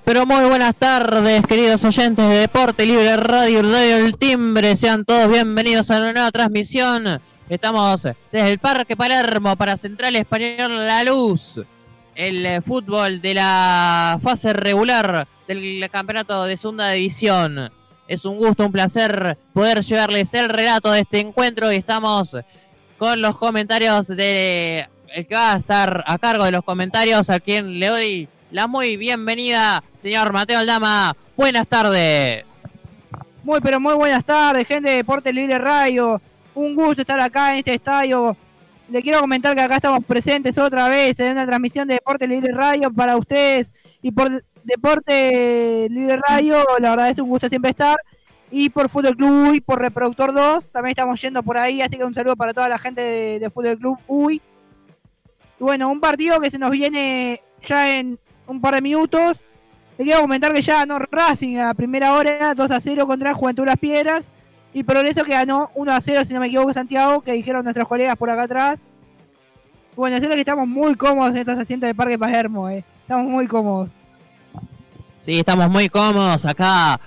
Pero muy buenas tardes, queridos oyentes de Deporte Libre Radio, Radio El Timbre. Sean todos bienvenidos a una nueva transmisión. Estamos desde el Parque Palermo para Central Español La Luz. El fútbol de la fase regular del campeonato de segunda división. Es un gusto, un placer poder llevarles el relato de este encuentro. Y estamos con los comentarios de el que va a estar a cargo de los comentarios, a quien le doy la muy bienvenida, señor Mateo Aldama. Buenas tardes. Muy buenas tardes, gente de Deporte Libre Radio. Un gusto estar acá en este estadio. Le quiero comentar que acá estamos presentes otra vez en una transmisión de Deporte Libre Radio para ustedes y por Deporte Libre Radio. La verdad es un gusto siempre estar. Y por Fútbol Club Uy, por Reproductor 2, también estamos yendo por ahí, así que un saludo para toda la gente de Fútbol Club Uy. Y bueno, un partido que se nos viene ya en un par de minutos. Le quiero comentar que ya ganó Racing a la primera hora, 2-0 contra Juventud Las Piedras. Y Progreso que ganó 1-0, si no me equivoco, Santiago, que dijeron nuestros colegas por acá atrás. Bueno, es que estamos muy cómodos en estos asientos de Parque Palermo, Estamos muy cómodos. Sí, estamos muy cómodos acá.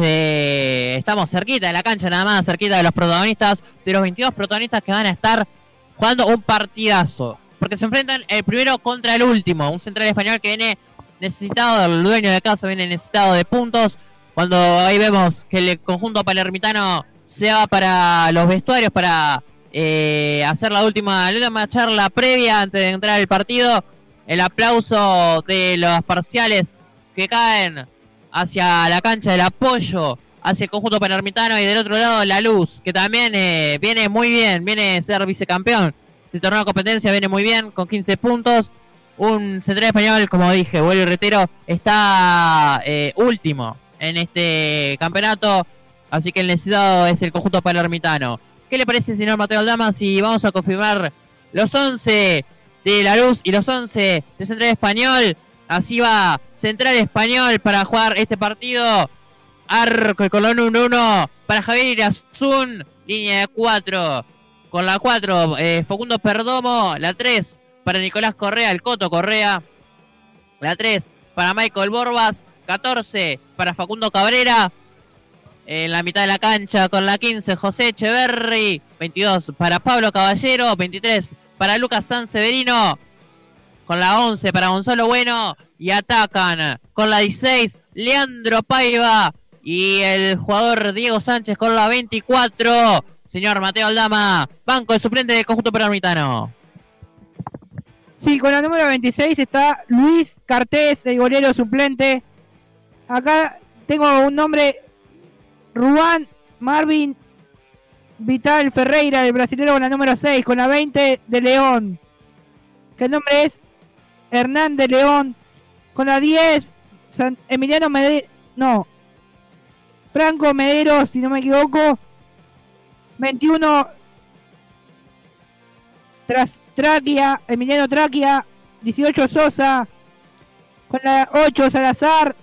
Estamos cerquita de la cancha, nada más, cerquita de los protagonistas, de los 22 protagonistas que van a estar jugando un partidazo. Porque se enfrentan el primero contra el último. Un Central Español que viene necesitado, el dueño de casa viene necesitado de puntos. Cuando ahí vemos que el conjunto palermitano se va para los vestuarios para hacer la última charla previa antes de entrar al partido. El aplauso de los parciales que caen hacia la cancha del apoyo, hacia el conjunto palermitano. Y del otro lado La Luz, que también viene muy bien, viene a ser vicecampeón. El torneo de competencia viene muy bien, con 15 puntos. Un Central Español, como dije, vuelvo y reitero, está último en este campeonato. Así que el necesitado es el conjunto palermitano. ¿Qué le parece, señor Mateo Aldama, si vamos a confirmar los 11 de La Luz y los 11 de Central Español? Así va Central Español para jugar este partido. Arco y colón 1-1 para Javier Irazún, línea de 4. Con la 4, Facundo Perdomo. La 3 para Nicolás Correa, el Coto Correa. La 3 para Michael Borbas. 14 para Facundo Cabrera. En la mitad de la cancha con la 15, José Echeverri. 22 para Pablo Caballero. 23 para Lucas Sanseverino. Con la 11 para Gonzalo Bueno. Y atacan con la 16, Leandro Paiva. Y el jugador Diego Sánchez con la 24. Señor Mateo Aldama, banco de suplente del conjunto palermitano. Sí, con la número 26 está Luis Cartés, el golero suplente. Acá tengo un nombre, Ruan Marvin Vital Ferreira, el brasilero, con la número 6, con la 20 de León, que el nombre es Hernán de León, con la 10, Emiliano Medeiros, no, Franco Mederos, si no me equivoco, 21, Traquia, Emiliano Traquia, 18 Sosa, con la 8 Salazar,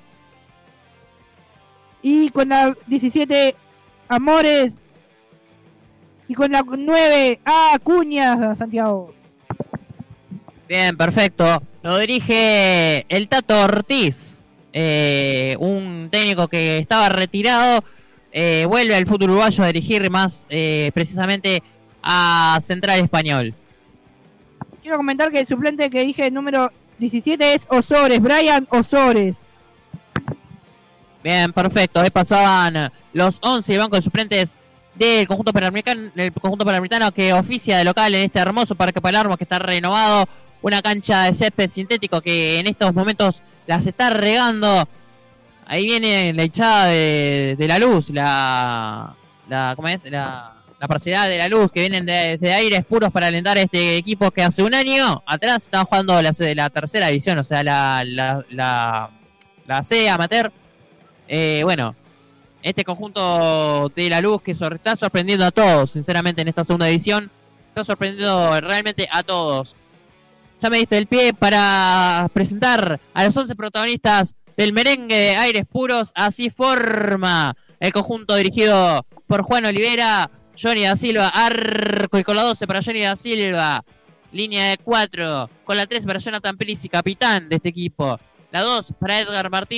y con la 17 Amores, y con la 9 Acuña, Santiago. Bien, perfecto. Lo dirige el Tato Ortiz, un técnico que estaba retirado. Vuelve al fútbol uruguayo a dirigir más precisamente a Central Español. Quiero comentar que el suplente que dije número 17 es Osores, Brian Osores. Bien, perfecto. Ahí pasaban los 11 bancos de suplentes del conjunto palermitano que oficia de local en este hermoso Parque Palermo, que está renovado. Una cancha de césped sintético que en estos momentos las está regando. Ahí viene la hinchada de La Luz, la parcialidad de La Luz, que vienen desde aires puros para alentar a este equipo que hace un año atrás estaba jugando la tercera división, o sea, la C amateur. Bueno, este conjunto de La Luz que está sorprendiendo a todos, sinceramente, en esta segunda división. Está sorprendiendo realmente a todos. Ya me diste el pie para presentar a los 11 protagonistas del merengue de aires puros. Así forma el conjunto dirigido por Juan Olivera. Johnny da Silva, arco, y con la 12 para Johnny da Silva. Línea de 4, con la 3 para Jonathan Pelisi, capitán de este equipo. La 2 para Edgar Martínez,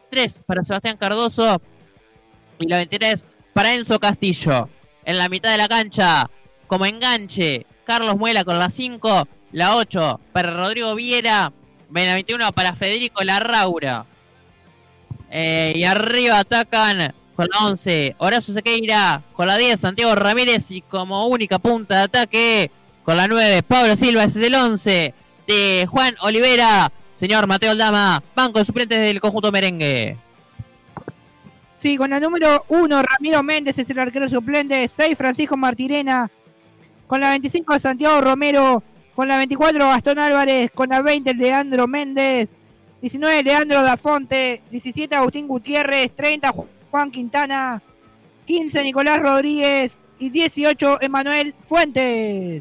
3 para Sebastián Cardoso y la 23 para Enzo Castillo. En la mitad de la cancha, como enganche, Carlos Muela con la 5, la 8 para Rodrigo Viera, la 21 para Federico Larraura. Y arriba atacan con la 11 Horacio Sequeira, con la 10 Santiago Ramírez y como única punta de ataque con la 9 Pablo Silva. Ese es el 11 de Juan Olivera. Señor Mateo Aldama, banco de suplentes del conjunto merengue. Sí, con la número 1 Ramiro Méndez es el arquero suplente, 6 Francisco Martirena, con la 25 Santiago Romero, con la 24 Gastón Álvarez, con la 20 Leandro Méndez, 19 Leandro Dafonte, 17 Agustín Gutiérrez, 30 Juan Quintana, 15 Nicolás Rodríguez y 18 Emanuel Fuentes.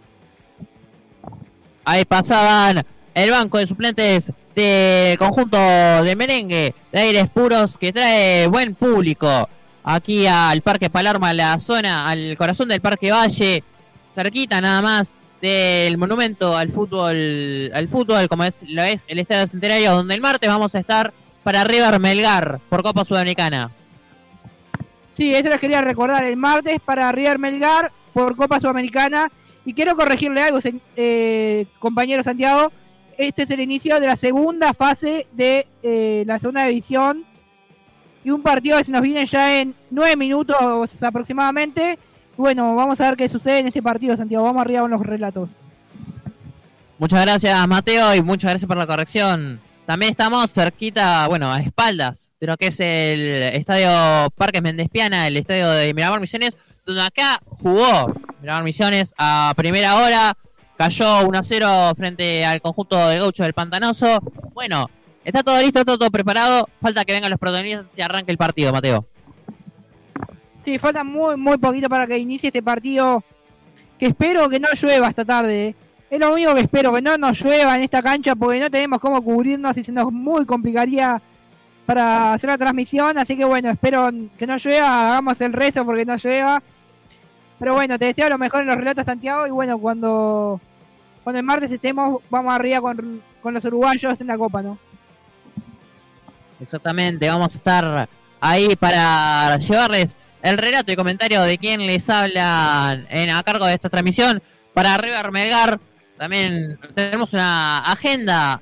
Ahí pasaban el banco de suplentes del conjunto de merengue de Aires Puros, que trae buen público aquí al Parque Palermo, a la zona, al corazón del Parque Valle, cerquita nada más del monumento al fútbol, como lo es el Estadio Centenario, donde el martes vamos a estar para River Melgar por Copa Sudamericana. Sí, eso les quería recordar, el martes para River Melgar por Copa Sudamericana. Y quiero corregirle algo, compañero Santiago. Este es el inicio de la segunda fase de la segunda división. Y un partido que se nos viene ya en 9 minutos aproximadamente. Bueno, vamos a ver qué sucede en este partido, Santiago. Vamos arriba con los relatos. Muchas gracias, Mateo, y muchas gracias por la corrección. También estamos cerquita, bueno, a espaldas de lo que es el Estadio Parques Mendespiana, el estadio de Miramar Misiones, donde acá jugó Miramar Misiones a primera hora, cayó 1-0 frente al conjunto del Gaucho del Pantanoso. Bueno, está todo listo, está todo preparado, falta que vengan los protagonistas y arranque el partido, Mateo. Sí, falta muy poquito para que inicie este partido, que espero que no llueva esta tarde. Es lo único que espero, que no nos llueva en esta cancha, porque no tenemos cómo cubrirnos y se nos muy complicaría para hacer la transmisión. Así que bueno, espero que no llueva, hagamos el rezo porque no llueva. Pero bueno, te deseo lo mejor en los relatos, Santiago. Y bueno, cuando el martes estemos, vamos arriba con los uruguayos en la Copa, ¿no? Exactamente, vamos a estar ahí para llevarles el relato y comentario de quien les habla a cargo de esta transmisión para River Melgar. También tenemos una agenda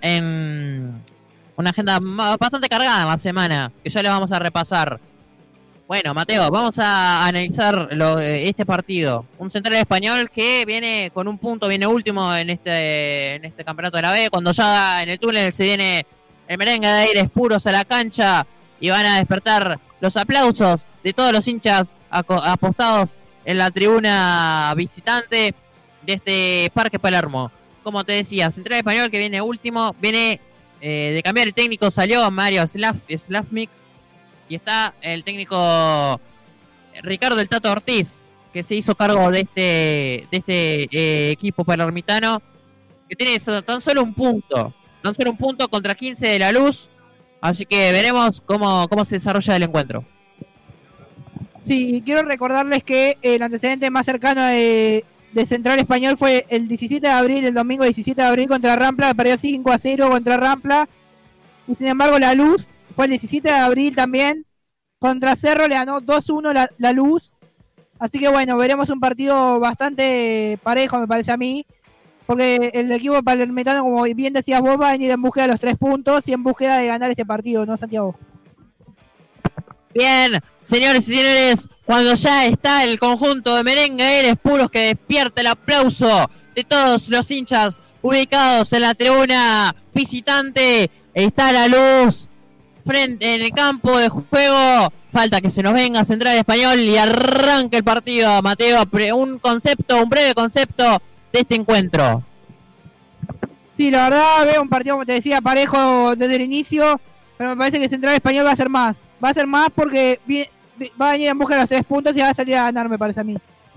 bastante cargada en la semana, que ya le vamos a repasar. Bueno, Mateo, vamos a analizar este partido. Un Central Español que viene con un punto, viene último en este campeonato de la B. Cuando ya en el túnel se viene el merengue de Aires Puros a la cancha y van a despertar los aplausos de todos los hinchas apostados en la tribuna visitante de este Parque Palermo. Como te decía, Central Español que viene último, viene de cambiar el técnico, salió Mario Slavnik y está el técnico Ricardo el Tato Ortiz, que se hizo cargo de este equipo palermitano, que tiene tan solo un punto contra 15 de La Luz, así que veremos cómo se desarrolla el encuentro. Sí, quiero recordarles que el antecedente más cercano de Central Español fue el 17 de abril, el domingo 17 de abril contra Rampla, perdió 5-0 contra Rampla. Y sin embargo, La Luz fue el 17 de abril también, contra Cerro le ganó 2-1 la Luz. Así que bueno, veremos un partido bastante parejo, me parece a mí, porque el equipo palermitano, como bien decías vos, va a venir en búsqueda de los 3 puntos y en búsqueda de ganar este partido, ¿no, Santiago? Bien, señores y señores, cuando ya está el conjunto de merengue Aires Puros que despierta el aplauso de todos los hinchas ubicados en la tribuna visitante, está La Luz frente en el campo de juego. Falta que se nos venga Central Español y arranque el partido, Mateo. Un breve concepto de este encuentro. Sí, la verdad veo un partido, como te decía, parejo desde el inicio, pero me parece que Central Español va a hacer más. Va a hacer más porque va a venir en busca de los 3 puntos y va a salir a ganar, me parece a mí.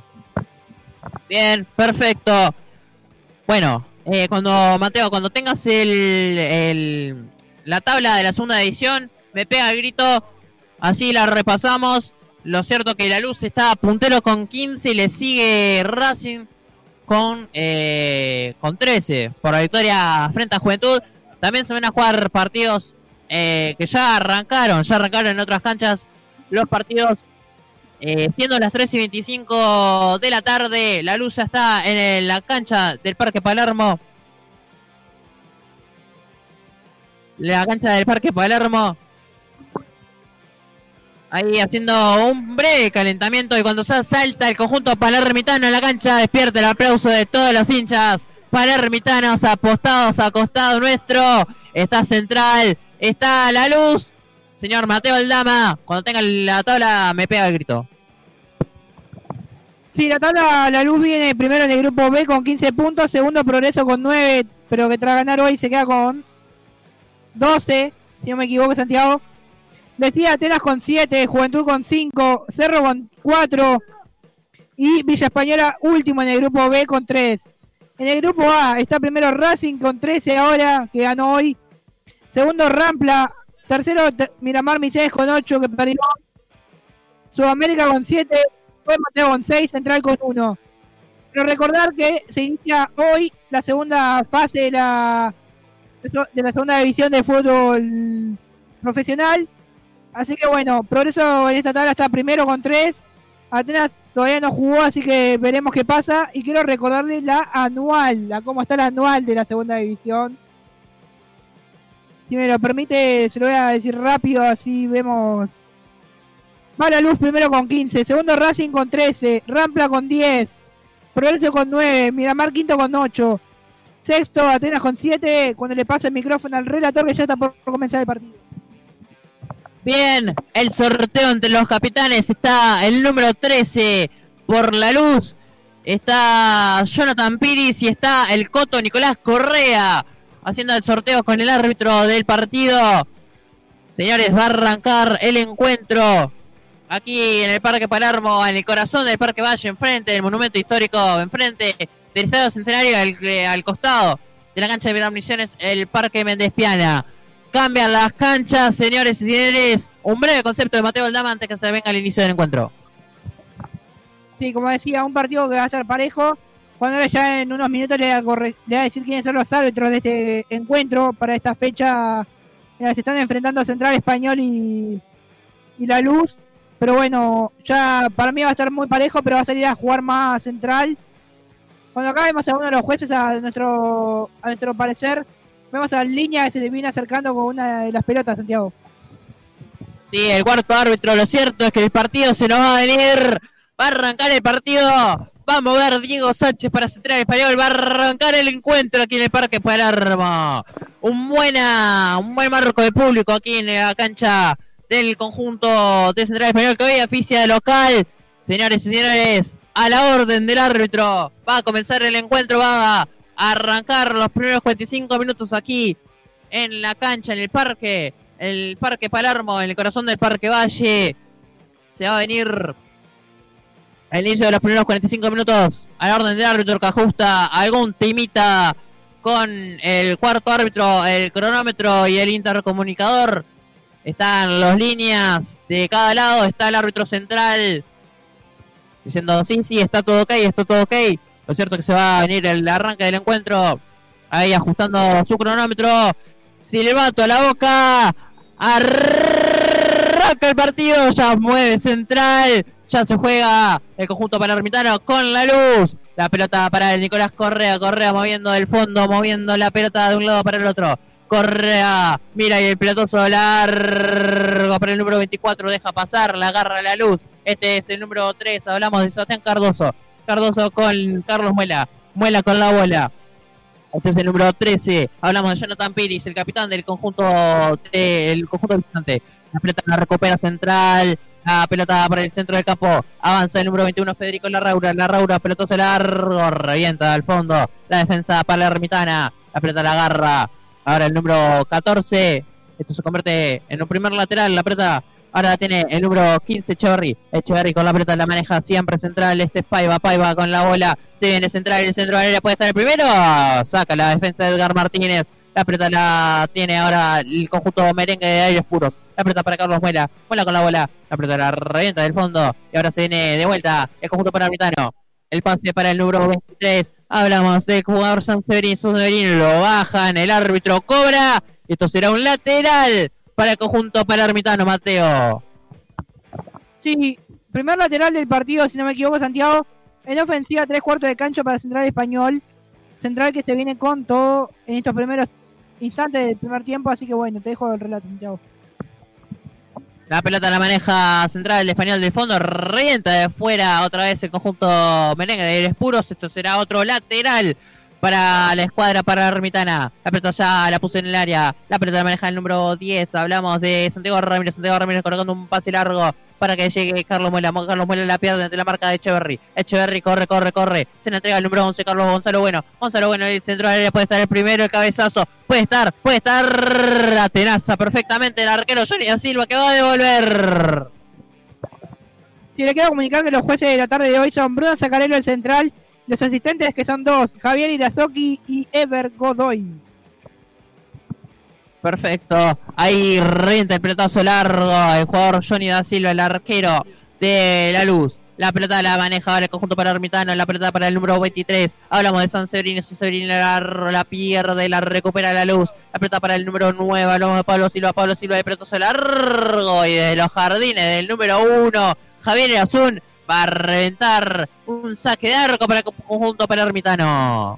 Bien, perfecto. Bueno, cuando tengas la tabla de la segunda edición, me pega el grito, así la repasamos. Lo cierto que La Luz está puntero con 15 y le sigue Racing con 13 por la victoria frente a Juventud. También se van a jugar partidos que ya arrancaron en otras canchas los partidos. Siendo las 3:25 de la tarde, la luz ya está en la cancha del Parque Palermo. La cancha del Parque Palermo. Ahí haciendo un breve calentamiento y cuando ya salta el conjunto palermitano en la cancha, despierta el aplauso de todos los hinchas palermitanos apostados a costado nuestro. Está Central, está la luz. Señor Mateo Aldama, cuando tenga la tabla me pega el grito. Sí, la tabla, la luz viene primero en el grupo B con 15 puntos, segundo Progreso con 9, pero que tras ganar hoy se queda con 12, si no me equivoco, Santiago. Decía Atenas con 7, Juventud con 5, Cerro con 4 y Villa Española último en el grupo B con 3. En el grupo A está primero Racing con 13 ahora, que ganó hoy. Segundo Rampla, tercero Miramar Misiones con 8, que perdió. Sudamérica con 7, Mateo con 6, Central con 1. Pero recordar que se inicia hoy la segunda fase de la segunda división de fútbol profesional. Así que bueno, Progreso en esta tabla está primero con 3. Atenas todavía no jugó, así que veremos qué pasa. Y quiero recordarles la anual, cómo está la anual de la segunda división. Si me lo permite, se lo voy a decir rápido, así vemos. Va la luz primero con 15, segundo Racing con 13, Rampla con 10, Progreso con 9, Miramar quinto con 8, sexto Atenas con 7, cuando le paso el micrófono al relator que ya está por comenzar el partido. Bien, el sorteo entre los capitanes está el número 13 por la luz. Está Jonathan Piris y está el Coto Nicolás Correa haciendo el sorteo con el árbitro del partido. Señores, va a arrancar el encuentro aquí en el Parque Palermo, en el corazón del Parque Valle, enfrente del monumento histórico, enfrente del Estadio Centenario, al costado de la cancha de Miramar Misiones, el Parque Méndez Piana. Cambian las canchas, señores y señores. Un breve concepto de Mateo Aldama antes que se venga el inicio del encuentro. Sí, como decía, un partido que va a ser parejo. Cuando ahora ya en unos minutos le voy a decir quiénes son los árbitros de este encuentro para esta fecha. Se están enfrentando a Central Español y la Luz. Pero bueno, ya para mí va a estar muy parejo, pero va a salir a jugar más Central. Cuando acá vemos a uno de los jueces, a nuestro parecer, vemos a Línea que se le viene acercando con una de las pelotas, Santiago. Sí, el cuarto árbitro, lo cierto es que el partido se nos va a venir. Va a arrancar el partido. Va a mover Diego Sánchez para Central Español. Va a arrancar el encuentro aquí en el Parque Palermo. Un buen marco de público aquí en la cancha del conjunto de Central Español, que hoy oficia de local. Señores y señores, a la orden del árbitro, va a comenzar el encuentro, va a arrancar los primeros 45 minutos aquí en la cancha, en el Parque Palermo, en el corazón del Parque Valle. Se va a venir el inicio de los primeros 45 minutos a la orden del árbitro, que ajusta algún temita con el cuarto árbitro, el cronómetro y el intercomunicador. Están las líneas de cada lado, está el árbitro central diciendo sí, está todo ok. Lo cierto es que se va a venir el arranque del encuentro, ahí ajustando su cronómetro. Silbato a la boca, arranca el partido, ya mueve Central, ya se juega el conjunto palermitano con la luz. La pelota para el Nicolás Correa moviendo del fondo, moviendo la pelota de un lado para el otro. Correa, mira, y el pelotazo largo para el número 24, deja pasar, la agarra la luz. Este es el número 3, hablamos de Sebastián Cardoso con Carlos Muela con la bola. Este es el número 13, hablamos de Jonathan Piris, el capitán del conjunto visitante. La pelota la recupera Central, la pelota para el centro del campo, avanza el número 21 Federico Larraura, pelotazo largo, revienta al fondo la defensa palermitana, la pelota la agarra. Ahora el número 14, esto se convierte en un primer lateral, la pelota ahora la tiene el número 15, Echeverry con la pelota, la maneja siempre Central, este es Paiva con la bola, se viene Central, el centro de área puede estar el primero, saca la defensa de Edgar Martínez, la pelota la tiene ahora el conjunto merengue de aires puros, la pelota para Carlos Muela con la bola, la pelota la revienta del fondo, y ahora se viene de vuelta el conjunto palermitano. El pase para el número 23. Hablamos del jugador Sanseverino. Lo bajan. El árbitro cobra. Esto será un lateral para el conjunto palermitano, Mateo. Sí, primer lateral del partido, si no me equivoco, Santiago. En ofensiva, 3/4 de cancha para Central Español. Central que se viene con todo en estos primeros instantes del primer tiempo, así que bueno, te dejo el relato, Santiago. La pelota la maneja Central Español del fondo, revienta de fuera otra vez el conjunto merengue de Aires Puros. Esto será otro lateral para la escuadra palermitana. La pelota ya la puso en el área. La pelota la maneja el número 10. Hablamos de Santiago Ramírez. Santiago Ramírez colocando un pase largo para que llegue Carlos Muela. Carlos Muela la pierde ante la marca de Echeverry. Echeverry corre. Se le entrega el número 11, Carlos Gonzalo Bueno. Gonzalo Bueno, el centro del área, puede estar el primero, el cabezazo. Puede estar. Atenaza perfectamente el arquero Johnny da Silva, que va a devolver. Si le quiero comunicar que los jueces de la tarde de hoy son Bruno Zacarello, el central. Los asistentes que son dos, Javier Irazoki y Ever Godoy. Perfecto. Ahí renta el pelotazo largo el jugador Johnny da Silva, el arquero de La Luz. La pelota la maneja ahora el conjunto palermitano. La pelota para el número 23. Hablamos de San Severino. San Severino la pierde, la recupera La Luz. La pelota para el número 9. Hablamos de Pablo Silva. Pablo Silva de pelotazo largo. Y de los jardines del número 1. Javier Azul va a reventar un saque de arco para el conjunto palermitano.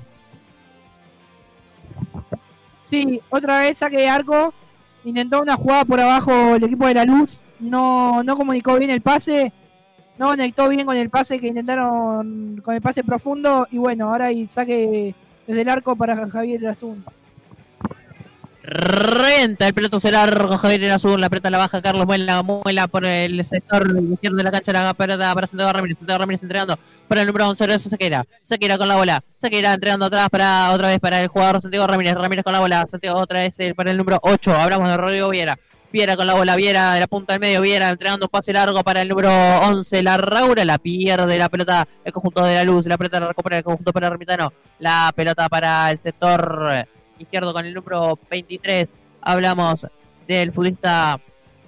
Sí, otra vez saque de arco. Intentó una jugada por abajo el equipo de La Luz. No comunicó bien el pase. No conectó bien con el pase que intentaron, con el pase profundo. Y bueno, ahora hay saque desde el arco para Javier Azul. Renta el pelotazo largo Javier Azul. La pelota la baja Carlos Muela por el sector izquierdo de la cancha. La pelota para Santiago Ramírez. Santiago Ramírez entregando para el número 11. Sequeira con la bola. Sequeira entregando atrás para otra vez para el jugador Santiago Ramírez. Ramírez con la bola. Santiago otra vez para el número 8. Hablamos de Rodrigo Viera. Viera con la bola, Viera de la punta del medio, Viera entregando un pase largo para el número 11, la Raura, la pierde la pelota el conjunto de La Luz, la pelota la recupera el conjunto palermitano, la pelota para el sector izquierdo con el número 23, hablamos del futbolista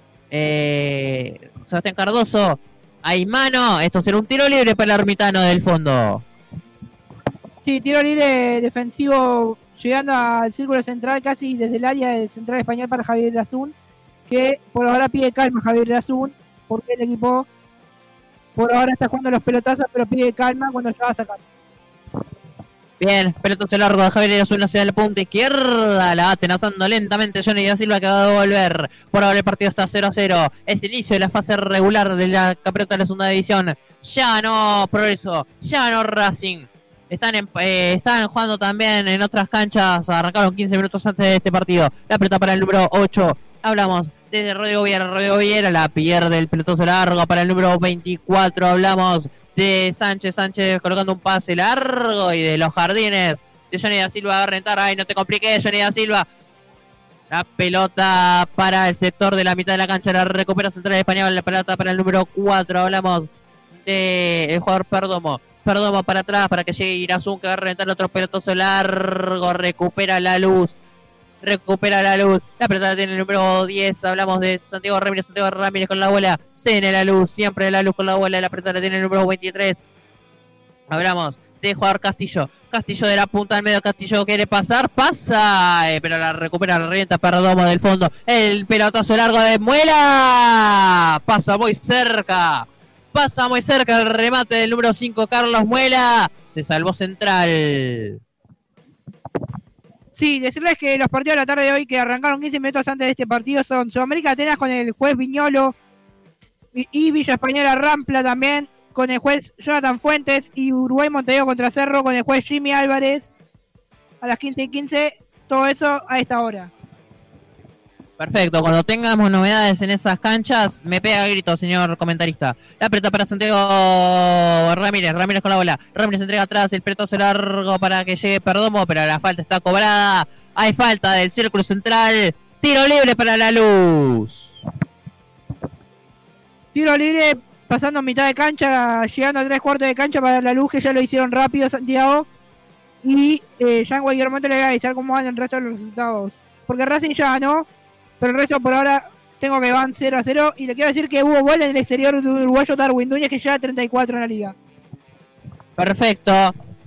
Sebastián Cardoso, hay mano, esto será un tiro libre para el ermitano del fondo. Sí, tiro libre defensivo llegando al círculo central casi desde el área del Central Español para Javier Azul, que por ahora pide calma Javier Azul, porque el equipo por ahora está jugando los pelotazos, pero pide calma cuando ya va a sacar. Bien, pelotazo largo de Javier Azul hacia la punta izquierda, la va atenazando lentamente Johnny da Silva, que va a devolver. Por ahora el partido está 0-0, es el inicio de la fase regular de la campeonato de la segunda división. Ya no Progreso, ya no Racing. Están jugando también en otras canchas, arrancaron 15 minutos antes de este partido. La pelota para el número 8, hablamos desde Rodrigo Viera, la pierde el pelotazo largo para el número 24, hablamos de Sánchez colocando un pase largo y de los jardines de Johnny da Silva va a rentar. Ay, no te compliques, Johnny da Silva. La pelota para el sector de la mitad de la cancha, la recupera Central Español, la pelota para el número 4, hablamos del jugador Perdomo para atrás para que llegue Irazún, que va a reventar otro pelotazo largo, recupera la luz, la pelota la tiene el número 10, hablamos de Santiago Ramírez con la bola, cene la luz, siempre la luz con la bola, la pelota la tiene el número 23, hablamos de jugador Castillo de la punta al medio, Castillo quiere pasar, pasa, pero la recupera, la revienta Perdomo del fondo, el pelotazo largo de Muela, pasa muy cerca el remate del número 5, Carlos Muela, se salvó Central. Sí, decirles que los partidos de la tarde de hoy que arrancaron 15 minutos antes de este partido son Sudamérica Atenas con el juez Viñolo y Villa Española Rampla también con el juez Jonathan Fuentes, y Uruguay Montevideo contra Cerro con el juez Jimmy Álvarez a las 15:15, todo eso a esta hora. Perfecto, cuando tengamos novedades en esas canchas, me pega grito, señor comentarista. La pelota para Santiago Ramírez con la bola. Ramírez entrega atrás, el pelotazo largo para que llegue Perdomo, pero la falta está cobrada. Hay falta del círculo central. Tiro libre para La Luz. Tiro libre pasando mitad de cancha, llegando a 3/4 de cancha para La Luz, que ya lo hicieron rápido Santiago. Y ya en cualquier momento le voy a avisar cómo van el resto de los resultados. Porque Racing ya ganó, pero el resto por ahora tengo que van 0-0. Y le quiero decir que hubo gol en el exterior de uruguayo Darwin Núñez, que lleva 34 en la liga. Perfecto.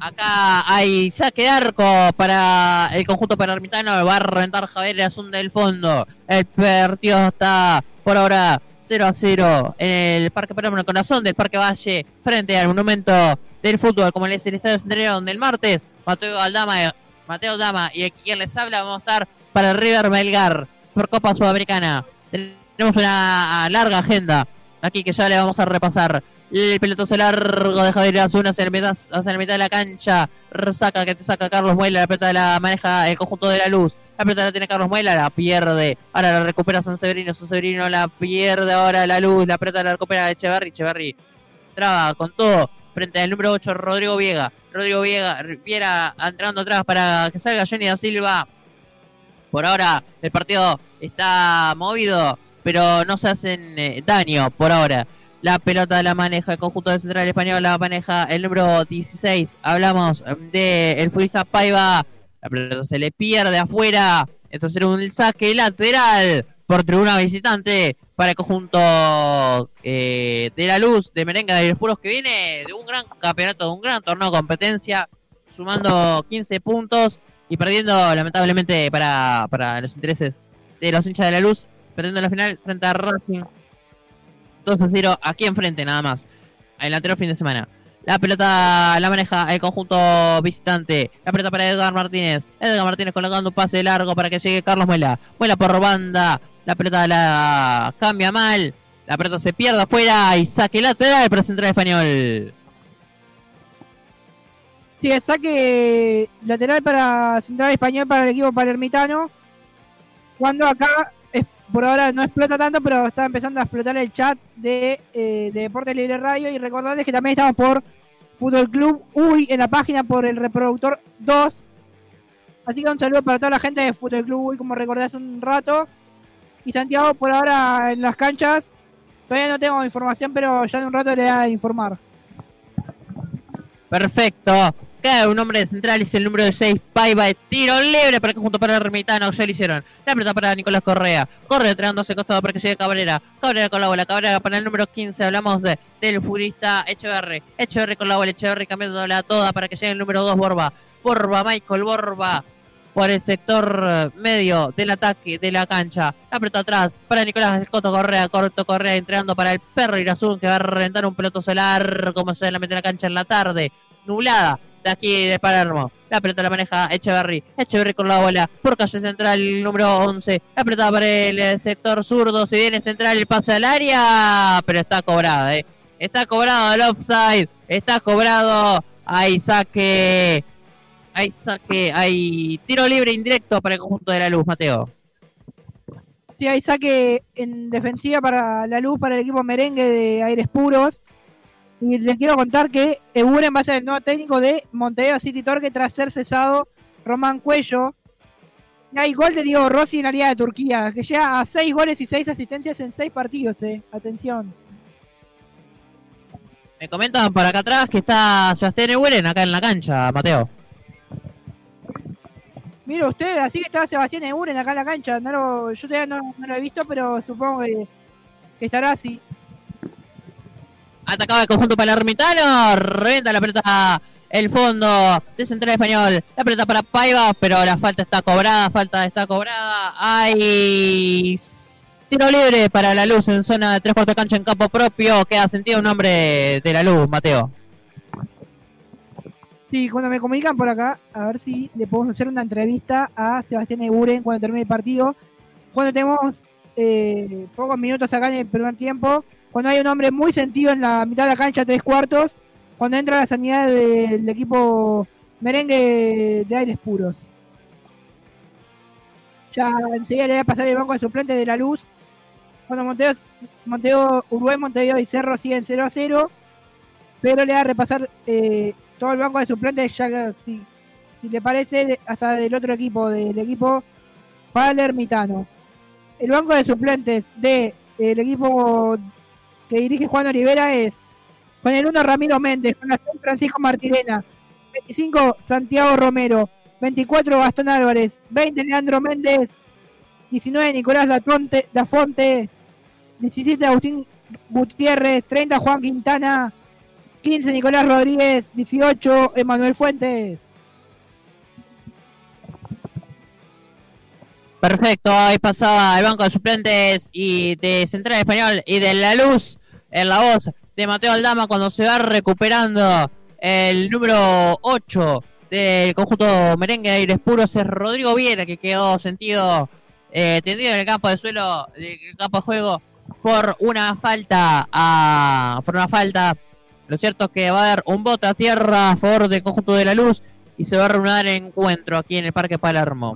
Acá hay saque de arco para el conjunto palermitano. Va a reventar Javier Azún del fondo. El partido está por ahora 0-0 en el Parque Palermo, en el corazón del Parque Valle, frente al monumento del fútbol, como es el Estadio Centenario, donde el martes Mateo Dama y quien les habla vamos a estar para el River Melgar por Copa Sudamericana. Tenemos una larga agenda aquí que ya le vamos a repasar. El pelotazo largo de Javier Azún hacia la mitad de la cancha. Saca Carlos Muela. La pelota la maneja el conjunto de La Luz. La pelota la tiene Carlos Muela, la pierde. Ahora la recupera San Severino la pierde ahora La Luz. La pelota la recupera Echeverri traba con todo frente al número 8, Rodrigo Viera entrando atrás para que salga Johnny da Silva. Por ahora el partido está movido, pero no se hacen daño por ahora. La pelota la maneja el conjunto del Central Español, la maneja el número 16. Hablamos del futbolista Paiva. La pelota se le pierde afuera. Entonces era un saque lateral por tribuna visitante para el conjunto de La Luz, de Merengue de los Puros, que viene de un gran campeonato, de un gran torneo de competencia, sumando 15 puntos y perdiendo lamentablemente para los intereses de los hinchas de La Luz, perdiendo la final frente a Racing 2-0 aquí enfrente nada más, el anterior fin de semana. La pelota la maneja el conjunto visitante. La pelota para Edgar Martínez colocando un pase largo para que llegue Carlos Muela por banda. La pelota la cambia mal. La pelota se pierde afuera y saque lateral para Central Español. Sí, el saque lateral para Central Español para el equipo palermitano. Cuando acá por ahora no explota tanto, pero está empezando a explotar el chat de Deportes Libre Radio. Y recordarles que también estamos por Fútbol Club Uy en la página por el reproductor 2. Así que un saludo para toda la gente de Fútbol Club Uy, como recordé hace un rato. Y Santiago por ahora en las canchas. Todavía no tengo información, pero ya en un rato le voy a informar. Perfecto. Queda un hombre de Central, es el número 6, Paiva, de tiro libre para el conjunto palermitano, ya lo hicieron. La pelota para Nicolás Correa, Correa entregándose costado para que llegue Cabrera con la bola, Cabrera para el número 15, hablamos del futbolista Echeverri con la bola, Echeverri cambiándola toda para que llegue el número 2, Michael Borba, por el sector medio del ataque de la cancha. La pelota atrás para Nicolás Correa entregando para el Perro Irazún, que va a reventar un peloto solar como se la mete en la cancha en la tarde, nublada de aquí de Palermo. La pelota la maneja Echeverri con la bola por calle central, número 11. La pelota para el sector zurdo, si viene central el pase al área, pero está cobrada, está cobrado el offside, está cobrado. Hay saque, hay tiro libre indirecto para el conjunto de La Luz, Mateo. Sí, hay saque en defensiva para La Luz, para el equipo merengue de Aires Puros. Y les quiero contar que Eburen va a ser el nuevo técnico de Montevideo City Torque tras ser cesado Román Cuello. Y hay gol de Diego Rossi en la Liga de Turquía, que llega a 6 goles y 6 asistencias en 6 partidos. Atención. Me comentan por acá atrás que está Sebastián Eburen acá en la cancha, Mateo. Mire usted, así que está Sebastián Eburen acá en la cancha. Yo todavía no lo he visto, pero supongo que estará así. Atacaba el conjunto palermitano, reventa la pelota el fondo de Central Español, la pelota para Paiva, pero la falta está cobrada, hay tiro libre para La Luz en zona de 3/4 de cancha en campo propio, queda sentido un hombre de La Luz, Mateo. Sí, cuando me comunican por acá, a ver si le podemos hacer una entrevista a Sebastián Eburen cuando termine el partido, cuando tenemos pocos minutos acá en el primer tiempo, cuando hay un hombre muy sentido en la mitad de la cancha, 3/4, cuando entra la sanidad del equipo merengue de Aires Puros. Ya enseguida le voy a pasar el banco de suplentes de La Luz. Cuando Uruguay, Montevideo y Cerro siguen 0-0, pero le voy a repasar todo el banco de suplentes, ya si le parece, hasta del otro equipo, del equipo palermitano. El banco de suplentes del equipo que dirige Juan Olivera es: con el 1 Ramiro Méndez, con la 6 Francisco Martirena, 25 Santiago Romero, 24 Gastón Álvarez, 20 Leandro Méndez, 19 Nicolás Dafonte, 17 Agustín Gutiérrez, 30 Juan Quintana, 15 Nicolás Rodríguez, 18 Emanuel Fuentes. Perfecto, ahí pasaba el banco de suplentes y de Central Español y de La Luz en la voz de Mateo Aldama cuando se va recuperando el número 8 del conjunto merengue de Aires Puros. Es Rodrigo Viera, que quedó tendido en el campo de suelo, el campo de juego por una falta. Lo cierto es que va a haber un bote a tierra a favor del conjunto de La Luz y se va a reanudar el encuentro aquí en el Parque Palermo.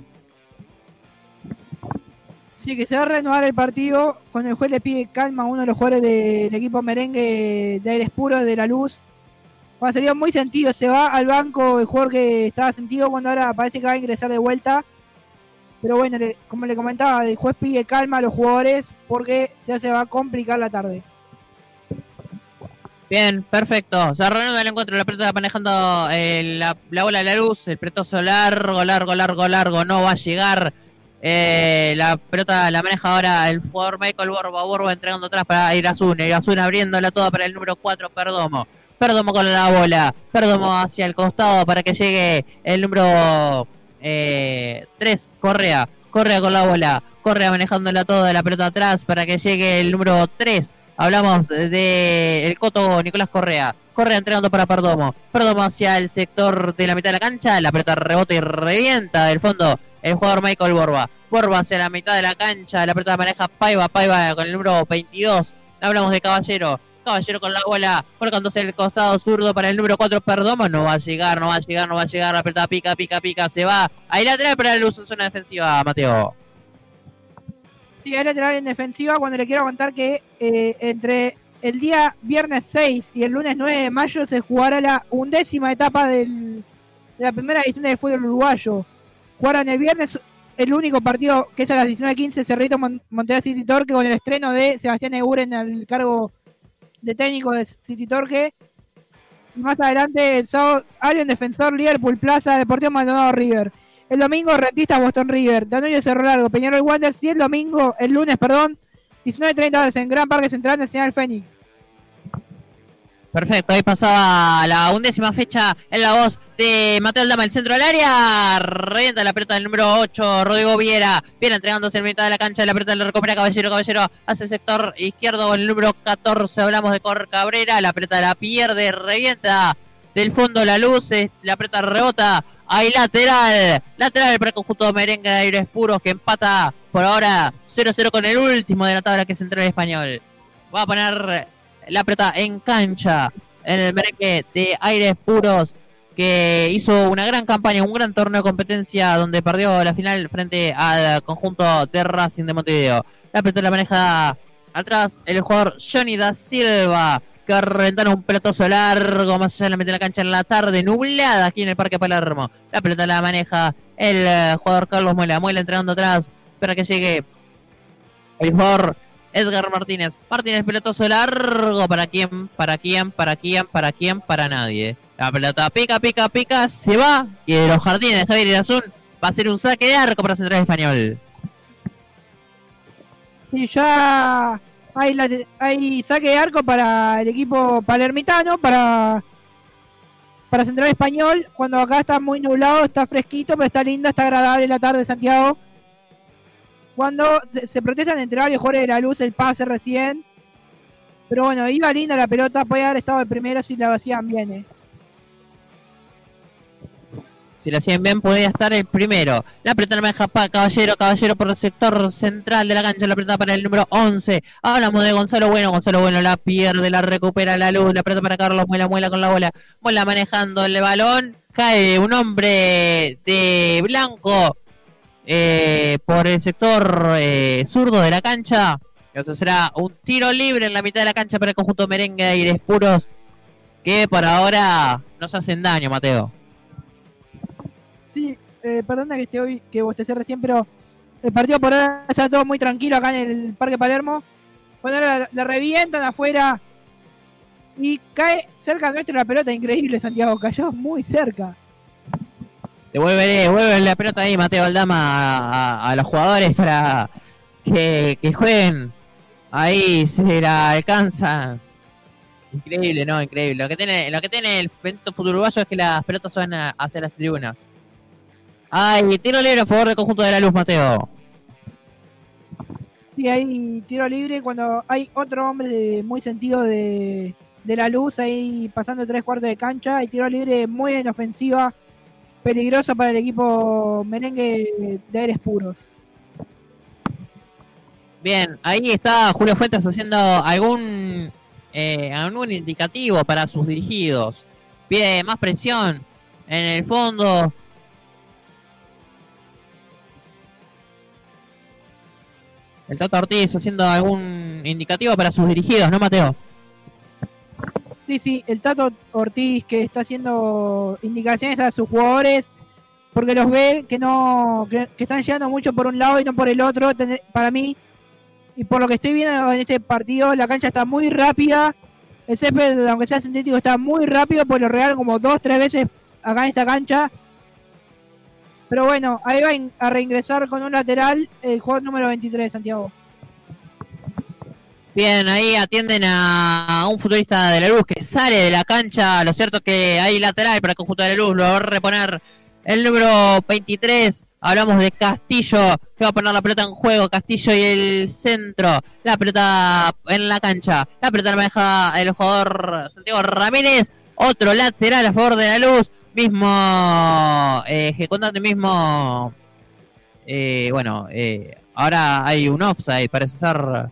Sí, que se va a reanudar el partido. Cuando el juez le pide calma a uno de los jugadores del equipo merengue de Aires Puros de La Luz. Bueno, sería muy sentido. Se va al banco el jugador que estaba sentido, cuando ahora parece que va a ingresar de vuelta. Pero bueno, como le comentaba, el juez pide calma a los jugadores porque ya se va a complicar la tarde. Bien, perfecto. Se reanuda el encuentro. La pelota manejando la bola de La Luz. El pretoso largo. No va a llegar. La pelota la maneja ahora el jugador Michael Borba entregando atrás para Irazún abriéndola toda para el número 4 Perdomo con la bola, Perdomo hacia el costado para que llegue el número 3 Correa con la bola, Correa manejándola toda, la pelota atrás para que llegue el número 3. Hablamos de el coto Nicolás Correa entregando para Perdomo hacia el sector de la mitad de la cancha, la pelota rebota y revienta del fondo el jugador Michael Borba hacia la mitad de la cancha, la pelota maneja Paiva con el número 22. Hablamos de Caballero con la bola, colocándose el costado zurdo para el número 4 Perdomo, no va a llegar, la pelota pica, se va, ahí lateral para La Luz en zona defensiva, Mateo. Sí, hay lateral en defensiva, cuando le quiero contar que entre el día viernes 6 y el lunes 9 de mayo se jugará la 11ª etapa de la primera edición del fútbol uruguayo. Jugaron el viernes el único partido, que es a las 19:15, Cerrito Montevideo City Torque, con el estreno de Sebastián Eguren al cargo de técnico de City Torque. Y más adelante el sábado, Albion Defensor, Liverpool Plaza, Deportivo Maldonado River. El domingo, Rentistas Boston River, Danubio Cerro Largo, Peñarol Wanderers. Y el lunes, 19:30 horas en Gran Parque Central, Nacional Fénix. Perfecto, ahí pasaba la 11ª fecha en la voz de Mateo Aldama, el centro del área, revienta la pelota del número 8, Rodrigo Viera entregándose en mitad de la cancha, la pelota la recupera Caballero hacia el sector izquierdo con el número 14, hablamos de Cor Cabrera, la pelota la pierde, revienta del fondo La Luz, la pelota rebota, ahí lateral para el conjunto merengue de Aires Puros, que empata por ahora 0-0 con el último de la tabla, que es Central Español. Va a poner la pelota en cancha en el merengue de Aires Puros, que hizo una gran campaña, un gran torneo de competencia donde perdió la final frente al conjunto de Racing de Montevideo. La pelota la maneja atrás el jugador Johnny da Silva, que reventaron un pelotazo largo más allá de la mitad de la cancha en la tarde nublada aquí en el Parque Palermo. La pelota la maneja el jugador Carlos Muela entregando atrás para que llegue el jugador Edgar Martínez, pelotazo largo, ¿para quién? Para nadie. La pelota pica, se va, y de los jardines de Javier Irazún va a ser un saque de arco para Central Español. Y ya hay saque de arco para el equipo palermitano, para Central Español, cuando acá está muy nublado, está fresquito, pero está linda, está agradable la tarde de Santiago. Cuando se protestan entre varios jugadores de La Luz el pase recién. Pero bueno, iba linda la pelota, puede haber estado el primero si la hacían bien. Si la hacían bien, podía estar el primero. La pelota la maneja Caballero por el sector central de la cancha, la pelota para el número 11. Hablamos de Gonzalo Bueno la pierde, la recupera La Luz, la pelota para Carlos Muela con la bola. Muela manejando el balón, cae un hombre de blanco por el sector zurdo de la cancha. Entonces será un tiro libre en la mitad de la cancha para el conjunto merengue de Aires Puros, que por ahora nos hacen daño, Mateo. Sí, perdona que bostecé recién, pero el partido por ahora está todo muy tranquilo acá en el Parque Palermo. Cuando la revientan afuera y cae cerca nuestro la pelota, increíble, Santiago, cayó muy cerca. Devuelve la pelota ahí, Mateo Aldama, a los jugadores para que jueguen. Ahí se la alcanza Increíble, no, increíble. Lo que tiene el evento fútbol uruguayo es que las pelotas van hacia las tribunas. Ay, tiro libre a favor del conjunto de la luz, Mateo. Sí, hay tiro libre cuando hay otro hombre muy sentido de la luz ahí pasando 3/4 de cancha. Hay tiro libre muy en ofensiva, peligroso para el equipo merengue de aires puros. Bien, ahí está Julio Fuentes haciendo algún indicativo para sus dirigidos. Pide más presión en el fondo. El Tato Ortiz haciendo algún indicativo para sus dirigidos, ¿no, Mateo? Sí, el Tato Ortiz que está haciendo indicaciones a sus jugadores porque los ve que están llegando mucho por un lado y no por el otro. Para mí, y por lo que estoy viendo en este partido, la cancha está muy rápida. El césped, aunque sea sintético, está muy rápido, pues lo regalan como 2-3 veces acá en esta cancha. Pero bueno, ahí va a reingresar con un lateral el jugador número 23, Santiago. Bien, ahí atienden a un futbolista de la luz que sale de la cancha. Lo cierto es que hay lateral para el conjunto de la luz. Lo va a reponer el número 23. Hablamos de Castillo, que va a poner la pelota en juego. Castillo y el centro. La pelota en la cancha. La pelota la maneja el jugador Santiago Ramírez. Otro lateral a favor de la luz. Mismo ejecutante, mismo. Ahora hay un offside, parece ser.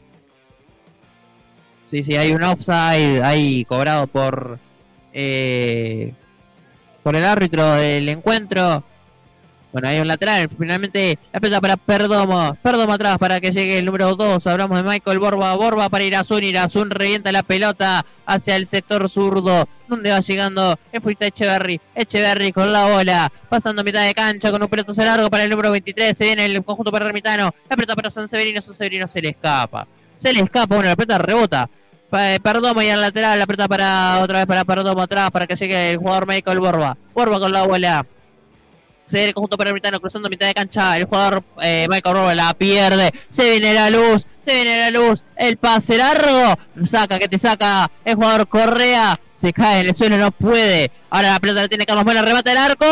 Sí, hay un offside ahí cobrado por el árbitro del encuentro. Bueno, hay un lateral. Finalmente la pelota para Perdomo. Perdomo atrás para que llegue el número 2. Hablamos de Michael Borba. Borba para Irazún. Irazún revienta la pelota hacia el sector zurdo. Donde va llegando el futbolista Echeverry. Echeverry con la bola. Pasando mitad de cancha con un pelotazo largo para el número 23. Se viene el conjunto para Ermitano. La pelota para San Severino. San Severino se le escapa. Bueno, la pelota rebota. Perdomo y al lateral. La pelota otra vez para Perdomo atrás para que llegue el jugador Michael Borba. Borba con la bola. Se viene el conjunto Ermitano cruzando mitad de cancha. El jugador Michael Borba la pierde. Se viene la luz. El pase largo. Saca el jugador Correa. Se cae en el suelo, no puede. Ahora la pelota la tiene Carlos Muela. Remata el arco.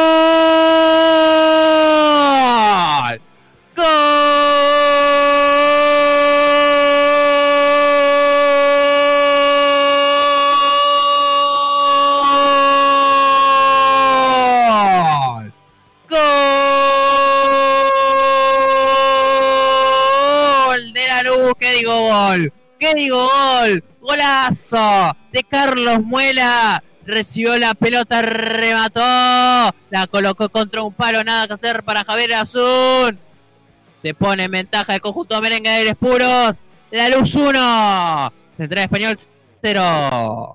¡Gol! ¿Qué digo gol? Golazo de Carlos Muela. Recibió la pelota, remató. La colocó contra un palo, nada que hacer para Javier Azul. Se pone en ventaja el conjunto merengue de aires puros. La luz 1. Central Español 0.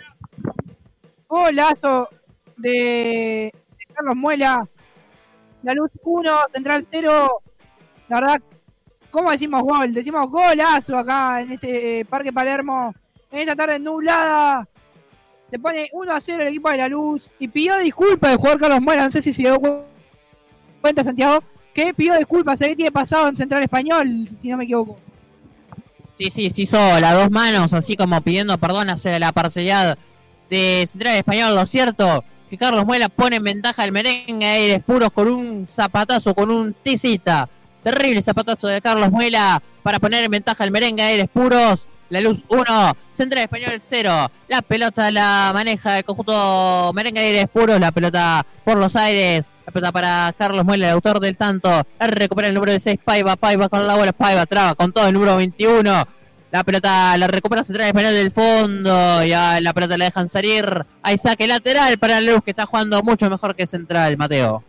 Golazo de Carlos Muela. La luz 1, Central 0. La verdad, ¿cómo decimos gol? Decimos golazo acá en este Parque Palermo. En esta tarde nublada. Se pone 1-0 el equipo de la luz. Y pidió disculpas el jugador Carlos Muela. No sé si se dio cuenta, Santiago. Que pidió disculpas. Se ve que tiene pasado en Central Español, si no me equivoco. Sí, se hizo las dos manos, así como pidiendo perdón hacia la parcialidad de Central Español. Lo cierto que Carlos Muela pone en ventaja al merengue de aires puros con un zapatazo, con un tisita. Terrible zapatazo de Carlos Muela para poner en ventaja al merengue de aires puros. La luz 1, Central Español 0. La pelota la maneja el conjunto merengue de aires puros. La pelota por los aires. La pelota para Carlos Muela, el autor del tanto. La recupera el número 6, Paiva con la bola. Paiva traba con todo el número 21. La pelota la recupera Central Español del fondo. Ya la pelota la dejan salir. Hay saque lateral para la luz, que está jugando mucho mejor que Central, Mateo.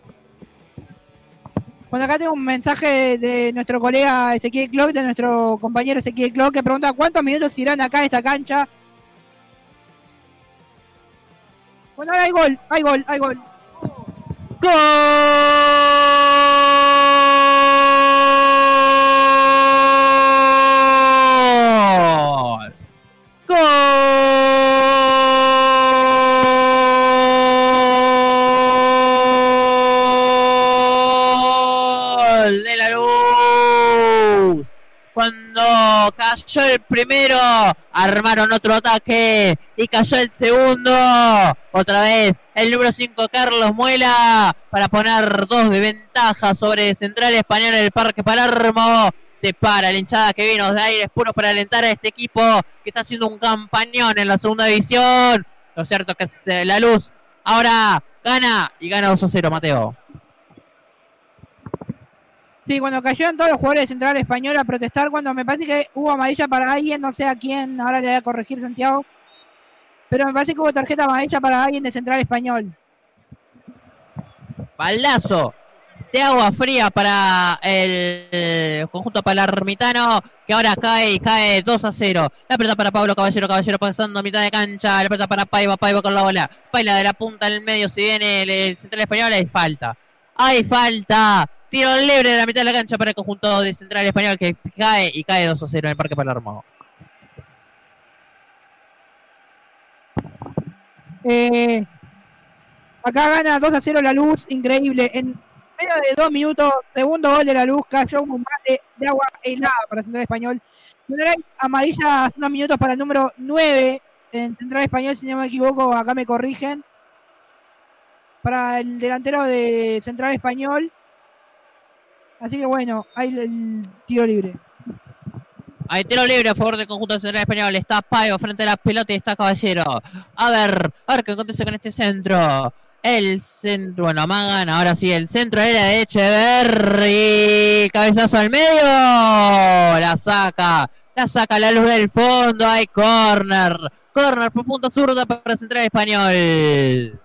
Bueno, acá tengo un mensaje de nuestro colega Ezequiel Clock, de nuestro compañero Ezequiel Clock, que pregunta cuántos minutos irán acá en esta cancha. Bueno, ahora hay gol. ¡Gol! De la luz. Cuando cayó el primero, armaron otro ataque y cayó el segundo. Otra vez el número 5, Carlos Muela, para poner 2 de ventaja sobre Central Español en el Parque Palermo. Se para la hinchada que vino de Aires Puros para alentar a este equipo que está haciendo un campañón en la segunda división. Lo cierto es que La Luz ahora gana y gana 2-0, Mateo. Sí, cuando cayeron todos los jugadores de Central Español a protestar, cuando me parece que hubo amarilla para alguien, no sé a quién, ahora le voy a corregir Santiago, pero me parece que hubo tarjeta amarilla para alguien de Central Español. Baldazo de agua fría para el conjunto palermitano, que ahora cae 2-0. La pelota para Pablo Caballero pasando a mitad de cancha. La pelota para Paiva con la bola. Paiva de la punta en el medio. Si viene el Central Español, hay falta. Tiro libre de la mitad de la cancha para el conjunto de Central Español, que cae 2-0 en el Parque Palermo. Acá gana 2-0 La Luz, increíble. En menos de 2 minutos, segundo gol de La Luz, cayó un combate de agua helada para Central Español. Amarilla hace unos minutos para el número 9 en Central Español, si no me equivoco, acá me corrigen. Para el delantero de Central Español. Así que bueno, hay el tiro libre. Hay tiro libre a favor del conjunto Central Español. Está Paiva frente a la pelota y está Caballero. A ver qué acontece con este centro. El centro, bueno, amagan, ahora sí, el centro era de Echeverri. Cabezazo al medio. La saca La Luz del fondo. Hay córner por punta zurda para Central Español.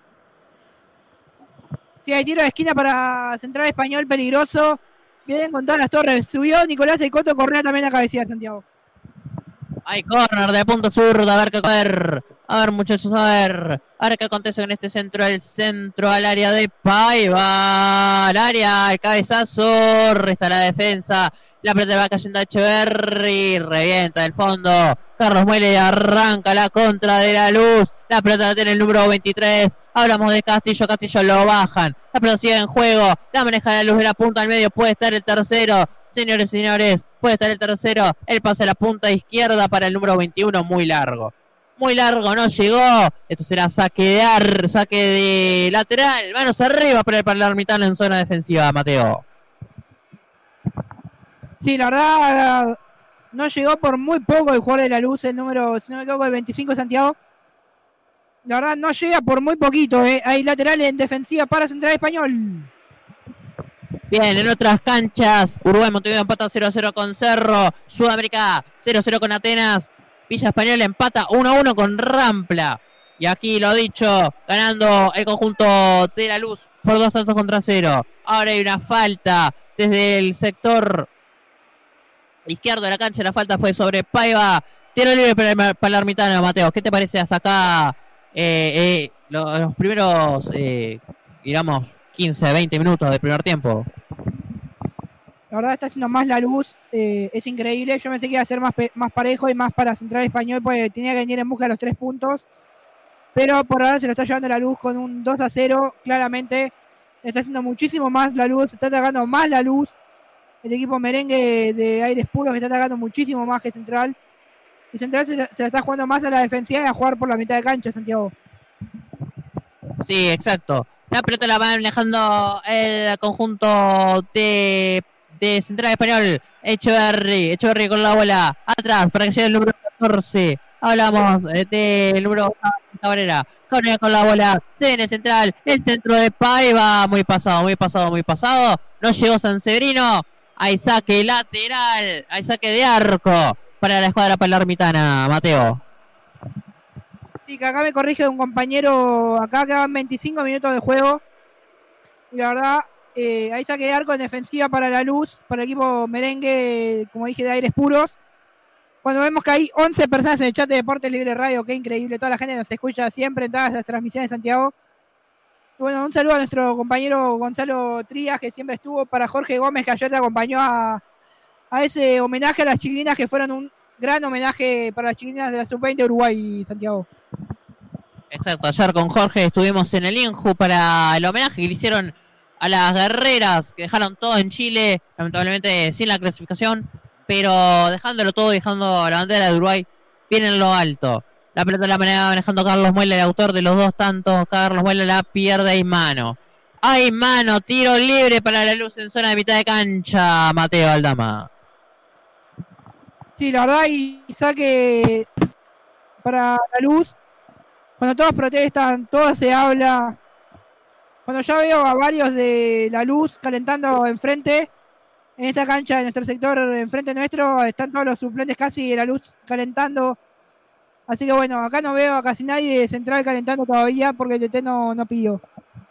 Sí, hay tiro de esquina para Central Español, peligroso. Vienen con todas las torres. Subió Nicolás Eicoto, Correa también la cabecilla, Santiago. Hay córner de punta zurda, a ver muchachos, a ver qué acontece con este centro. El centro al área de Paiva, al área, el cabezazo, resta la defensa. La pelota va cayendo a Echeverri, revienta del fondo. Carlos Muele arranca la contra de La Luz. La pelota la tiene el número 23. Hablamos de Castillo lo bajan. La pelota sigue en juego. La maneja La Luz de la punta al medio. Puede estar el tercero. Señores, puede estar el tercero. El pase a la punta izquierda para el número 21. Muy largo, no llegó. Esto será saque de lateral. Manos arriba para el palermitano en zona defensiva, Mateo. Sí, la verdad, no llegó por muy poco el jugador de La Luz, el número, si no me equivoco, el 25, Santiago. La verdad, no llega por muy poquito. Hay lateral en defensiva para Central Español. Bien, en otras canchas, Uruguay Montevideo empata 0-0 con Cerro. Sudamérica 0-0 con Atenas. Villa Española empata 1-1 con Rampla. Y aquí lo dicho, ganando el conjunto de La Luz por 2-0. Ahora hay una falta desde el sector izquierdo de la cancha. La falta fue sobre Paiva. Tiro libre para el palermitano, Mateo. ¿Qué te parece hasta acá los primeros, digamos, 15, 20 minutos del primer tiempo? La verdad está haciendo más La Luz, es increíble. Yo pensé que iba a ser más parejo y más para Central Español, porque tenía que venir en busca de los 3 puntos. Pero por ahora se lo está llevando La Luz con un 2-0. Claramente está haciendo muchísimo más La Luz, está atacando más La Luz. El equipo merengue de Aires Puros que está atacando muchísimo más que Central. Y Central se la está jugando más a la defensiva y a jugar por la mitad de cancha, Santiago. Sí, exacto. La pelota la va manejando el conjunto de Central Español. Echeverri con la bola atrás para que llegue el número 14. Hablamos del número Cabrera con la bola. Se viene Central. El centro de Paiva. Muy pasado. No llegó Sanseverino. Hay saque lateral. Hay saque de arco para la escuadra palermitana, Mateo. Sí, que acá me corrige un compañero. Acá quedan 25 minutos de juego. Y la verdad, hay saque de arco en defensiva para La Luz, para el equipo merengue, como dije, de Aires Puros. Cuando vemos que hay 11 personas en el chat de Deportes Libre Radio, qué increíble. Toda la gente nos escucha siempre en todas las transmisiones de Santiago. Y bueno, un saludo a nuestro compañero Gonzalo Trías, que siempre estuvo, para Jorge Gómez, que ayer te acompañó a ese homenaje a las chiquilinas, que fueron un gran homenaje para las chiquilinas de la Sub-20 de Uruguay, Santiago. Exacto, ayer con Jorge estuvimos en el Inju para el homenaje que le hicieron a las guerreras, que dejaron todo en Chile, lamentablemente sin la clasificación, pero dejándolo todo, dejando la bandera de Uruguay bien en lo alto. La pelota la manejando Carlos Muela, el autor de los 2 tantos. Carlos Muela la pierde, hay mano. Hay mano, tiro libre para La Luz en zona de mitad de cancha, Mateo Aldama. Sí, la verdad, y saque para La Luz. Cuando todos protestan, todo se habla. Cuando ya veo a varios de La Luz calentando enfrente, en esta cancha de nuestro sector, enfrente nuestro, están todos los suplentes casi de La Luz calentando. Así que bueno, acá no veo a casi nadie de Central calentando todavía porque el TT no pidió.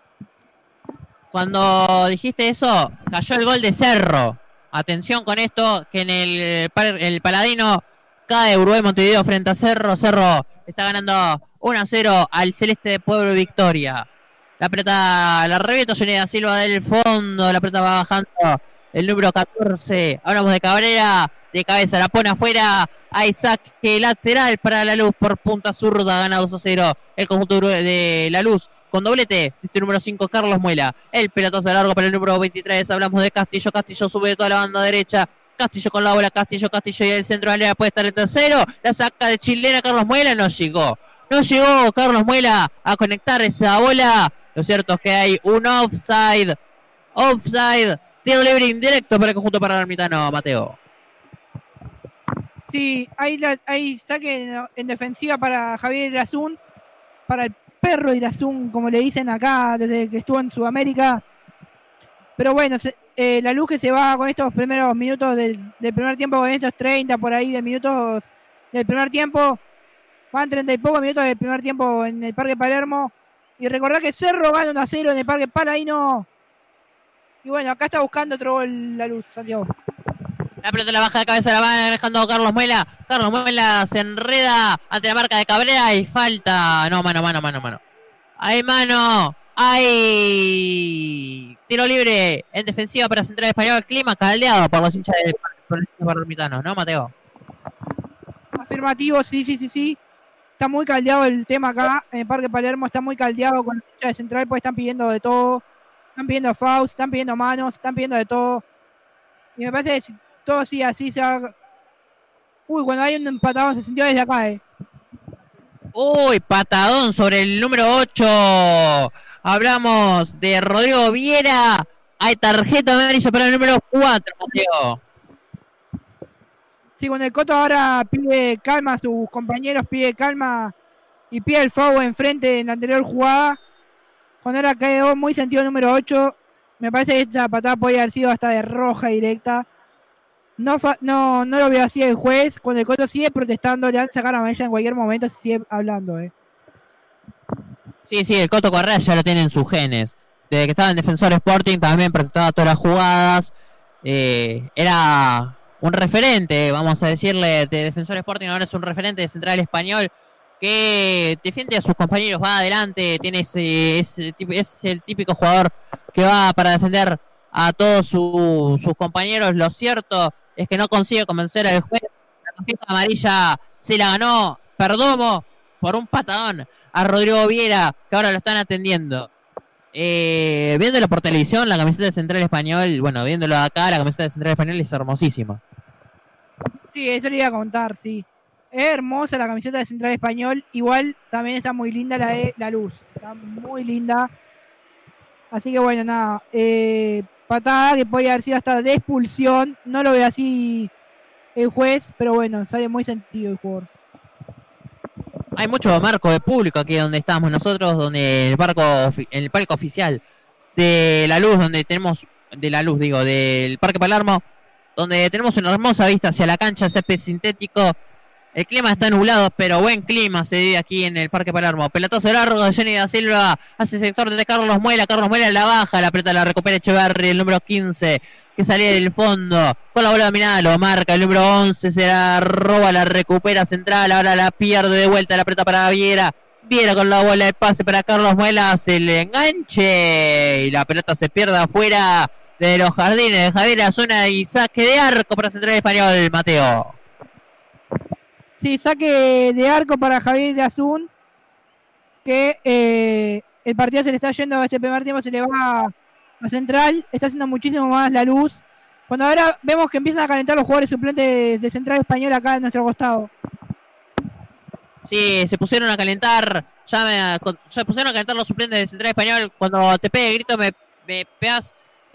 Cuando dijiste eso, cayó el gol de Cerro. Atención con esto, que en el Paladino cae Uruguay Montevideo frente a Cerro. Cerro está ganando 1-0 al Celeste de Pueblo Victoria. La pelota la revienta Johnny da Silva del fondo. La pelota va bajando el número 14. Hablamos de Cabrera. De cabeza la pone afuera. Hay saque lateral para La Luz por punta zurda. Gana 2-0 el conjunto de La Luz. Con doblete, este número 5, Carlos Muela. El pelotazo largo para el número 23. Hablamos de Castillo. Castillo sube de toda la banda derecha. Castillo con la bola. Castillo y el centro de la área puede estar el tercero. La saca de chilena Carlos Muela. No llegó Carlos Muela a conectar esa bola. Lo cierto es que hay un offside. Tiro libre indirecto para el conjunto palermitano, Mateo. Sí, hay saque en defensiva para Javier Irazún. Para el perro Irazún, como le dicen acá desde que estuvo en Sudamérica. Pero bueno, La Luz que se va con estos primeros minutos del primer tiempo, con estos 30 por ahí de minutos del primer tiempo. Van 30 y pocos minutos del primer tiempo en el Parque Palermo. Y recordad que Cerro gana 1-0 en el Parque Paladino. Y bueno, acá está buscando otro gol La Luz, Santiago. La pelota la baja de cabeza, la va manejando Carlos Muela. Carlos Muela se enreda ante la marca de Cabrera y falta. No, mano. Hay mano. Hay tiro libre en defensiva para Central Español. Clima caldeado por los hinchas de Palermitano, ¿no, Mateo? Afirmativo, sí. Está muy caldeado el tema acá en el Parque Palermo. Está muy caldeado con los hinchas de Central, pues están pidiendo de todo. Están pidiendo fouls, están pidiendo manos, están pidiendo de todo. Y me parece que todo sí, así se va. Uy, cuando hay un empatadón se sintió desde acá, Uy, patadón sobre el número 8. Hablamos de Rodrigo Viera. Hay tarjeta amarilla para el número 4, Mateo. Sí, cuando el Coto ahora pide calma a sus compañeros, pide calma y pide el foul enfrente en la anterior jugada. Cuando ahora quedó muy sentido el número 8, me parece que esta patada podía haber sido hasta de roja directa. No lo veo así el juez. Cuando el Coto sigue protestando, le van a sacar amarilla en cualquier momento, sigue hablando. Sí, el Coto Correa ya lo tiene en sus genes. Desde que estaba en Defensor Sporting también protestaba todas las jugadas. Era un referente, vamos a decirle, de Defensor Sporting. Ahora es un referente de Central Español que defiende a sus compañeros, va adelante, tiene es el típico jugador que va para defender a todos sus compañeros. Lo cierto es que no consigue convencer al juez. La tarjeta amarilla se la ganó Perdomo por un patadón a Rodrigo Viera, que ahora lo están atendiendo. Viéndolo por televisión, la camiseta de Central Español, bueno, viéndolo acá, la camiseta de Central Español es hermosísima. Sí, eso le iba a contar, sí. Es hermosa la camiseta de Central Español. Igual también está muy linda la de La Luz. Está muy linda. Así que bueno, nada. Patada que podía haber sido hasta de expulsión. No lo ve así el juez, pero bueno, sale muy sentido el jugador. Hay mucho marco de público aquí donde estamos nosotros, donde en el palco oficial de La Luz, donde tenemos, del Parque Palermo, donde tenemos una hermosa vista hacia la cancha, césped sintético. El clima está nublado, pero buen clima se vive aquí en el Parque Palermo. Pelotazo largo de Johnny da Silva hace el sector de Carlos Muela. Carlos Muela la baja, la pelota la recupera Echeverri, el número 15, que salía del fondo. Con la bola dominada lo marca el número 11, se la roba, la recupera Central. Ahora la pierde de vuelta, la pelota para Viera. Viera con la bola de pase para Carlos Muela, se le enganche y la pelota se pierde afuera de los jardines de Javier Azuna y saque de arco para Central Español, Mateo. Sí, saque de arco para Javier Azún, que el partido se le está yendo, este primer tiempo se le va a Central, está haciendo muchísimo más La Luz, Cuando ahora vemos que empiezan a calentar los jugadores suplentes de Central Español acá en nuestro costado. Sí, se pusieron a calentar. Se pusieron a calentar los suplentes de Central Español. Cuando te pegue el grito, me pegas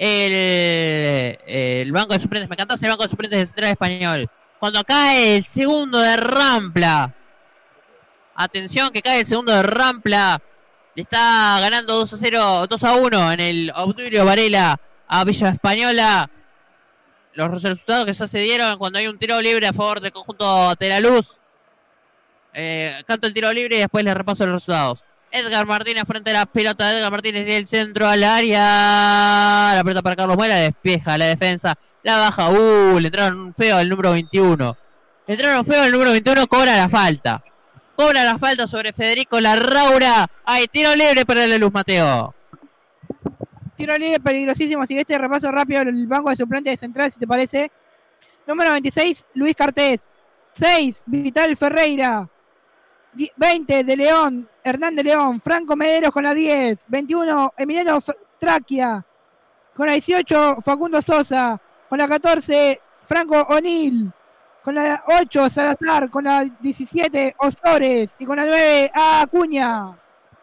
el banco de suplentes. Me cantás el banco de suplentes de Central Español. Cuando cae el segundo de Rampla. Atención que cae el segundo de Rampla. Le está ganando 2-1 en el Obdulio Varela a Villa Española. Los resultados que ya se dieron cuando hay un tiro libre a favor del conjunto de la Luz. Canto el tiro libre y después les repaso los resultados. Edgar Martínez frente a la pelota. Edgar Martínez y el centro al área. La pelota para Carlos Muela. Despeja la defensa. La baja. Le entraron feo al número 21. Le entraron feo al número 21. Cobra la falta. Cobra la falta sobre Federico Larraura. Hay tiro libre para la Luz, Mateo. Tiro libre peligrosísimo. Sigue este repaso rápido el banco de suplentes de Central, si te parece. Número 26, Luis Cartés. 6, Vital Ferreira. 20, De León, Hernán de León. Franco Mederos con la 10. 21, Emiliano Traquia. Con la 18, Facundo Sosa. Con la 14, Franco O'Neill. Con la 8, Salazar. Con la 17, Osores. Y con la 9, Acuña.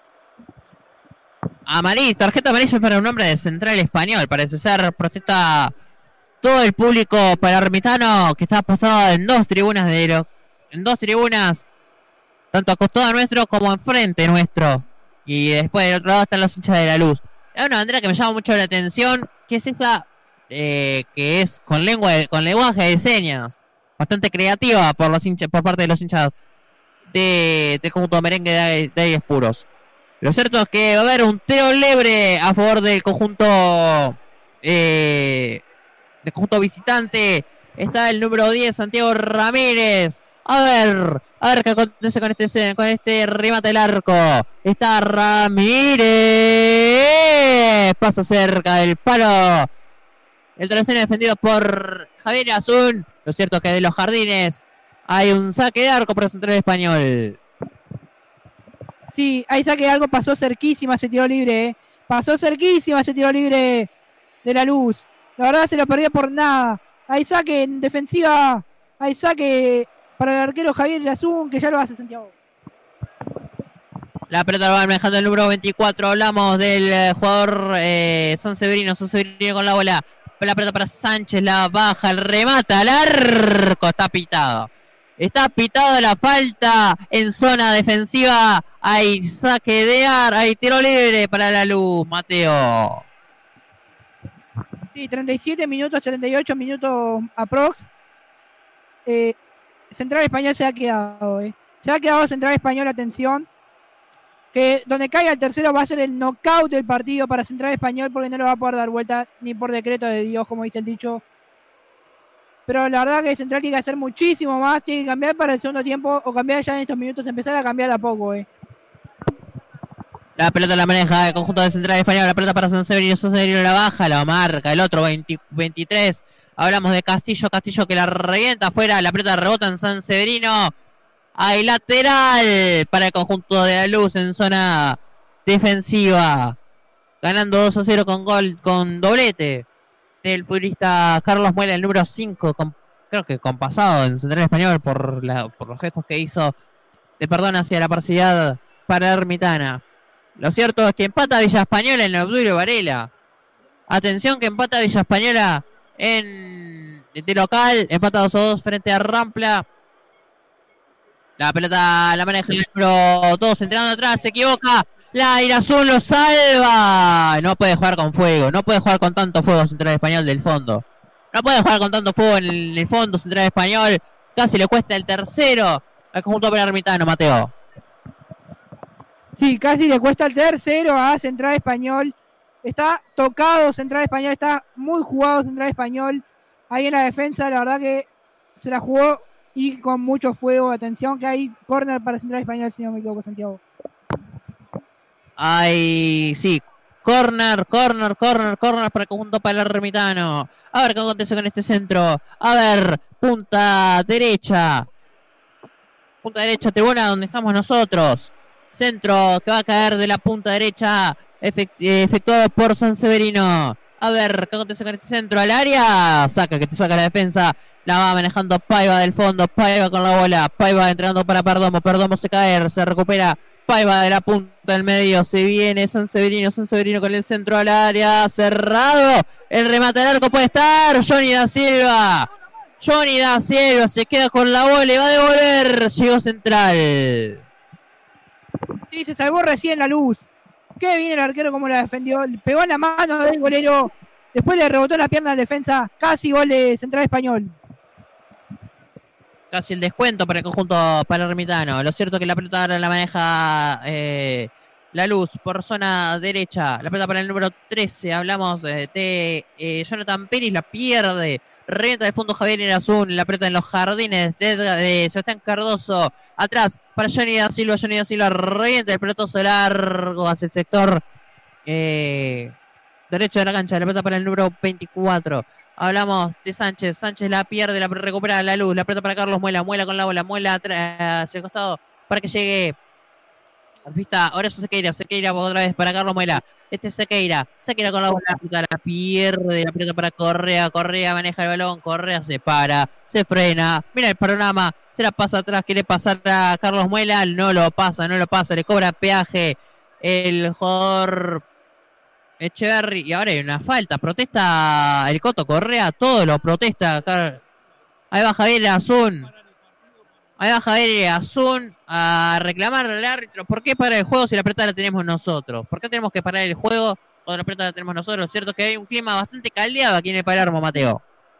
Amarillo, tarjeta amarilla para un hombre de Central Español. Parece ser, protesta todo el público palermitano que está apostado en dos tribunas tanto a costado nuestro como enfrente nuestro. Y después del otro lado están los hinchas de la Luz. Hay una bandera que me llama mucho la atención, que es esa que es con lenguaje de señas, bastante creativa por parte de los hinchas del conjunto merengue de Aires Puros. Lo cierto es que va a haber un tiro libre a favor del conjunto visitante. Está el número 10, Santiago Ramírez. A ver qué acontece con este remate del arco. Está Ramírez. Pasa cerca del palo. El travesaño defendido por Javier Azul. Lo cierto es que de los jardines hay un saque de arco para Central Español. Sí, ahí saque de arco, pasó cerquísima ese tiro libre. Pasó cerquísima ese tiro libre de la Luz. La verdad se lo perdió por nada. Hay saque en defensiva. Hay saque para el arquero Javier Azul, que ya lo hace Santiago. La pelota va manejando el número 24. Hablamos del jugador Sanseverino con la bola. La pelota para Sánchez, la baja, el remata al arco. Está pitado. Está pitado la falta en zona defensiva. Hay saque de hay tiro libre para la Luz, Mateo. Sí, 37 minutos, 38 minutos aprox. Central Español se ha quedado. Se ha quedado Central Español, atención. Que donde caiga el tercero va a ser el knockout del partido para Central Español, porque no lo va a poder dar vuelta ni por decreto de Dios, como dice el dicho. Pero la verdad que Central tiene que hacer muchísimo más, tiene que cambiar para el segundo tiempo o cambiar ya en estos minutos, empezar a cambiar de a poco. La pelota la maneja el conjunto de Central Español, la pelota para Sanseverino la baja, la marca el otro 23. Hablamos de Castillo que la revienta afuera, la pelota rebota en Sanseverino. Hay lateral para el conjunto de la Luz en zona defensiva. Ganando 2-0 con gol, con doblete del futbolista Carlos Muela, el número 5, creo que compasado en Central Español por los gestos que hizo de perdón hacia la parcialidad palermitana. Lo cierto es que empata Villa Española en el Obdulio Varela. Atención que empata Villa Española de local, empata 2-2 frente a Rampla. La pelota la maneja el número 2, entrenando atrás, se equivoca. La Irazul lo salva. No puede jugar con fuego, no puede jugar con tanto fuego Central Español del fondo. No puede jugar con tanto fuego en el fondo Central Español. Casi le cuesta el tercero al conjunto palermitano, Mateo. Sí, casi le cuesta el tercero a Central Español. Está tocado Central Español, está muy jugado Central Español. Ahí en la defensa, la verdad que se la jugó y con mucho fuego. Atención que hay córner para Central Español, si no me equivoco, Santiago. Ay, sí, córner para el conjunto palermitano. A ver qué acontece con este centro. A ver, punta derecha, tribuna donde estamos nosotros. Centro que va a caer de la punta derecha, efectuado por Sanseverino. A ver, ¿qué acontece con este centro al área? Saca, que te saca la defensa. La va manejando Paiva del fondo. Paiva con la bola. Paiva entregando para Perdomo. Perdomo se cae, se recupera. Paiva de la punta del medio. Se viene Sanseverino. Sanseverino con el centro al área. Cerrado. El remate al arco puede estar. Johnny da Silva. Johnny da Silva se queda con la bola y va a devolver. Llegó Central. Sí, se salvó recién La Luz. Qué bien el arquero como la defendió. Pegó en la mano del golero. Después le rebotó la pierna al defensa. Casi gol de Central Español. Casi el descuento para el conjunto palermitano. Lo cierto es que la pelota ahora la maneja La Luz por zona derecha. La pelota para el número 13. Hablamos de Jonathan Pérez. La pierde. Revienta de fondo Javier Irazún. La pelota en los jardines de Sebastián Cardoso. Atrás para Johnny da Silva. Johnny da Silva revienta el pelotazo largo hacia el sector derecho de la cancha. La pelota para el número 24. Hablamos de Sánchez. Sánchez la pierde, la recupera La Luz. La pelota para Carlos Muela. Muela con la bola. Muela hacia el costado para que llegue. Vista Horacio Sequeira. Sequeira otra vez para Carlos Muela. Sequeira. Sequeira con la bola. La pierde. La pelota para Correa. Correa maneja el balón. Correa se para. Se frena. Mira el panorama. Se la pasa atrás. Quiere pasar a Carlos Muela. No lo pasa. Le cobra peaje el jugador Echeverri. Y ahora hay una falta. Protesta el Coto Correa. Todo lo protesta. Ahí va Javier Azún. A reclamar al árbitro. ¿Por qué parar el juego si la pelota la tenemos nosotros? ¿Por qué tenemos que parar el juego cuando la pelota la tenemos nosotros? Es cierto que hay un clima bastante caldeado aquí en el Palermo, Mateo.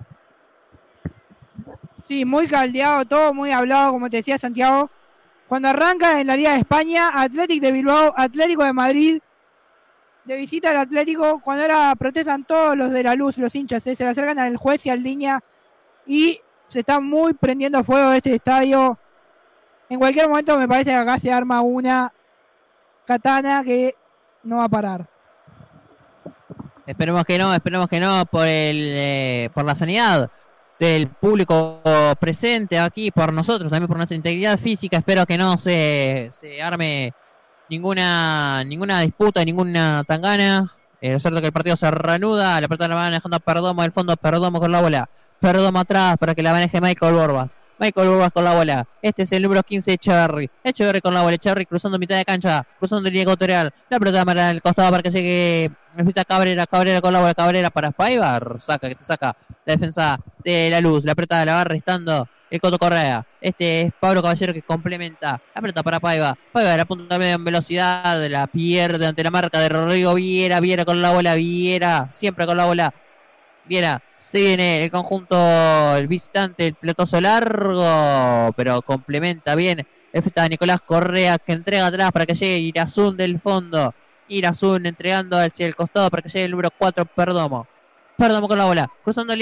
Sí, muy caldeado, todo muy hablado, como te decía Santiago. Cuando arranca en la Liga de España, Atlético de Bilbao, Atlético de Madrid, de visita al Atlético, cuando ahora protestan todos los de La Luz, los hinchas, se le acercan al juez y al línea y se está muy prendiendo fuego este estadio. En cualquier momento me parece que acá se arma una katana que no va a parar. Esperemos que no, por la sanidad del público presente aquí, por nosotros, también por nuestra integridad física. Espero que no se arme ninguna disputa, ninguna tangana. Es cierto que el partido se reanuda. La pelota la va manejando a Perdomo del fondo. Perdomo con la bola. Perdomo atrás para que la maneje Michael Borbas. Michael Borbas con la bola. Este es el número 15, Echeverri. Echeverri con la bola. Echeverri cruzando mitad de cancha. Cruzando línea ecuatorial. La pelota para el costado para que llegue. Necesita Cabrera. Cabrera con la bola. Cabrera para Paiva. Saca la defensa de La Luz. La pelota la va restando el Coto Correa. Este es Pablo Caballero que complementa. La pelota para Paiva. Paiva de la punta medio en velocidad. La pierde ante la marca de Rodrigo Viera. Viera con la bola. Viera siempre con la bola. Viera, se viene el conjunto, el visitante, el pelotazo largo, pero complementa bien. Está Nicolás Correa que entrega atrás para que llegue Irazún del fondo. Irazún entregando hacia el costado para que llegue el número 4, Perdomo. Perdomo con la bola, cruzando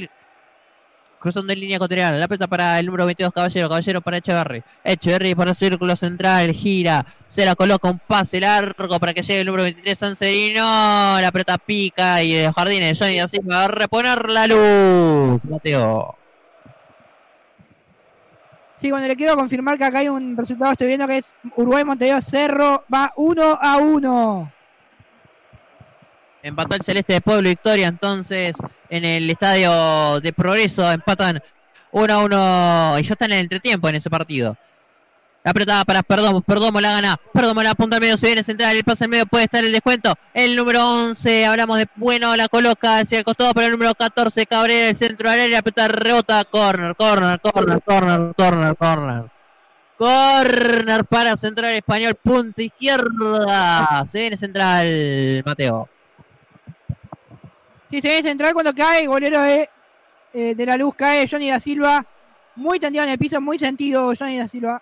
en línea ecuatorial. La pelota para el número 22, Caballero. Caballero para Echeverri. Echeverri para el círculo central. Gira. Se la coloca un pase largo para que llegue el número 23, Sanserino. La pelota pica y de los jardines Johnny da Silva va a reponer La Luz. Mateo. Sí, bueno, le quiero confirmar que acá hay un resultado. Estoy viendo que es Uruguay-Montevideo Cerro. Va 1-1. Empató el Celeste de Pueblo Victoria, entonces en el estadio de Progreso empatan 1-1 y ya están en el entretiempo en ese partido. La pelota para Perdomo la gana, Perdomo la apunta al medio, se viene central, el pase al medio, puede estar el descuento. El número 11, hablamos de Bueno, la coloca hacia el costado para el número 14, Cabrera, el centro del área, la pelota rebota, corner para Central Español, punta izquierda, se viene Central, Mateo. Sí, se viene Central cuando cae, golero de La Luz cae, Johnny da Silva, muy tendido en el piso, muy sentido Johnny da Silva.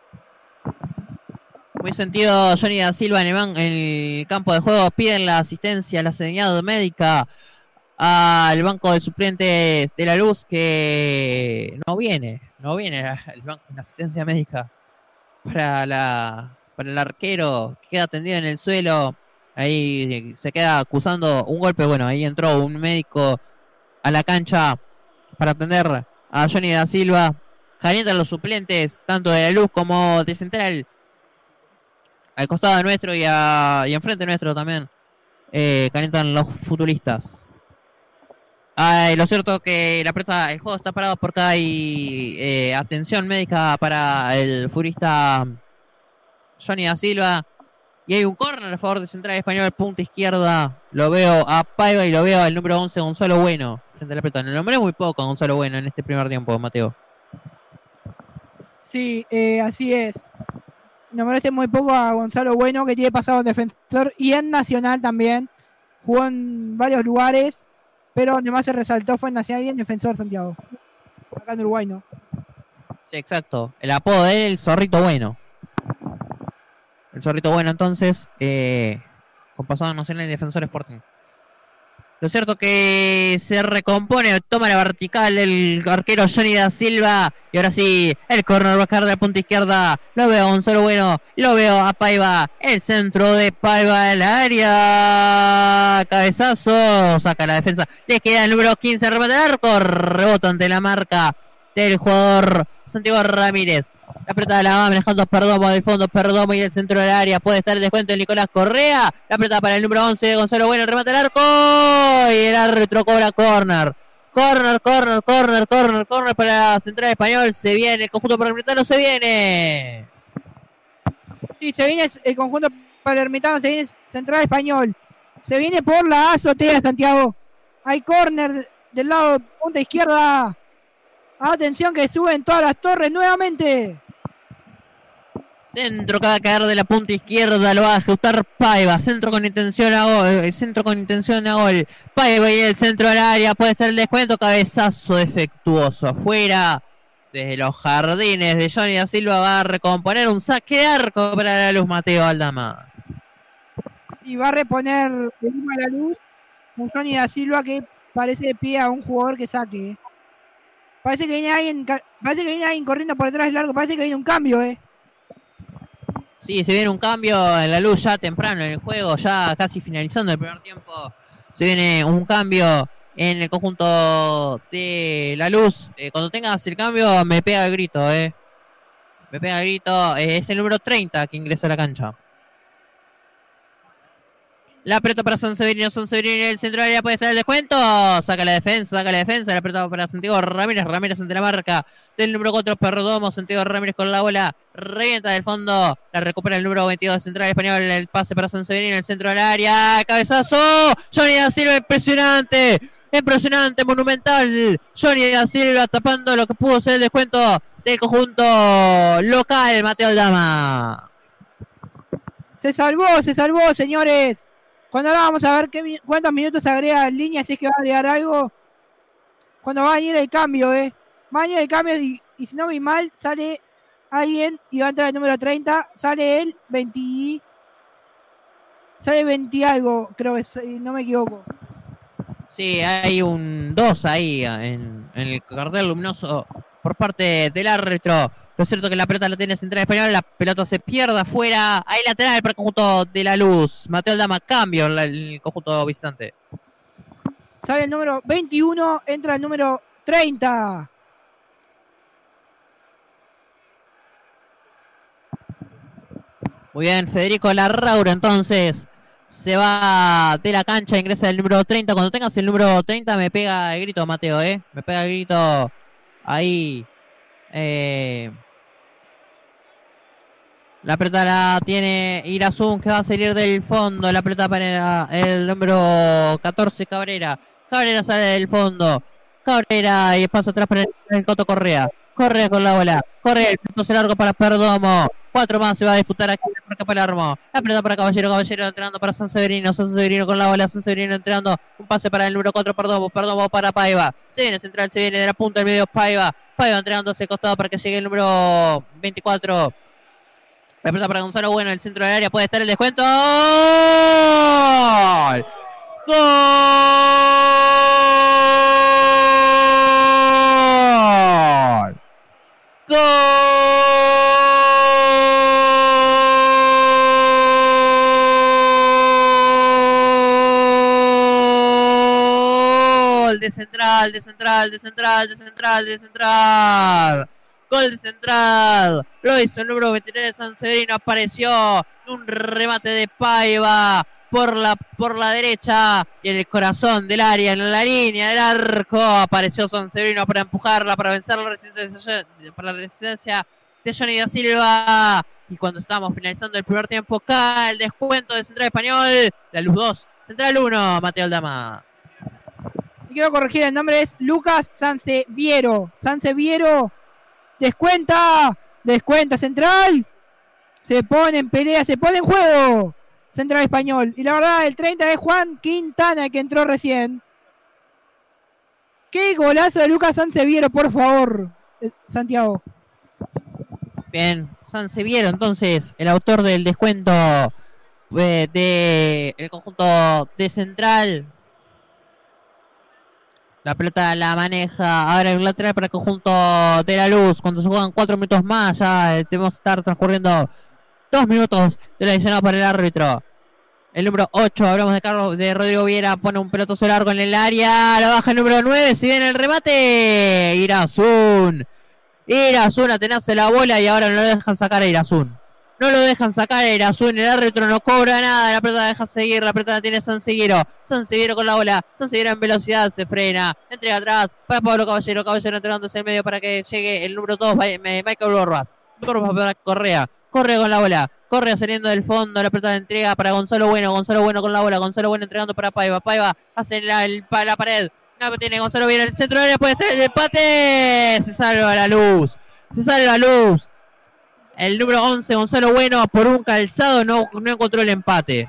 Muy sentido Johnny da Silva en el campo de juego. Piden la asistencia, la señal médica al banco de suplentes de La Luz, que no viene el banco, la asistencia médica para el arquero, que queda tendido en el suelo. Ahí se queda acusando un golpe. Bueno, ahí entró un médico a la cancha para atender a Johnny da Silva. Calientan los suplentes, tanto de La Luz como de Central, al costado nuestro y enfrente nuestro también. Calientan los futbolistas. Lo cierto que el juego está parado porque hay atención médica para el futbolista Johnny da Silva. Y hay un córner a favor de Central Español, punta izquierda. Lo veo a Paiva y lo veo al número 11, Gonzalo Bueno. Frente a la pelota. Le nombré muy poco a Gonzalo Bueno en este primer tiempo, Mateo. Sí, así es. Nombraste muy poco a Gonzalo Bueno, que tiene pasado en Defensor y en Nacional también. Jugó en varios lugares, pero donde más se resaltó fue en Nacional y en Defensor, Santiago. Acá en Uruguay, ¿no? Sí, exacto. El apodo de él, el Zorrito Bueno. El Zorrito Bueno, entonces, con pasado Nacional y Defensor Sporting. Lo cierto que se recompone, toma la vertical el arquero Johnny da Silva. Y ahora sí, el corner bajar de la punta izquierda. Lo veo a Gonzalo Bueno, lo veo a Paiva. El centro de Paiva del área. Cabezazo, saca la defensa. Le queda el número 15, remate al arco. Rebota ante la marca del jugador Santiago Ramírez. La pelota la va manejando Perdomo del fondo, Perdomo y el centro del área. Puede estar el descuento de Nicolás Correa. La pelota para el número 11, Gonzalo Bueno, el remate al arco. Y el árbitro cobra córner. Córner para Central Español. Se viene el conjunto palermitano, se viene. Sí, se viene el conjunto palermitano, se viene Central Español. Se viene por la azotea, Santiago. Hay córner del lado punta izquierda. Atención que suben todas las torres nuevamente. Centro que va a caer de la punta izquierda, lo va a ajustar Paiva. Centro con intención a gol. Paiva y el centro del área, puede ser el descuento. Cabezazo defectuoso afuera. Desde los jardines de Johnny da Silva va a recomponer un saque de arco para la Luz, Mateo Aldama. Y va a reponer la Luz con Johnny da Silva, que parece de pie a un jugador que saque. Parece que viene alguien corriendo por detrás del largo. Parece que viene un cambio, Sí, se viene un cambio en la Luz ya temprano en el juego, ya casi finalizando el primer tiempo. Se viene un cambio en el conjunto de la Luz. Cuando tengas el cambio, me pega el grito, Me pega el grito. Es el número 30 que ingresa a la cancha. La pelota para Sanseverino en el centro del área, puede estar el descuento. Saca la defensa. La pelota para Santiago Ramírez ante la marca del número 4, Perdomo. Santiago Ramírez con la bola, revienta del fondo. La recupera el número 22 de Central Español. El pase para Sanseverino en el centro del área. Cabezazo. Johnny da Silva, impresionante, monumental. Johnny da Silva tapando lo que pudo ser el descuento del conjunto local, Mateo Aldama. Se salvó, señores. Cuando ahora vamos a ver cuántos minutos agrega en línea, si es que va a agregar algo. Cuando va a venir el cambio, Va a venir el cambio y si no vi mal, sale alguien y va a entrar el número 30. Sale el 20. Sale 20 algo, creo que no me equivoco. Sí, hay un 2 ahí en el cartel luminoso por parte del árbitro. Lo cierto que la pelota la tiene Central Español, la pelota se pierde afuera. Hay lateral para el conjunto de la Luz. Mateo Aldama, cambio en el conjunto visitante. Sale el número 21, entra el número 30. Muy bien, Federico Larraura entonces se va de la cancha, ingresa el número 30. Cuando tengas el número 30 me pega el grito, Mateo, Me pega el grito ahí. La pelota la tiene Irazún, que va a salir del fondo. La pelota para el número 14, Cabrera. Cabrera sale del fondo. Cabrera y paso atrás para el Coto Correa. Correa con la bola. Correa, el punto largo para Perdomo. 4 más se va a disputar aquí en la marca Palermo. La pelota para Caballero entrenando para Sanseverino con la bola. Sanseverino entrenando. Un pase para el número 4, Perdomo para Paiva. Se viene central, se viene de la punta del medio Paiva entrenando hacia el costado para que llegue el número 24. La pelota para Gonzalo Bueno, el centro del área, puede estar el descuento. ¡Gol! ¡Gol! ¡Gol! De central. Gol de Central. Lo hizo el número 23 de Sanseverino. Apareció un remate de Paiva. por la derecha y en el corazón del área, en la línea del arco, apareció Sanseverino para empujarla, para vencer la resistencia de Johnny da Silva. Y cuando estamos finalizando el primer tiempo, cae el descuento de Central Español. La Luz 2, Central 1, Mateo Aldama. Y quiero corregir, el nombre es Lucas Sanseviero. Sanseviero descuenta Central. Se pone en pelea, se pone en juego Central Español. Y la verdad, el 30 es Juan Quintana, que entró recién. Qué golazo de Lucas Sanseviero, por favor, Santiago. Bien, Sanseviero, entonces, el autor del descuento del conjunto de Central. La pelota la maneja ahora el lateral para el conjunto de La Luz. Cuando se juegan 4 minutos más, ya debemos estar transcurriendo 2 minutos de la adicional para el árbitro. El número 8, hablamos de Rodrigo Viera, pone un pelotazo largo en el área. La baja el número 9, si viene el remate. Irazún atenace la bola y ahora no lo dejan sacar a Irazún. No lo dejan sacar a Irazún, el árbitro no cobra nada, la pelota deja seguir, la pelota la tiene Sanseviero con la bola, Sanseviero en velocidad, se frena, entrega atrás para Pablo Caballero entregándose en medio para que llegue el número 2, Michael Borbas para Correa con la bola, Correa saliendo del fondo, la pelota de entrega para Gonzalo Bueno con la bola, Gonzalo Bueno entregando para Paiva hace la pared, no tiene Gonzalo Bueno el centro de área, puede ser el empate, se salva La Luz. El número 11, Gonzalo Bueno, por un calzado no encontró el empate.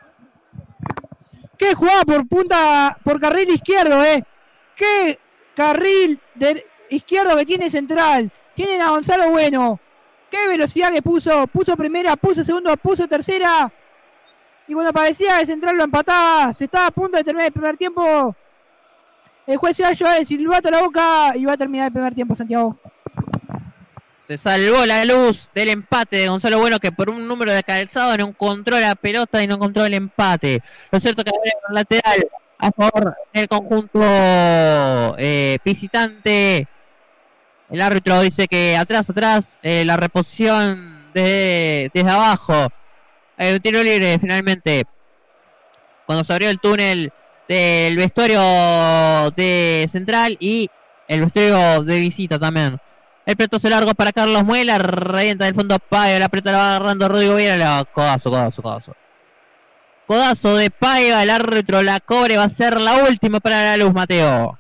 Qué jugada por carril izquierdo, Qué carril izquierdo que tiene Central. Tienen a Gonzalo Bueno. Qué velocidad que puso. Puso primera, puso segundo, puso tercera. Y cuando parecía que Central lo empataba, se estaba a punto de terminar el primer tiempo. El juez se va a llevar el silbato a la boca y va a terminar el primer tiempo, Santiago. Se salvó La Luz del empate de Gonzalo Bueno, que por un número de calzado no encontró la pelota y no encontró el empate. Lo cierto que había un lateral a favor del conjunto visitante. El árbitro dice que atrás, la reposición desde abajo. Un tiro libre finalmente. Cuando se abrió el túnel del vestuario de Central y el vestuario de visita también. El pelotazo largo para Carlos Muela, revienta del fondo Paiva, la pelota la va agarrando Rodrigo Viera, codazo. Codazo de Paiva, el árbitro la cobre, va a ser la última para La Luz, Mateo.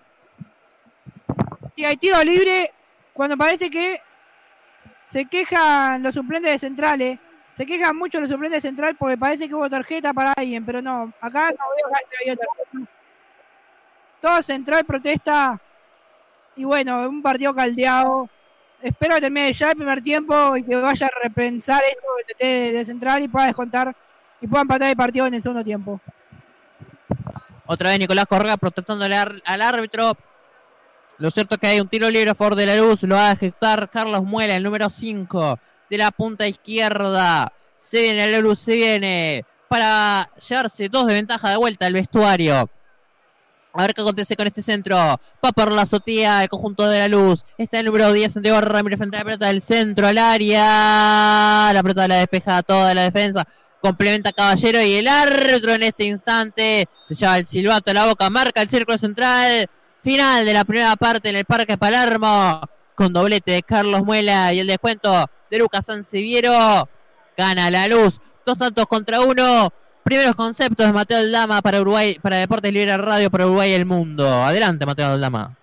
Sí, hay tiro libre cuando parece que se quejan los suplentes de Central, Se quejan mucho los suplentes de Central porque parece que hubo tarjeta para alguien, pero no, acá no veo que haya tarjeta. Todo Central protesta. Y bueno, un partido caldeado. Espero que termine ya el primer tiempo y que vaya a repensar esto de Central y pueda descontar y pueda empatar el partido en el segundo tiempo. Otra vez Nicolás Correa protestándole al árbitro. Lo cierto es que hay un tiro libre a favor de La Luz. Lo va a ejecutar Carlos Muela, el número 5 de la punta izquierda. Se viene La Luz, para llevarse 2 de ventaja de vuelta al vestuario. A ver qué acontece con este centro. Va por la azotea, el conjunto de La Luz. Está el número 10, Santiago Ramírez frente a la pelota del centro al área. La pelota la despeja toda la defensa. Complementa Caballero y el árbitro en este instante se lleva el silbato a la boca. Marca el círculo central. Final de la primera parte en el Parque Palermo. Con doblete de Carlos Muela y el descuento de Lucas Sanseviero. Gana La Luz. 2 tantos contra 1. Primeros conceptos de Mateo Aldama para Uruguay, para Deportes Libre Radio, para Uruguay y el mundo. Adelante, Mateo Aldama.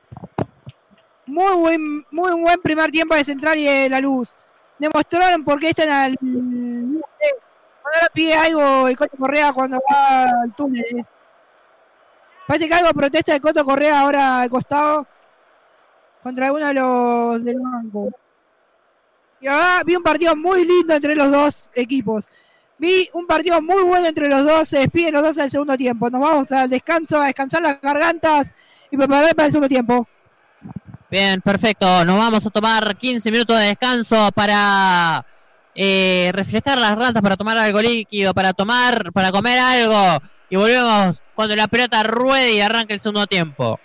Muy buen primer tiempo de Central y de La Luz. Demostraron por qué están al... Cuando ahora pide algo el Coto Correa cuando va al túnel. Parece que algo protesta el Coto Correa ahora al costado contra uno de los del banco. Y ahora vi un partido muy lindo entre los dos equipos. Vi un partido muy bueno entre los dos. Se despiden los dos al segundo tiempo. Nos vamos al descanso, a descansar las gargantas y preparar para el segundo tiempo. Bien, perfecto. Nos vamos a tomar 15 minutos de descanso para refrescar las gargantas, para tomar algo líquido, para comer algo. Y volvemos cuando la pelota ruede y arranque el segundo tiempo.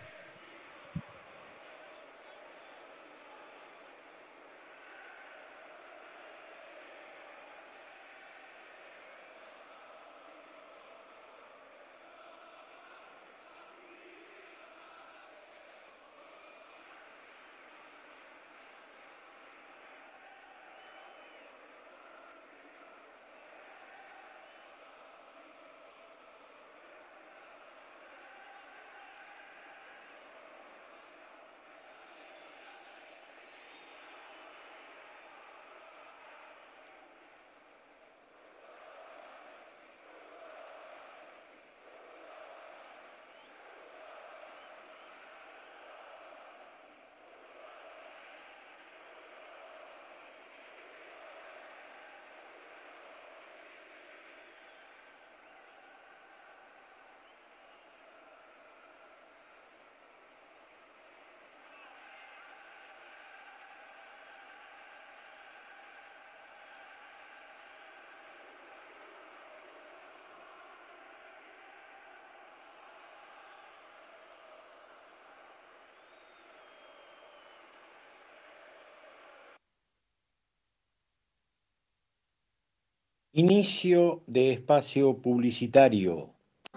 Inicio de espacio publicitario.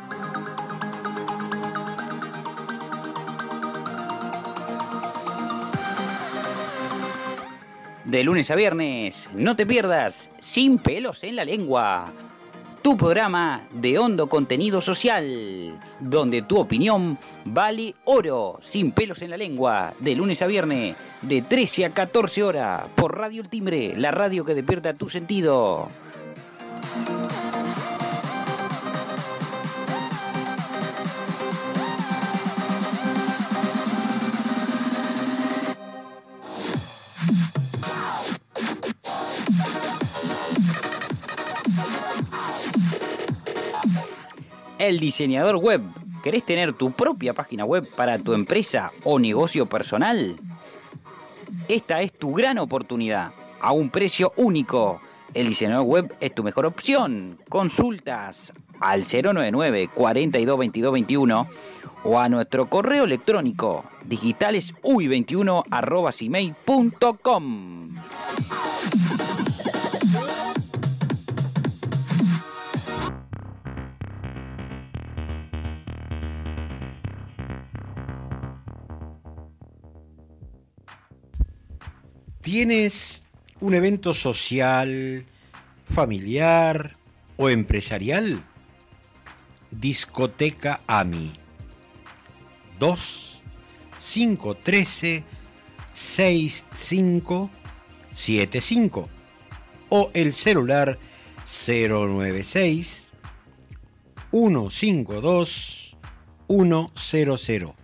De lunes a viernes, no te pierdas Sin Pelos en la Lengua, tu programa de hondo contenido social, donde tu opinión vale oro. Sin Pelos en la Lengua, de lunes a viernes, de 13 a 14 horas, por Radio El Timbre, la radio que despierta tu sentido. El diseñador web. ¿Querés tener tu propia página web para tu empresa o negocio personal? Esta es tu gran oportunidad, a un precio único. El diseñador web es tu mejor opción. Consultas al 099 42 22 21 o a nuestro correo electrónico digitalesuy21@gmail.com. ¿Tienes un evento social, familiar o empresarial? Discoteca AMI 2 513 6575 o el celular 096 152 100.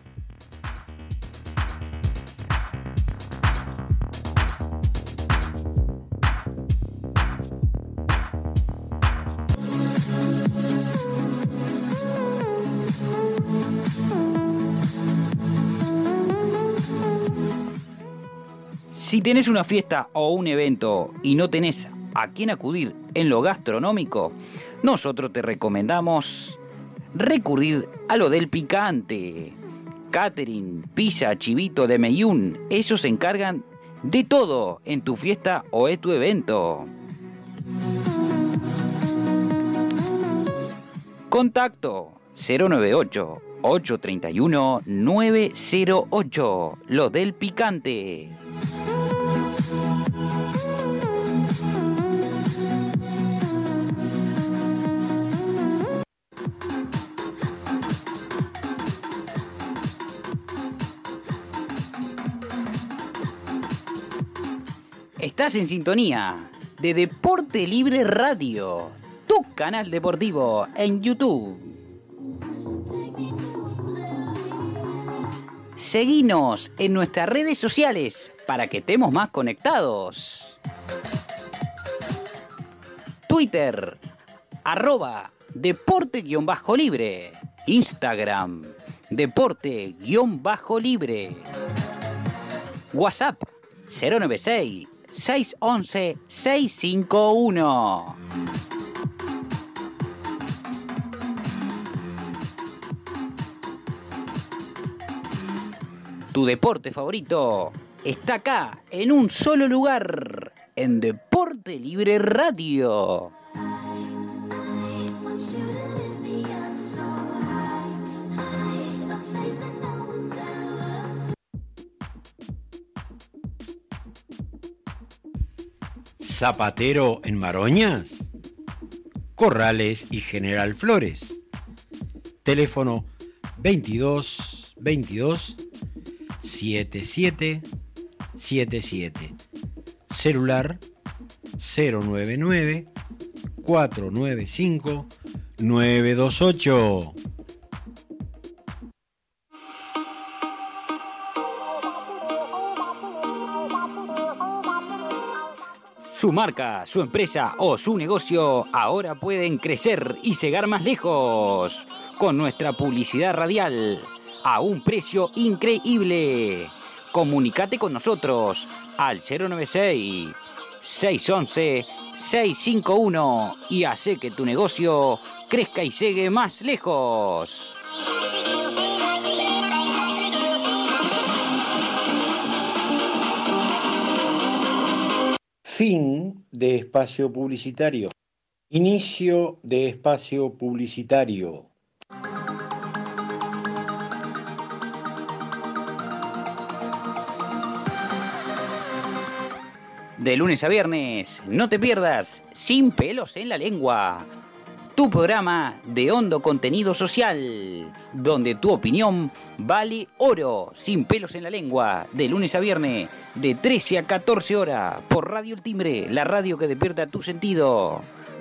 Si tenés una fiesta o un evento y no tenés a quién acudir en lo gastronómico, nosotros te recomendamos recurrir a lo del picante. Catering, pizza, chivito de Meyún, ellos se encargan de todo en tu fiesta o en tu evento. Contacto 098 831 908, lo del picante. Estás en sintonía de Deporte Libre Radio, tu canal deportivo en YouTube. Seguinos en nuestras redes sociales para que estemos más conectados. Twitter, @deporte_libre. Instagram, deporte_libre. WhatsApp, 096 611 651. Tu deporte favorito está acá, en un solo lugar, en Deporte Libre Radio. Zapatero en Maroñas, Corrales y General Flores. Teléfono 22 22 77 77. Celular 099 495 928. Su marca, su empresa o su negocio ahora pueden crecer y llegar más lejos con nuestra publicidad radial a un precio increíble. Comunicate con nosotros al 096 611 651 y hace que tu negocio crezca y llegue más lejos. Fin de espacio publicitario. Inicio de espacio publicitario. De lunes a viernes, no te pierdas Sin Pelos en la Lengua, tu programa de hondo contenido social, donde tu opinión vale oro. Sin Pelos en la Lengua, de lunes a viernes, de 13 a 14 horas, por Radio El Timbre, la radio que despierta tu sentido.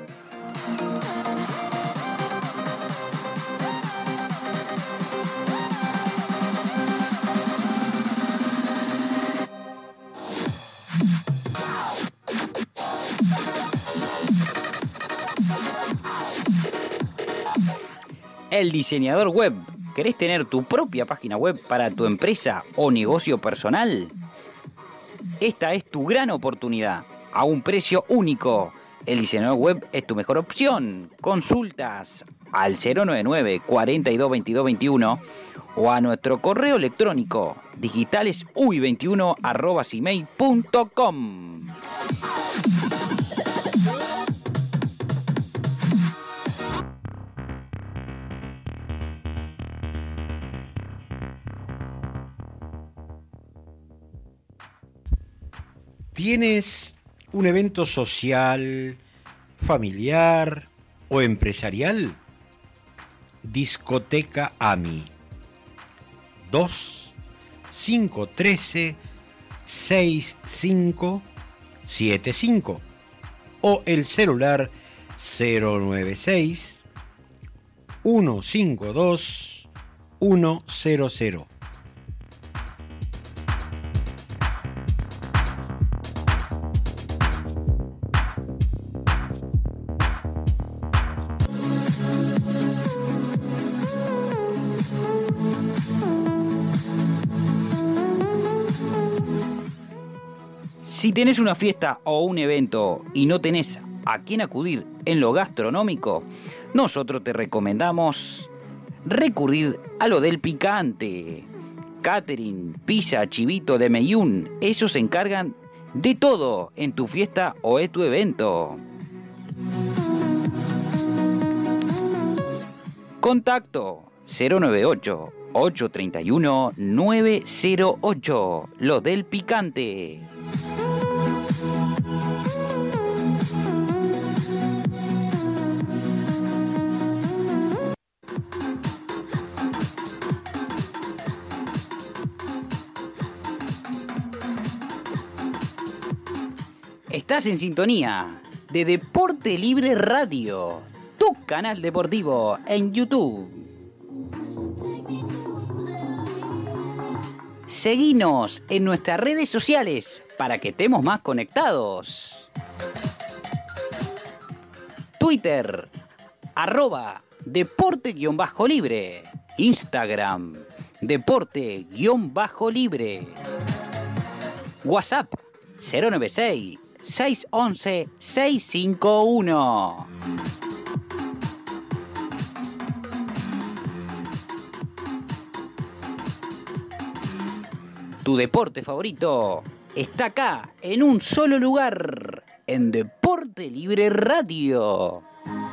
El diseñador web. ¿Querés tener tu propia página web para tu empresa o negocio personal? Esta es tu gran oportunidad, a un precio único. El diseñador web es tu mejor opción. Consultas al 099 42 22 21 o a nuestro correo electrónico digitalesuy21@gmail.com. ¿Tienes un evento social, familiar o empresarial? Discoteca AMI 2 513 6575 o el celular 096 152 100. Si tenés una fiesta o un evento y no tenés a quién acudir en lo gastronómico, nosotros te recomendamos recurrir a lo del picante. Catering, pizza, chivito de Meyún, ellos se encargan de todo en tu fiesta o en tu evento. Contacto 098 831 908, lo del picante. Estás en sintonía de Deporte Libre Radio, tu canal deportivo en YouTube. Seguinos en nuestras redes sociales para que estemos más conectados. Twitter, @deporte_libre. Instagram, deporte_libre. WhatsApp, 096 611 651. Tu deporte favorito está acá, en un solo lugar, en Deporte Libre Radio.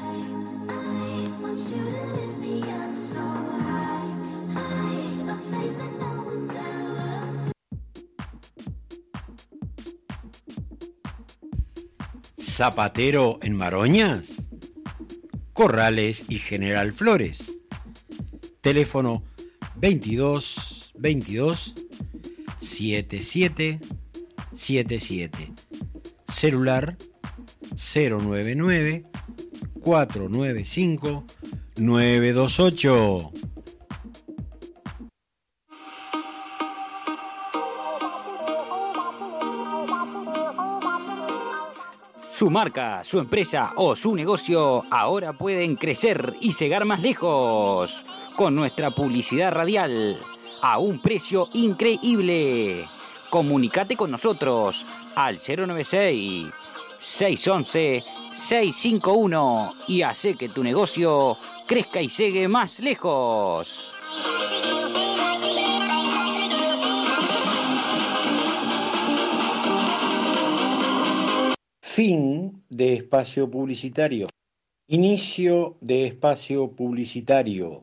Zapatero en Maroñas, Corrales y General Flores. Teléfono 22 22 77 77. Celular 099 495 928. Su marca, su empresa o su negocio ahora pueden crecer y llegar más lejos con nuestra publicidad radial a un precio increíble. Comunicate con nosotros al 096 611 651 y hace que tu negocio crezca y llegue más lejos. Fin de espacio publicitario. Inicio de espacio publicitario.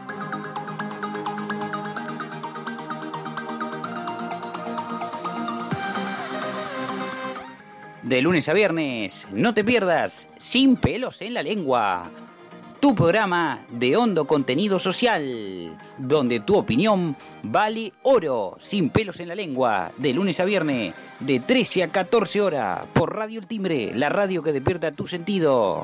De lunes a viernes, no te pierdas Sin pelos en la lengua, tu programa de hondo contenido social, donde tu opinión vale oro. Sin pelos en la lengua, de lunes a viernes, de 13 a 14 horas, por Radio El Timbre, la radio que despierta tu sentido.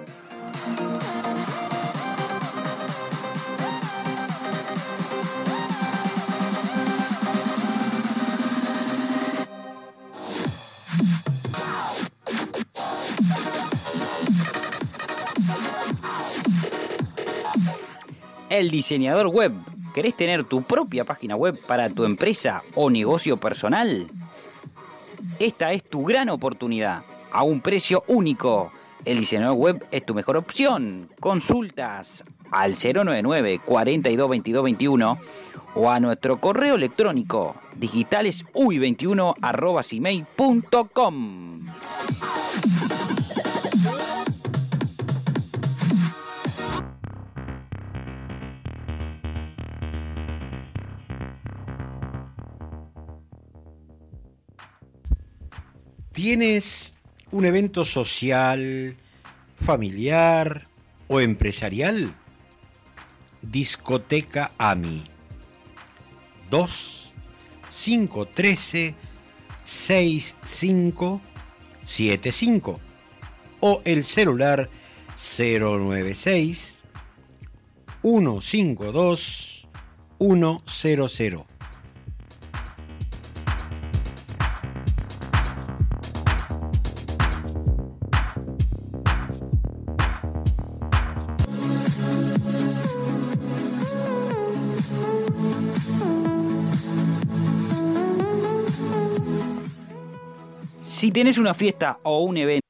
El diseñador web. ¿Querés tener tu propia página web para tu empresa o negocio personal? Esta es tu gran oportunidad, a un precio único. El diseñador web es tu mejor opción. Consultas al 099 42 22 21 o a nuestro correo electrónico digitalesuy21@gmail.com. ¿Tienes un evento social, familiar o empresarial? Discoteca AMI 2 513 6575 o el celular 096 152 100. Si tenés una fiesta o un evento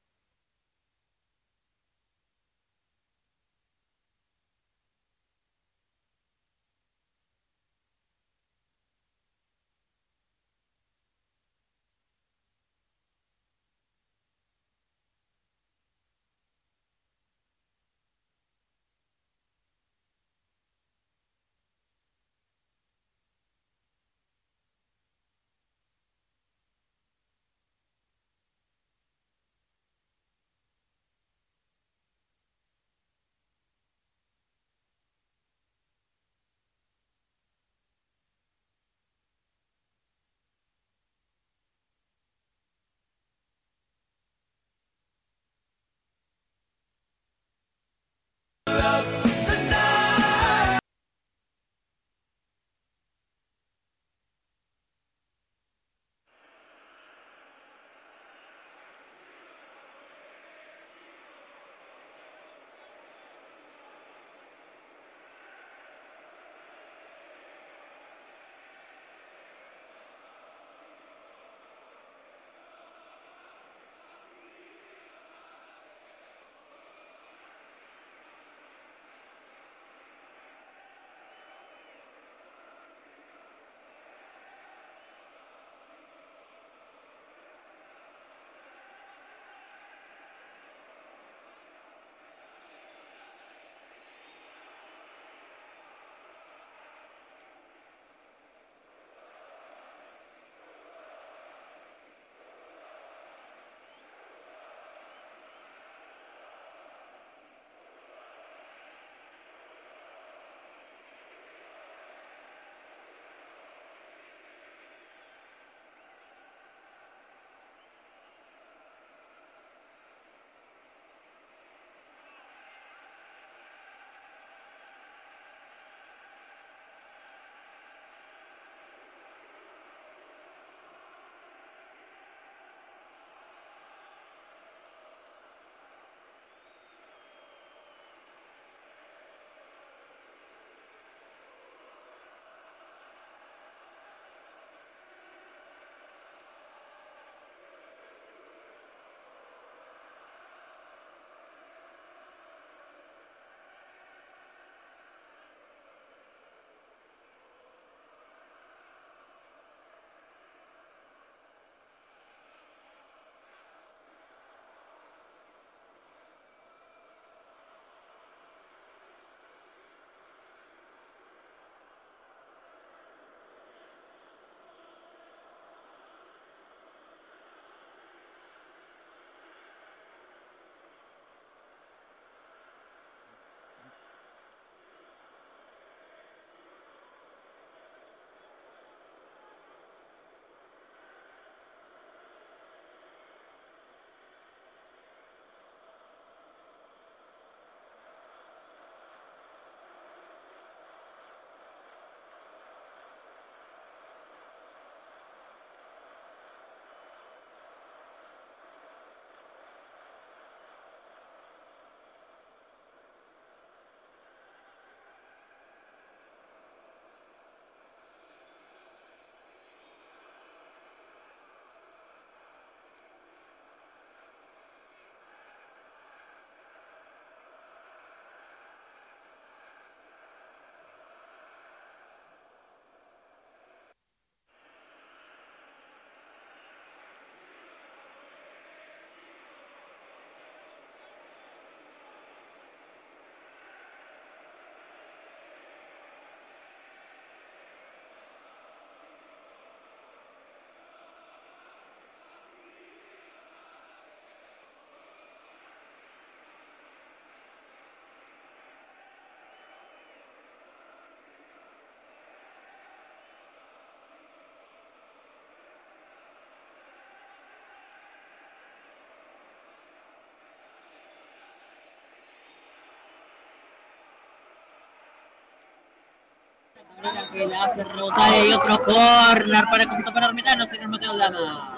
Que la hace rebotar y otro corner para el conjunto palermitano, señor Mateo Aldama.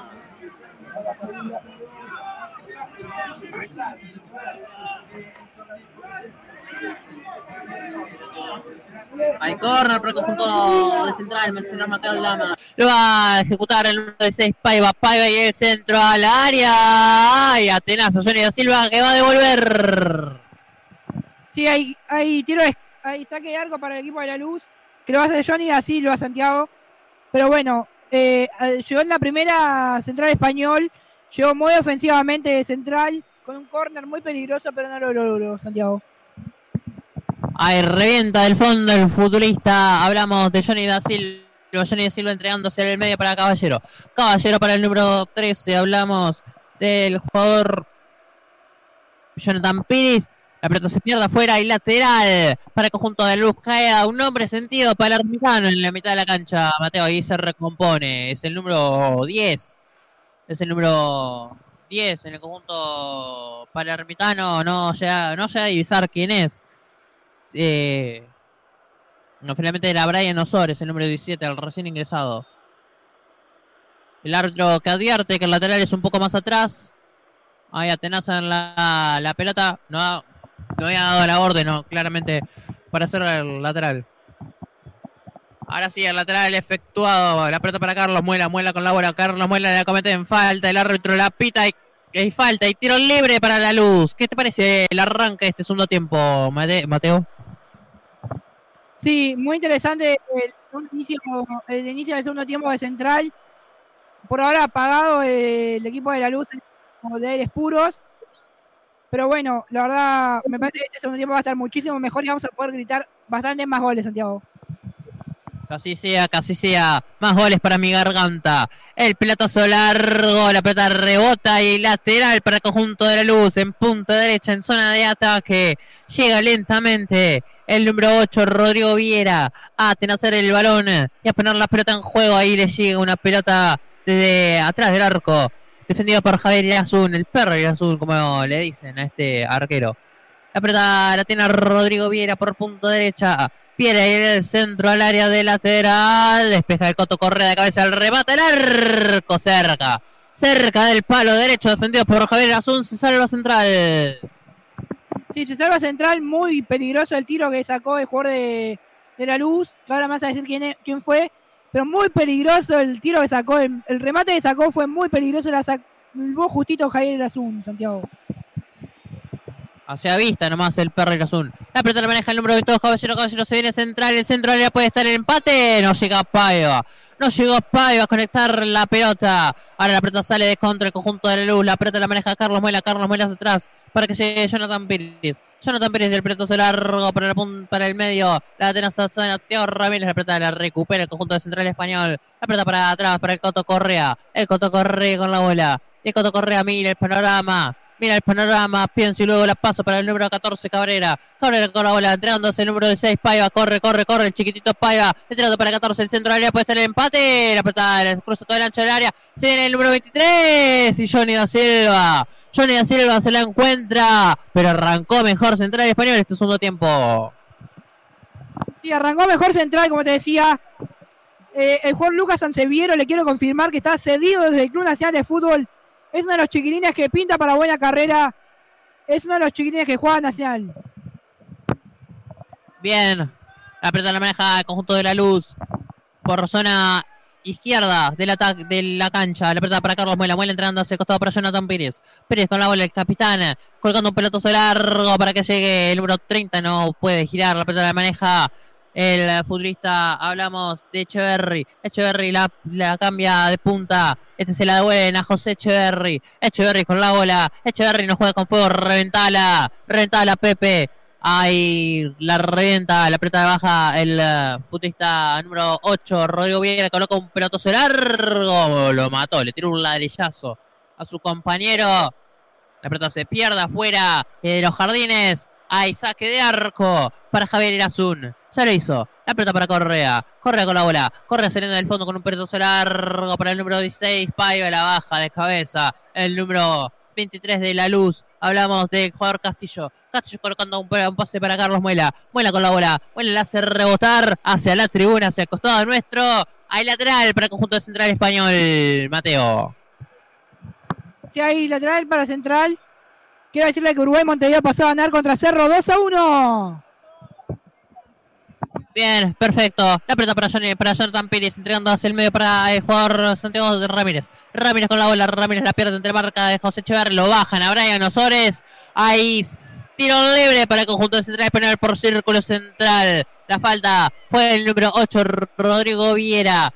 Hay corner para el conjunto de Central, el señor Mateo Aldama. Lo va a ejecutar el número 16, Paiva y el centro al área. Ay, Atenazo, Johnny da Silva que va a devolver. Sí, hay tiro, hay saque de arco para el equipo de La Luz, que lo va a hacer Johnny da Silva, Santiago. Pero bueno, llegó en la primera Central Español, llegó muy ofensivamente de Central, con un córner muy peligroso, pero no lo logró, Santiago. Ahí revienta del fondo el futbolista. Hablamos de Johnny da Silva. Johnny da Silva entregándose en el medio para Caballero. Caballero para el número 13. Hablamos del jugador Jonathan Pires. La pelota se pierde afuera y lateral para el conjunto de Luz. Cae a un hombre sentido palermitano en la mitad de la cancha. Mateo ahí se recompone. Es el número 10. Es el número 10 en el conjunto palermitano. No llega a divisar quién es. No, finalmente era Brian Osores, el número 17, el recién ingresado. El árbitro que advierte que el lateral es un poco más atrás. Ahí atenazan la pelota. No había dado la orden, no, claramente, para hacer el lateral. Ahora sí, el lateral efectuado. La pelota para Carlos Muela con la bola. Carlos Muela la comete en falta. El árbitro la pita y hay falta y tiro libre para La Luz. ¿Qué te parece el arranque de este segundo tiempo, Mateo? Sí, muy interesante el inicio del segundo tiempo de Central. Por ahora apagado el equipo de La Luz de aires puros. Pero bueno, la verdad, me parece que este segundo tiempo va a estar muchísimo mejor y vamos a poder gritar bastante más goles, Santiago. Casi sea. Más goles para mi garganta. El pelotazo largo, la pelota rebota y lateral para el conjunto de La Luz. En punta derecha, en zona de ataque. Llega lentamente el número 8, Rodrigo Viera, a tenazar el balón y a poner la pelota en juego. Ahí le llega una pelota desde atrás del arco, defendido por Javier Irazún, el perro Irazún, como le dicen a este arquero. La pelota la tiene Rodrigo Viera por punta derecha. Viera en el centro al área de lateral. Despeja el Coto Correa de cabeza al remate. El arco cerca del palo derecho, defendido por Javier Irazún. Se salva Central. Sí, se salva Central. Muy peligroso el tiro que sacó el jugador de La Luz. Ahora más a decir quién fue. Pero muy peligroso el tiro que sacó. El remate que sacó fue muy peligroso. La salvó justito Javier Irazún, Santiago. Hacia vista nomás el perro Irazún. La pelota la maneja el número 22, Caballero se viene Central. El centro área puede estar el empate. No llega Paiva a conectar la pelota. Ahora la pelota sale de contra el conjunto de La Luz. La pelota la maneja Carlos Muela hacia atrás para que llegue Jonathan Pires. El pelotazo largo para el medio. La tenaza Santiago Ramírez. La pelota la recupera el conjunto de Central Español. La pelota para atrás para el Coto Correa. El Coto Correa con la bola. El Coto Correa mira el panorama, pienso y luego la paso para el número 14, Cabrera con la bola, entregándose el número 16, Paiva, corre, el chiquitito Paiva, entrando para el 14, el centro del área, puede estar el empate, la pelota cruza todo el ancho del área, se viene el número 23, y Johnny da Silva se la encuentra, pero arrancó mejor Central Español este segundo tiempo. Sí, arrancó mejor Central, como te decía. El jugador Lucas Sanseviero, le quiero confirmar que está cedido desde el Club Nacional de Fútbol. Es uno de los chiquilines que pinta para buena carrera. Es uno de los chiquilines que juega Nacional. Bien. La pelota la maneja el conjunto de La Luz. Por zona izquierda de la cancha. La pelota para Carlos Muela entrando hacia el costado para Jonathan Pires con la bola, el capitán. Colgando un pelotazo largo para que llegue el número 30. No puede girar. La pelota la maneja el futbolista. Hablamos de Echeverry. Echeverry la cambia de punta. Se la devuelven a José Echeverry. Echeverry con la bola. Echeverry no juega con fuego. Reventala Pepe. Ahí la revienta. La pelota de baja el futbolista número 8, Rodrigo Viera. Coloca un pelotazo largo. Lo mató. Le tiró un ladrillazo a su compañero. La pelota se pierde afuera de los jardines. Hay saque de arco para Javier Irazún. Ya lo hizo. La pelota para Correa con la bola. Correa saliendo del fondo con un pelotazo largo para el número 16. Paiva la baja de cabeza. El número 23 de La Luz. Hablamos del jugador Castillo. Castillo colocando un pase para Carlos Muela. Muela con la bola. Muela la hace rebotar hacia la tribuna, hacia el costado nuestro. Hay lateral para el conjunto de Central Español, Mateo. Si hay lateral para Central. Quiero decirle que Uruguay Montevideo pasó a ganar contra Cerro 2-1. Bien, perfecto. La pelota para Jonathan Pérez, entregando hacia el medio para el jugador Santiago de Ramírez. Ramírez con la bola, Ramírez la pierde entre marca de José Echeverri, lo bajan a Brian Osores. Hay tiro libre para el conjunto de Central Español por círculo central. La falta fue el número 8, Rodrigo Viera.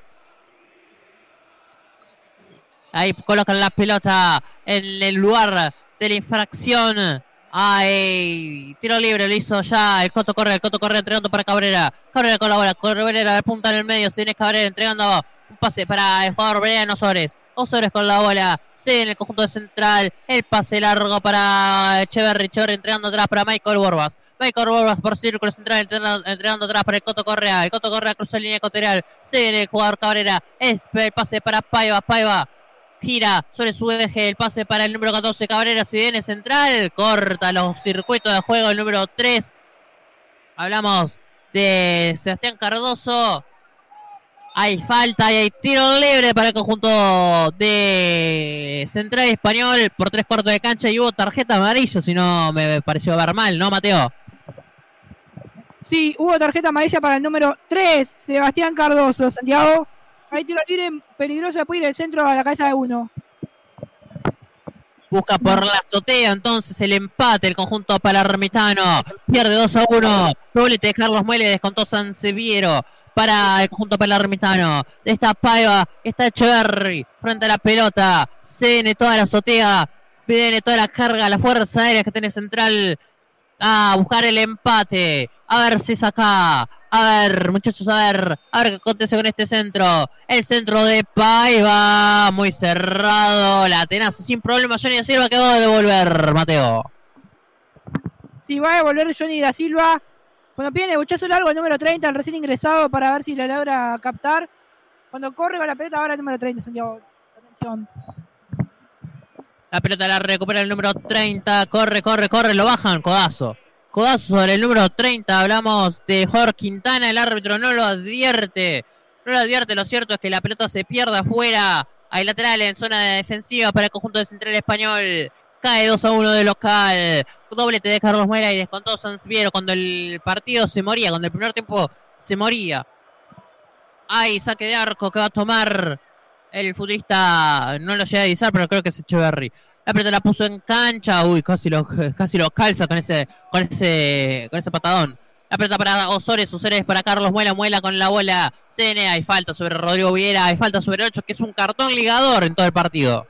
Ahí colocan la pelota en el lugar de la infracción. Ay, tiro libre, lo hizo ya el Coto Correa entregando para Cabrera. Cabrera con la bola, Cabrera de punta en el medio, se viene Cabrera entregando un pase para el jugador Brian Osores. Osores con la bola, se en el conjunto de Central, el pase largo para Echeverri entregando atrás para Michael Borbas. Michael Borbas por círculo central, entregando atrás para el Coto Correa. El Coto Correa cruza la línea ecuatorial, se viene el jugador Cabrera, el pase para Paiva. Gira sobre su eje, el pase para el número 14, Cabrera, si viene Central, corta los circuitos de juego, el número 3. Hablamos de Sebastián Cardoso. Hay falta y hay tiro libre para el conjunto de Central Español por 3/4 de cancha y hubo tarjeta amarilla, si no me pareció ver mal, ¿no, Mateo? Sí, hubo tarjeta amarilla para el número 3, Sebastián Cardoso, Santiago. Hay tiro libre peligroso, puede ir el centro a la cabeza de uno. Busca por la azotea entonces el empate el conjunto palermitano. Pierde 2-1. Doblete de Carlos Muele, descontó Sanseviero para el conjunto palermitano. De esta Paiva está Echeverri frente a la pelota. Se viene toda la azotea, viene toda la carga, la fuerza aérea que tiene Central a buscar el empate. A ver si saca. A ver, muchachos, a ver qué acontece con este centro. El centro de Paiva, muy cerrado. La tenaza sin problema. Johnny da Silva que va a devolver, Mateo. Sí, va a devolver Johnny da Silva. Cuando pide el buchazo largo, el número 30, el recién ingresado, para ver si la logra captar. Cuando corre con la pelota, ahora el número 30, Santiago. Atención. La pelota la recupera el número 30. Corre, lo bajan. Codazo sobre el número 30. Hablamos de Jorge Quintana. El árbitro no lo advierte. Lo cierto es que la pelota se pierde afuera. Hay lateral en zona defensiva para el conjunto de Central Español. Cae 2-1 de local. Doblete de Carlos Muela y descontó Sanseviero cuando el partido se moría. Cuando el primer tiempo se moría. Hay saque de arco que va a tomar el futbolista. No lo llega a avisar, pero creo que es Echeverri. La pelota la puso en cancha. Uy, casi lo calza con ese patadón. La pelota para Osores para Carlos Muela con la bola. CN, hay falta sobre Rodrigo Viera, hay falta sobre 8, que es un cartón ligador en todo el partido.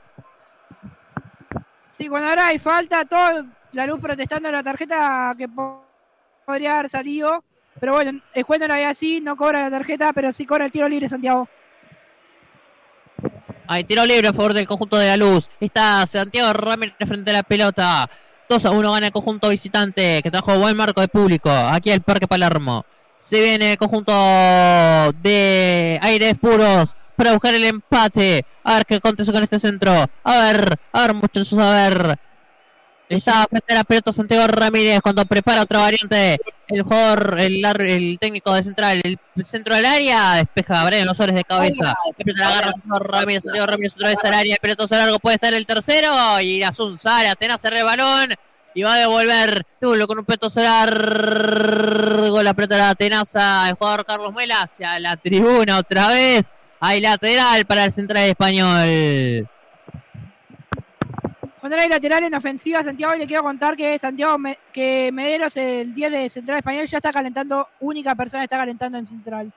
Sí, cuando ahora hay falta, todo la luz protestando la tarjeta que podría haber salido. Pero bueno, el juez no la ve así, no cobra la tarjeta, pero sí cobra el tiro libre, Santiago. Hay tiro libre a favor del conjunto de la Luz. Está Santiago Ramírez frente a la pelota. 2-1 gana el conjunto visitante, que trajo buen marco de público aquí al Parque Palermo. Se viene el conjunto de Aires Puros para buscar el empate. A ver qué acontece con este centro. A ver, muchachos, a ver. Está frente a la pelota Santiago Ramírez cuando prepara otra variante. El jugador, el técnico de Central, el centro del área, despeja a Brian Osores de cabeza. La agarra Santiago Ramírez otra vez al área. El pelotazo largo puede estar el tercero. Y Irazún sale, Atenas cerra el balón. Y va a devolver con un pelotazo largo. La pelota de la Tenaza. El jugador Carlos Muela hacia la tribuna otra vez. Hay lateral para el Central Español. Cuando hay lateral en ofensiva, Santiago, y le quiero contar que que Mederos, el 10 de Central Español, ya está calentando, única persona está calentando en Central.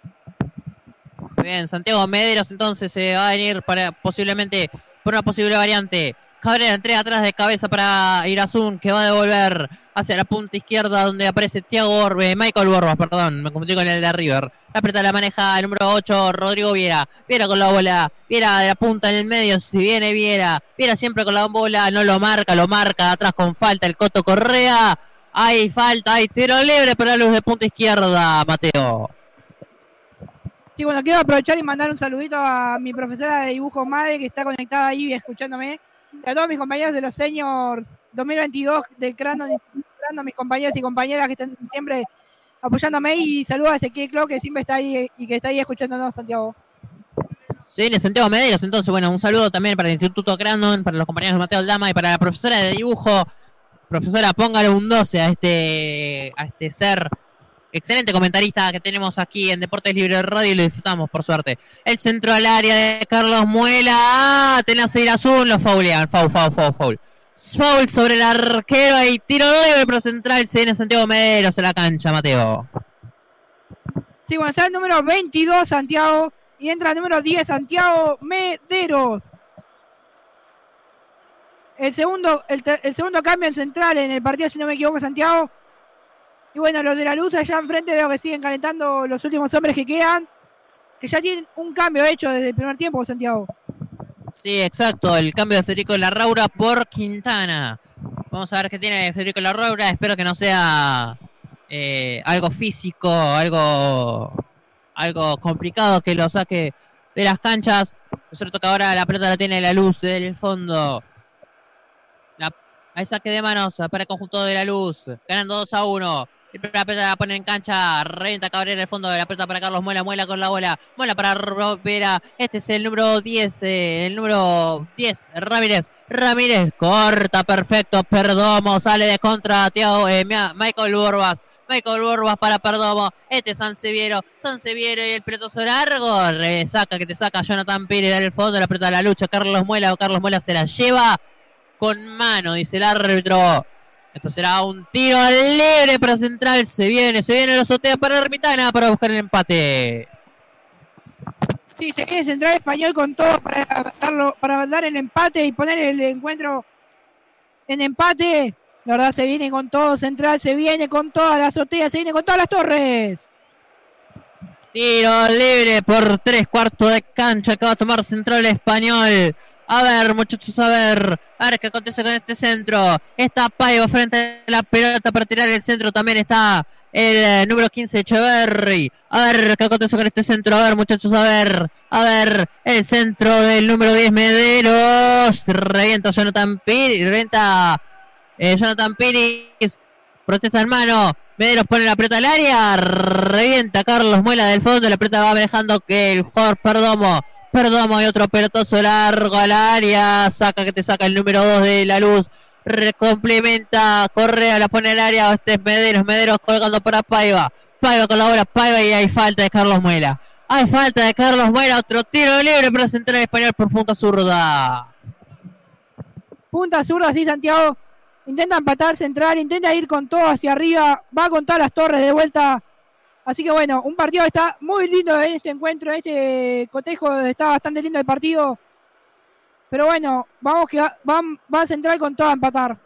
Bien, Santiago Mederos entonces se va a venir posiblemente por una posible variante. Cabrera entrega atrás de cabeza para Irazún, que va a devolver hacia la punta izquierda donde aparece Michael Borbas, perdón, me confundí con el de River. La pelota la maneja el número 8, Rodrigo Viera. Viera con la bola, Viera de la punta en el medio, si viene Viera siempre con la bola, no lo marca atrás con falta el Coto Correa. Hay falta, hay tiro libre para Luz de punta izquierda, Mateo. Sí, bueno, quiero aprovechar y mandar un saludito a mi profesora de dibujo Madre, que está conectada ahí escuchándome. Y a todos mis compañeros de los seniors 2022 de Crandon, mis compañeros y compañeras que están siempre apoyándome, y saludos a Ezequiel Clo, que siempre está ahí y que está ahí escuchándonos, Santiago. Sí, de Santiago Mederos. Entonces, bueno, un saludo también para el Instituto Crandon, para los compañeros de Mateo Aldama y para la profesora de dibujo. Profesora, póngale un 12 a este ser excelente comentarista que tenemos aquí en Deportes Libre Radio y lo disfrutamos, por suerte. El centro al área de Carlos Muela. Tenés a ir azul, lo faulean. Foul. Foul sobre el arquero y tiro libre para central. Se viene Santiago Mederos a la cancha, Mateo. Sí, bueno, está el número 22, Santiago, y entra el número 10, Santiago Mederos. El segundo cambio en central en el partido, si no me equivoco, Santiago. Y bueno, los de la luz allá enfrente veo que siguen calentando los últimos hombres que quedan, que ya tienen un cambio hecho desde el primer tiempo, Santiago. Sí, exacto, el cambio de Federico Larraura por Quintana. Vamos a ver qué tiene Federico Larraura. Espero que no sea algo físico, algo complicado que lo saque de las canchas. Es cierto que ahora la pelota la tiene la luz del fondo. Hay saque de manos para el conjunto de la luz, ganando 2-1. La pelota la pone en cancha, revienta Cabrera el fondo de la pelota para Carlos Muela con la bola. Muela para Ropera. Este es el número 10, Ramírez corta, perfecto. Perdomo sale de contra Michael Borbas para Perdomo. Este es Sanseviero y el pelotazo largo. Que te saca Jonathan Pires del fondo. La pelota de la lucha. Carlos Muela se la lleva con mano, dice el árbitro. Esto será un tiro libre para Central. Se viene la azotea para Ermitana para buscar el empate. Sí, se viene Central Español con todo para dar el empate y poner el encuentro en empate. La verdad, se viene con todo Central, se viene con toda la azotea, se viene con todas las torres. Tiro libre por 3/4 de cancha que va a tomar Central Español. A ver, muchachos, a ver qué acontece con este centro. Está Paiva frente a la pelota para tirar el centro. También está el número 15, Echeverry. A ver qué acontece con este centro. A ver, muchachos, a ver. El centro del número 10, Mederos. Revienta Jonathan Piris. Protesta en mano. Mederos pone la pelota al área. Revienta Carlos Muela del fondo. La pelota va manejando que el jugador Perdomo y otro pelotazo largo al área. Que te saca el número 2 de la luz. Complementa Correa, la pone al área. Este es Mederos colgando para Paiva con la bola, y hay falta de Carlos Muela. Otro tiro libre para Central Español por punta zurda. Punta zurda, sí, Santiago. Intenta empatar Central, intenta ir con todo hacia arriba. Va con todas las torres de vuelta. Así que bueno, un partido que está muy lindo en este encuentro, este cotejo está bastante lindo el partido. Pero bueno, vamos que va Central con todo a empatar.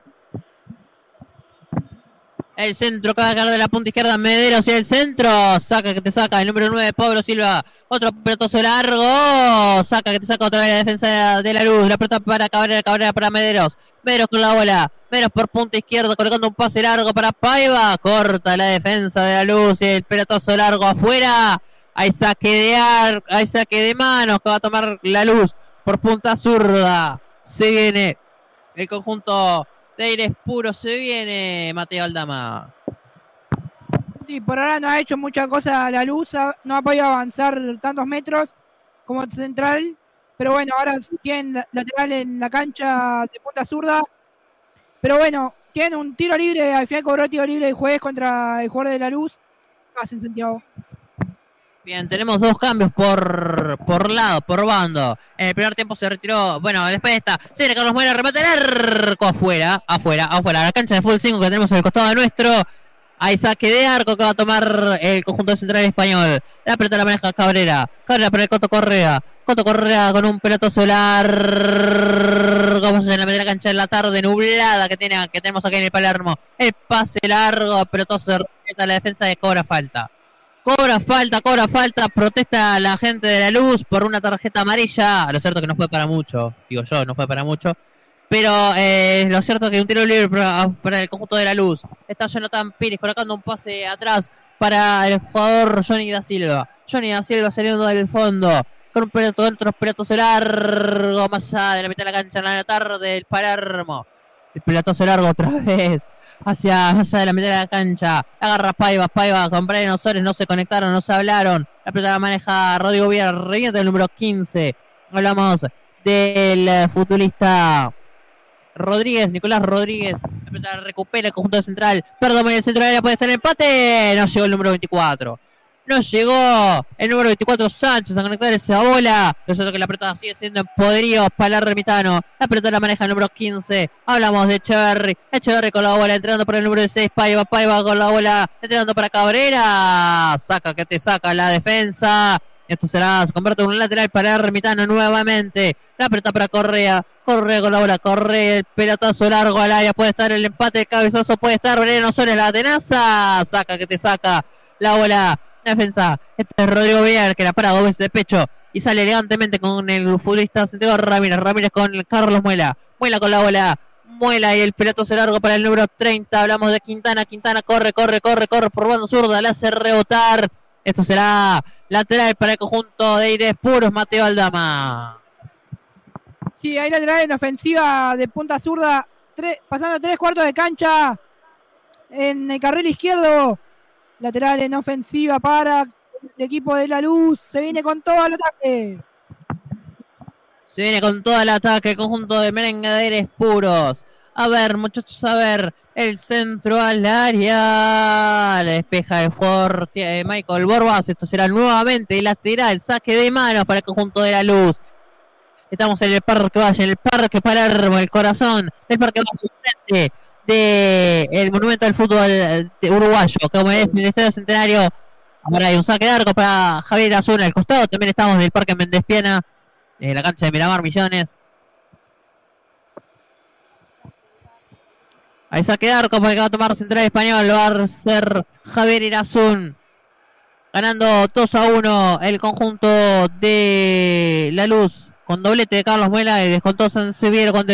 El centro que va a caer de la punta izquierda, Mederos y el centro. Que te saca el número 9, Pablo Silva. Otro pelotazo largo. Que te saca otra vez la defensa de la luz. La pelota para Cabrera para Mederos. Mederos con la bola. Mederos por punta izquierda, colocando un pase largo para Paiva. Corta la defensa de la luz y el pelotazo largo afuera. Hay saque de manos que va a tomar la luz por punta zurda. Se viene el conjunto de aires puros, se viene Mateo Aldama. Sí, por ahora no ha hecho mucha cosa la luz, no ha podido avanzar tantos metros como Central, pero bueno, ahora tienen lateral en la cancha de punta zurda, pero bueno, tiene un tiro libre, al final cobró tiro libre el juez contra el jugador de la luz. Hacen Santiago. Bien, tenemos dos cambios por lado, por bando. En el primer tiempo se retiró, bueno, después está, se viene Carlos Muela, remate el arco afuera, la cancha de fútbol 5 que tenemos al costado nuestro. Hay saque de arco que va a tomar el conjunto de Central Español. La pelota la maneja Cabrera para el Coto Correa con un pelotazo largo. Vamos a meter la cancha en la tarde nublada que tenemos aquí en el Palermo. El pase largo, pelotazo de la defensa de cobra falta. Cobra falta, protesta la gente de la luz por una tarjeta amarilla. Lo cierto que no fue para mucho, pero lo cierto es que un tiro libre para el conjunto de la luz. Está Jonathan Pires colocando un pase atrás para el jugador Johnny da Silva saliendo del fondo con un pelotazo largo más allá de la mitad de la cancha en la tarde del Palermo. El pelotazo largo otra vez. Hacia la mitad de la cancha. Agarra Paiva con Brian Osores. No se conectaron, no se hablaron. La pelota la maneja Rodrigo Villar. Revienta el número 15. Hablamos del futbolista Nicolás Rodríguez. La pelota la recupera el conjunto central. Perdón, en el centro de área puede estar el empate. No llegó el número 24. No llegó el número 24 Sánchez a conectar esa bola. Lo cierto que la pelota sigue siendo en poderío para el Remitano. La pelota la maneja el número 15. Hablamos de Echeverri con la bola entrando por el número 16. Paiva con la bola entrando para Cabrera. Saca que te saca la defensa. Esto se convierte en un lateral para el Remitano nuevamente. La pelota para Correa con la bola. Correa, el pelotazo largo al área. Puede estar el empate, el cabezazo. Puede estar Breno Soles, la tenaza. Saca que te saca la bola. Defensa, este es Rodrigo Villar que la para 2 veces de pecho y sale elegantemente con el futbolista Santiago Ramírez con Carlos Muela con la bola, Muela y el pelotazo largo para el número 30. Hablamos de Quintana corre por banda zurda, la hace rebotar. Esto será lateral para el conjunto de Aires Puros, Mateo Aldama. Sí, hay lateral en ofensiva de punta zurda, pasando 3/4 de cancha en el carril izquierdo. Lateral en ofensiva para el equipo de La Luz. Se viene con todo el ataque. El conjunto de Merengue de Aires Puros. A ver, muchachos, el centro al área. La despeja el jugador Michael Borbas. Esto será nuevamente lateral. Saque de manos para el conjunto de La Luz. Estamos en el Parque Valle, en el Parque Palermo, el corazón del Parque Valle, frente del Monumento al Fútbol Uruguayo, como es el Estadio Centenario. Ahora hay un saque de arco para Javier Azul al costado. También estamos en el Parque Méndez Piana, en la cancha de Miramar Misiones. Hay saque de arco para que va a tomar Central Español. Lo va a ser Javier Irazún. Ganando 2-1 el conjunto de La Luz. Con doblete de Carlos Muela y descontó San Severo cuando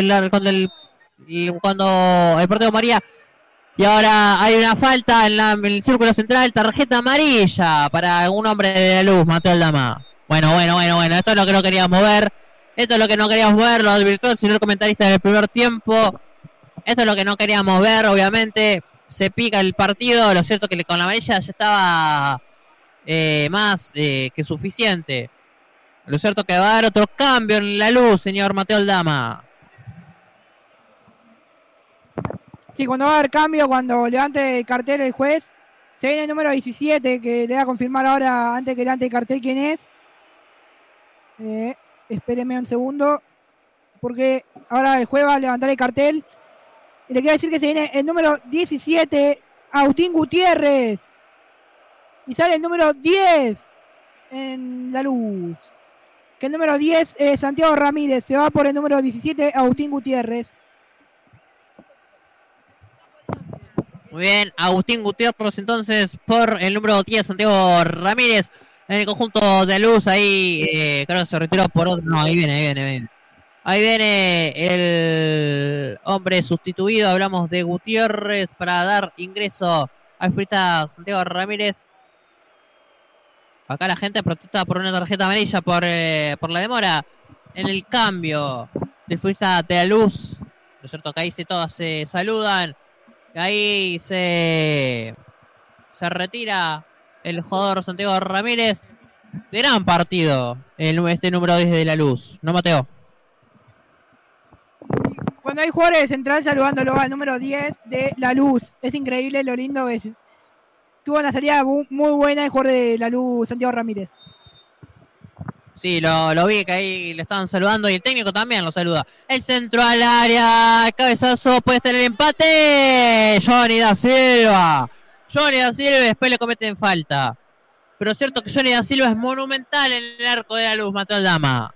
el portero María. Y ahora hay una falta en el círculo central. Tarjeta amarilla para algún hombre de La Luz, Mateo Aldama. Bueno. Esto es lo que no queríamos ver. Lo advirtió el señor comentarista del primer tiempo. Esto es lo que no queríamos ver, obviamente. Se pica el partido. Lo cierto que con la amarilla ya estaba más que suficiente. Lo cierto que va a haber otro cambio en La Luz, señor Mateo Aldama. Sí, cuando va a haber cambio, cuando levante el cartel el juez, se viene el número 17, que le voy a confirmar ahora, antes que levante el cartel, quién es. Espéreme un segundo, porque ahora el juez va a levantar el cartel. Y le quiero decir que se viene el número 17, Agustín Gutiérrez. Y sale el número 10 en La Luz. Que el número 10 es Santiago Ramírez. Se va por el número 17, Agustín Gutiérrez. Muy bien, Agustín Gutiérrez entonces por el número 10, Santiago Ramírez en el conjunto de Luz. Ahí creo que se retiró por otro. No, ahí viene. Ahí viene el hombre sustituido. Hablamos de Gutiérrez para dar ingreso al futbolista Santiago Ramírez. Acá la gente protesta por una tarjeta amarilla por la demora en el cambio del futbolista de La Luz. Lo cierto que ahí todos se saludan. Ahí se retira el jugador Santiago Ramírez. Gran partido este número 10 de La Luz, ¿no, Mateo? Cuando hay jugadores de Central saludándolo al número 10 de La Luz. Es increíble lo lindo que es. Tuvo una salida muy buena el jugador de La Luz, Santiago Ramírez. Sí, lo vi que ahí le estaban saludando y el técnico también lo saluda. El centro al área, el cabezazo, puede ser el empate. Johnny da Silva y después le cometen falta. Pero es cierto que Johnny da Silva es monumental en el arco de La Luz, Mateo Aldama.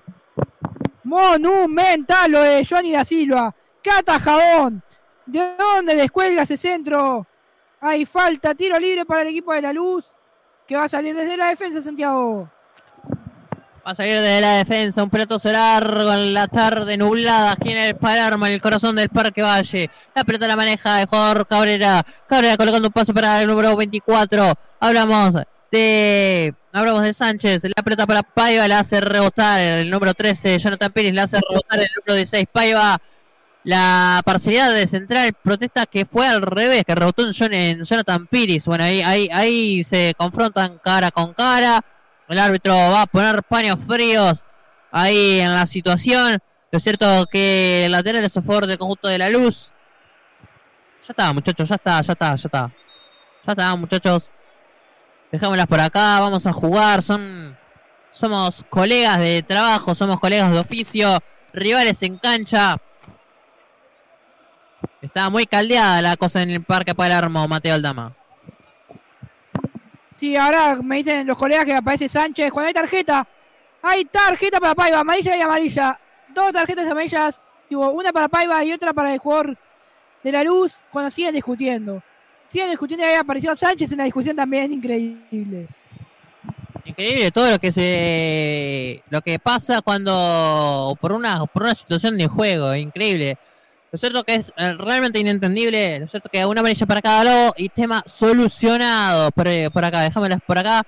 Monumental lo de Johnny da Silva. ¡Qué atajadón! ¿De dónde descuelga ese centro? Hay falta, tiro libre para el equipo de La Luz, que va a salir desde la defensa, Santiago. Va a salir de la defensa, un pelotazo largo en la tarde nublada aquí en el Palermo, en el corazón del Parque Valle. La pelota la maneja el jugador Cabrera colocando un paso para el número 24. Hablamos de Sánchez, la pelota para Paiva, la hace rebotar el número 13, Jonathan Pérez la hace rebotar el número 16, Paiva la parcialidad de Central protesta que fue al revés, que rebotó en Jonathan Piris. Bueno, ahí se confrontan cara con cara. El árbitro va a poner paños fríos ahí en la situación. Lo cierto que el lateral es a favor del conjunto de La Luz. Ya está, muchachos, ya está, muchachos. Dejémoslas por acá, vamos a jugar. Somos colegas de trabajo, somos colegas de oficio, rivales en cancha. Está muy caldeada la cosa en el Parque Palermo, Mateo Aldama. Sí, ahora me dicen los colegas que aparece Sánchez. Cuando hay tarjeta para Paiva, amarilla y amarilla. 2 tarjetas amarillas, una para Paiva y otra para el jugador de La Luz. Cuando siguen discutiendo, y ahí apareció Sánchez en la discusión también, increíble. Increíble todo lo que pasa cuando por una situación de juego, increíble. Lo cierto que es realmente inentendible. Lo cierto que una amarilla para cada lado y tema solucionado por acá. Dejámoslas por acá.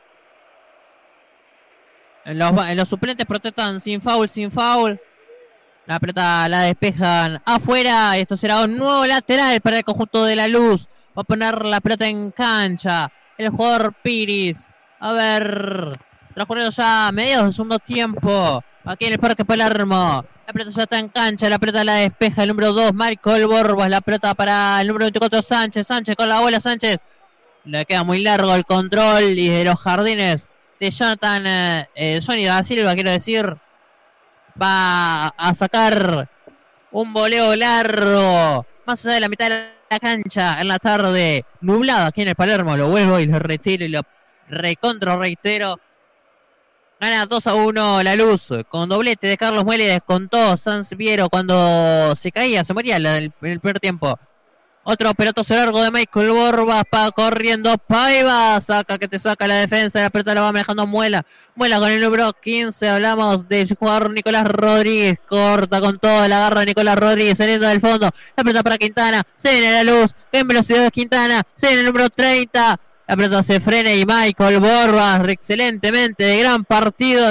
Los suplentes protestan sin foul. La pelota la despejan afuera. Esto será un nuevo lateral para el conjunto de La Luz. Va a poner la pelota en cancha el jugador Piris. A ver, transcurrido ya mediados del segundo tiempo aquí en el Parque Palermo. La pelota ya está en cancha, la pelota la despeja el número 2, Michael Borbas. La pelota para el número 24, Sánchez con la bola, Sánchez. Le queda muy largo el control y de los jardines de Jonathan, Johnny da Silva, quiero decir. Va a sacar un voleo largo, más allá de la mitad de la cancha, en la tarde nublada aquí en el Palermo. Lo vuelvo y lo retiro y lo reitero. Gana 2-1 La Luz con doblete de Carlos Muelle. Descontó Sanz Viero cuando se caía, se moría en el primer tiempo. Otro pelotazo largo de Michael Borbas, corriendo Paiva, saca la defensa, la pelota la va manejando Muela con el número 15, hablamos del jugador Nicolás Rodríguez, corta con todo, la agarra Nicolás Rodríguez saliendo del fondo, la pelota para Quintana, se viene La Luz, en velocidad de Quintana, se viene el número 30, la pelota se frena y Michael Borbas, excelentemente, de gran partido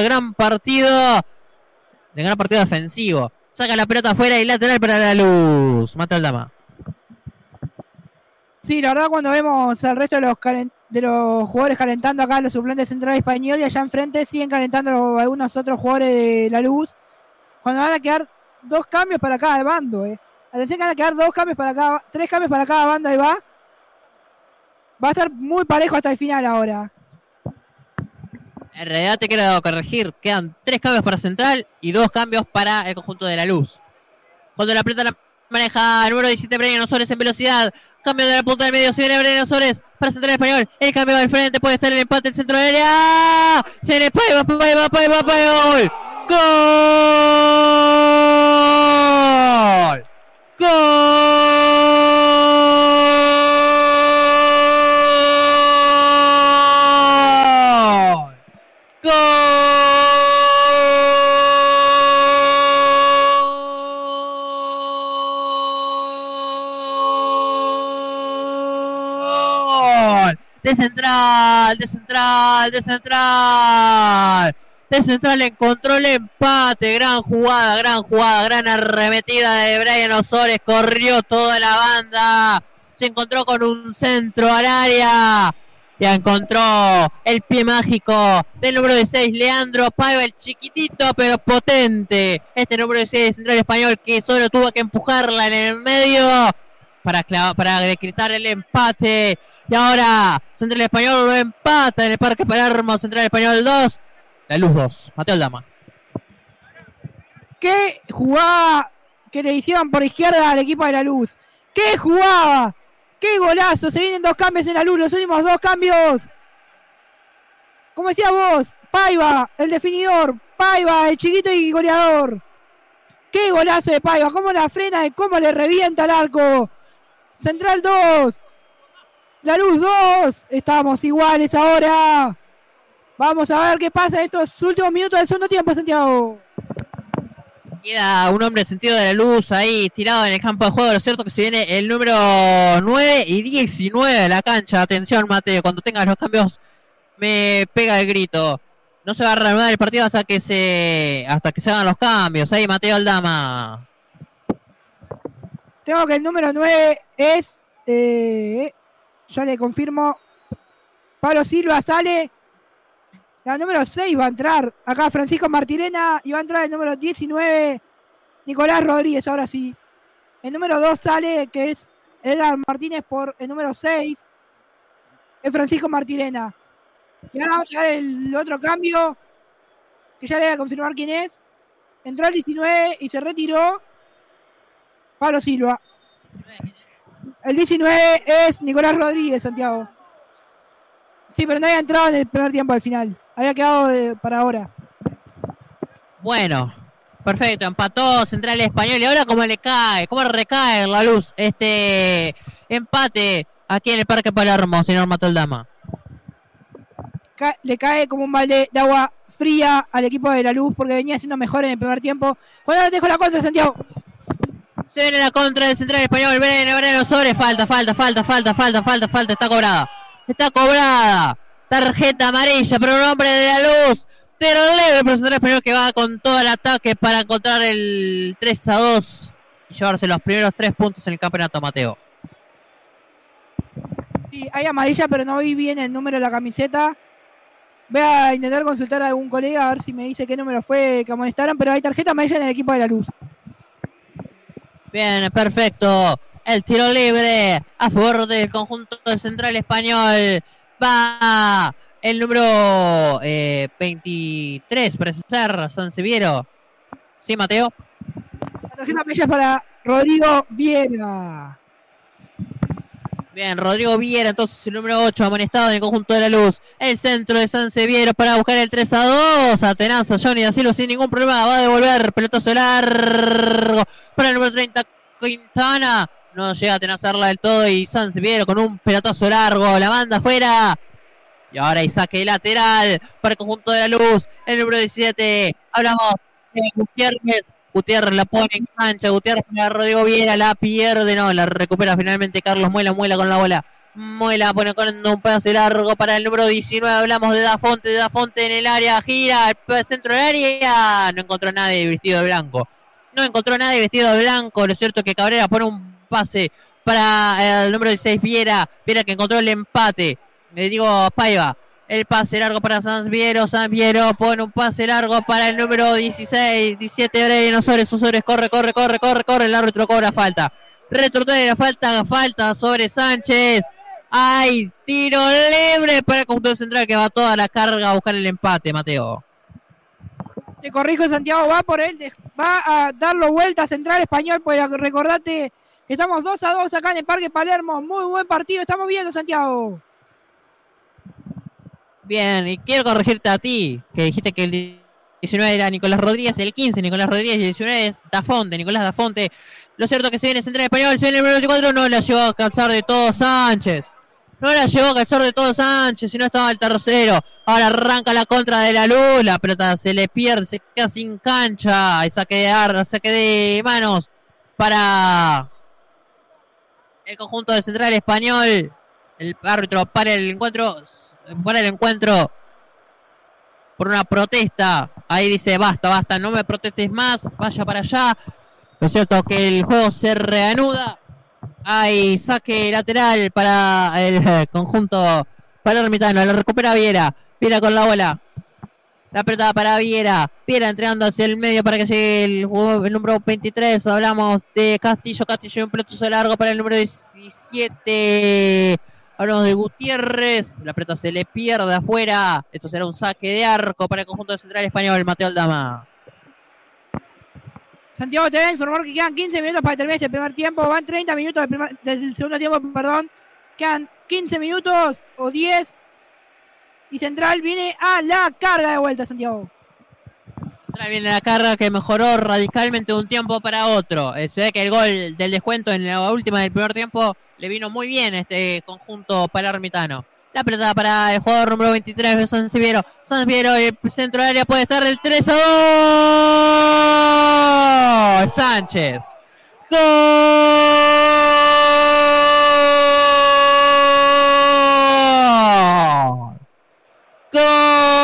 defensivo, saca la pelota afuera y lateral para La Luz. Mata el Dama. Sí, la verdad, cuando vemos al resto de los jugadores calentando acá, los suplentes Central Español, y allá enfrente siguen calentando algunos otros jugadores de La Luz, cuando van a quedar 2 cambios para cada bando. Atención que van a quedar 3 cambios para cada bando, ahí va. Va a estar muy parejo hasta el final ahora. En realidad te quiero corregir, quedan 3 cambios para Central y 2 cambios para el conjunto de La Luz. Cuando la pelota la maneja el número 17, Brian Osores en velocidad. Cambio de la punta del medio, se viene Brian Osores para Central Español. El cambio al frente, puede estar el empate, el centro del área. Se viene Paiva, gol. De Central encontró el empate. Gran jugada, gran arremetida de Brian Osores. Corrió toda la banda. Se encontró con un centro al área. Ya encontró el pie mágico del número 16, Leandro Paiva, el chiquitito pero potente. Este número 16 de Central Español que solo tuvo que empujarla en el medio para decretar el empate. Y ahora Central Español lo empata en el Parque Palermo. Central Español 2, La Luz 2. Mateo Aldama. Qué jugada que le hicieron por izquierda al equipo de La Luz. Qué jugada. Qué golazo. Se vienen 2 cambios en La Luz. Los últimos 2 cambios. Como decía vos, Paiva, el definidor. Paiva, el chiquito y goleador. Qué golazo de Paiva. Cómo la frena y cómo le revienta el arco. Central 2. La Luz 2, estamos iguales ahora. Vamos a ver qué pasa en estos últimos minutos del segundo tiempo, Santiago. Queda un hombre sentido de La Luz ahí tirado en el campo de juego. Lo cierto que se viene el número 9 y 19 de la cancha. Atención, Mateo, cuando tengas los cambios me pega el grito. No se va a reanudar el partido hasta que se hagan los cambios. Ahí Mateo Aldama. Tengo que el número 9 es, ya le confirmo, Pablo Silva sale. La número 6 va a entrar acá Francisco Martirena y va a entrar el número 19 Nicolás Rodríguez, ahora sí. El número 2 sale, que es Edgar Martínez por el número 6, es Francisco Martirena. Y ahora vamos a ver el otro cambio, que ya le voy a confirmar quién es. Entró el 19 y se retiró Pablo Silva. El 19 es Nicolás Rodríguez, Santiago. Sí, pero no había entrado en el primer tiempo al final. Había quedado para ahora. Bueno, perfecto. Empató Central Español. Y ahora, ¿cómo le cae? ¿Cómo recae en la luz este empate aquí en el Parque Palermo, señor Matoldama? Le cae como un balde de agua fría al equipo de la luz porque venía siendo mejor en el primer tiempo. Bueno, ahora dejo la contra, Santiago. Se viene la contra del Central Español. Ven los sobres. Falta. Está cobrada. Está cobrada. Tarjeta amarilla para un hombre de la luz. Pero leve para el Central Español, que va con todo el ataque para encontrar el 3-2 y llevarse los primeros 3 puntos en el campeonato, Mateo. Sí, hay amarilla, pero no vi bien el número de la camiseta. Voy a intentar consultar a algún colega a ver si me dice qué número fue que amonestaron, pero hay tarjeta amarilla en el equipo de la luz. Bien, perfecto. El tiro libre a favor del conjunto del Central Español. Va el número 23, parece ser, Sanseviero. Sí, Mateo. La tarjeta amarilla es para Rodrigo Viera. Bien, Rodrigo Viera, entonces el número 8, amonestado en el conjunto de la luz. El centro de Sanseviero para buscar el 3-2. Atenaza Johnny da Silva sin ningún problema. Va a devolver pelotazo largo para el número 30, Quintana. No llega a atenazarla del todo y Sanseviero con un pelotazo largo. La manda afuera. Y ahora hay saque lateral para el conjunto de la luz. El número 17. Hablamos de Gutiérrez. Gutiérrez la pone en cancha. Gutiérrez para Rodrigo Viera. La pierde. No, la recupera finalmente Carlos Muela. Muela con la bola. Muela pone con un pase largo para el número 19. Hablamos de Dafonte. De Dafonte en el área. Gira al centro del área. No encontró nadie vestido de blanco. No encontró nadie vestido de blanco. Lo cierto es que Cabrera pone un pase para el número 16. Viera. Viera que encontró el empate. Le digo Paiva. El pase largo para Sanseviero. Sanseviero pone un pase largo para el número 16. 17 Breno Osores. Osores corre. El árbitro cobra falta. Retortea la falta sobre Sánchez. Hay tiro libre para el conjunto central que va toda la carga a buscar el empate, Mateo. Te corrijo, Santiago, va por él, va a darlo vuelta a Central Español, pues recordate que estamos 2-2 acá en el Parque Palermo. Muy buen partido, estamos viendo, Santiago. Bien, y quiero corregirte a ti, que dijiste que el 19 era Nicolás Rodríguez, el 15 Nicolás Rodríguez y el 19 es Dafonte, Nicolás Dafonte. Lo cierto es que se viene Central Español, se viene el número 24, no la llevó a calzar de todo Sánchez. No la llevó a calzar de todo Sánchez, si no estaba el tercero. Ahora arranca la contra de la luz, la pelota se le pierde, se queda sin cancha. Hay saque de manos para el conjunto de Central Español. El árbitro para el encuentro por una protesta. Ahí dice basta, no me protestes más, vaya para allá. Lo cierto es que el juego se reanuda. Hay saque lateral para el conjunto palermitano. La recupera Viera. Viera con la bola. La pelota para Viera. Viera entregando hacia el medio para que llegue el número 23. Hablamos de Castillo y un pelotazo largo para el número 17. Hablamos de Gutiérrez. La pelota se le pierde afuera. Esto será un saque de arco para el conjunto de Central Español. Mateo Aldama. Santiago, te voy a informar que quedan 15 minutos para terminar este primer tiempo. Van 30 minutos del segundo tiempo, perdón. Quedan 15 minutos o 10. Y Central viene a la carga de vuelta, Santiago. Central viene a la carga que mejoró radicalmente de un tiempo para otro. Se ve que el gol del descuento en la última del primer tiempo le vino muy bien a este conjunto palermitano. La pelota para el jugador número 23 de Sanseviero. Sanseviero, el centro del área puede estar el 3-2. Sánchez. ¡Gol! ¡Gol!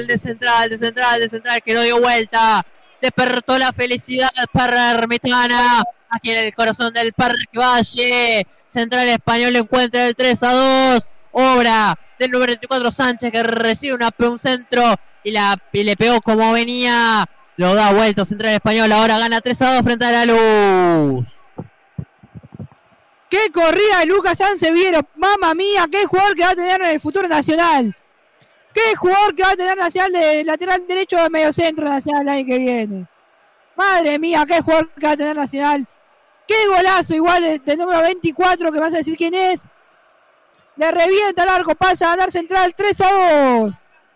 de Central, que lo dio vuelta. Despertó la felicidad para Ermitana, aquí en el corazón del Parque Valle. Central Español encuentra el 3-2. Obra del número 24 Sánchez, que recibe un centro y le pegó como venía. Lo da vuelta Central Español, ahora gana 3-2 frente a La Luz. ¡Qué corrida de Lucas Sanseviero! ¡Mamma mía! ¡Qué jugador que va a tener en el futuro Nacional! ¡Qué jugador que va a tener Nacional de lateral derecho de medio centro Nacional el año que viene! ¡Madre mía! ¡Qué jugador que va a tener Nacional! ¡Qué golazo! Igual del número 24, que me vas a decir quién es. Le revienta el arco, pasa a ganar Central 3-2.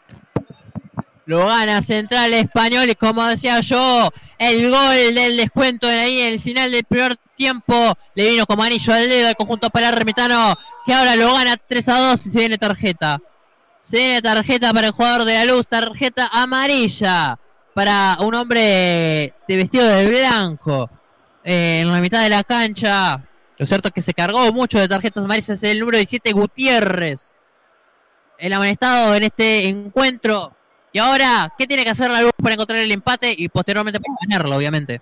Lo gana Central Español y como decía yo, el gol del descuento de ahí en el final del primer tiempo le vino como anillo al dedo al conjunto palermitano, que ahora lo gana 3-2 y se viene tarjeta. Se viene tarjeta para el jugador de La Luz, tarjeta amarilla para un hombre de vestido de blanco en la mitad de la cancha. Lo cierto es que se cargó mucho de tarjetas amarillas, es el número 17 Gutiérrez, el amonestado en este encuentro. Y ahora, ¿qué tiene que hacer La Luz para encontrar el empate y posteriormente para ganarlo, obviamente?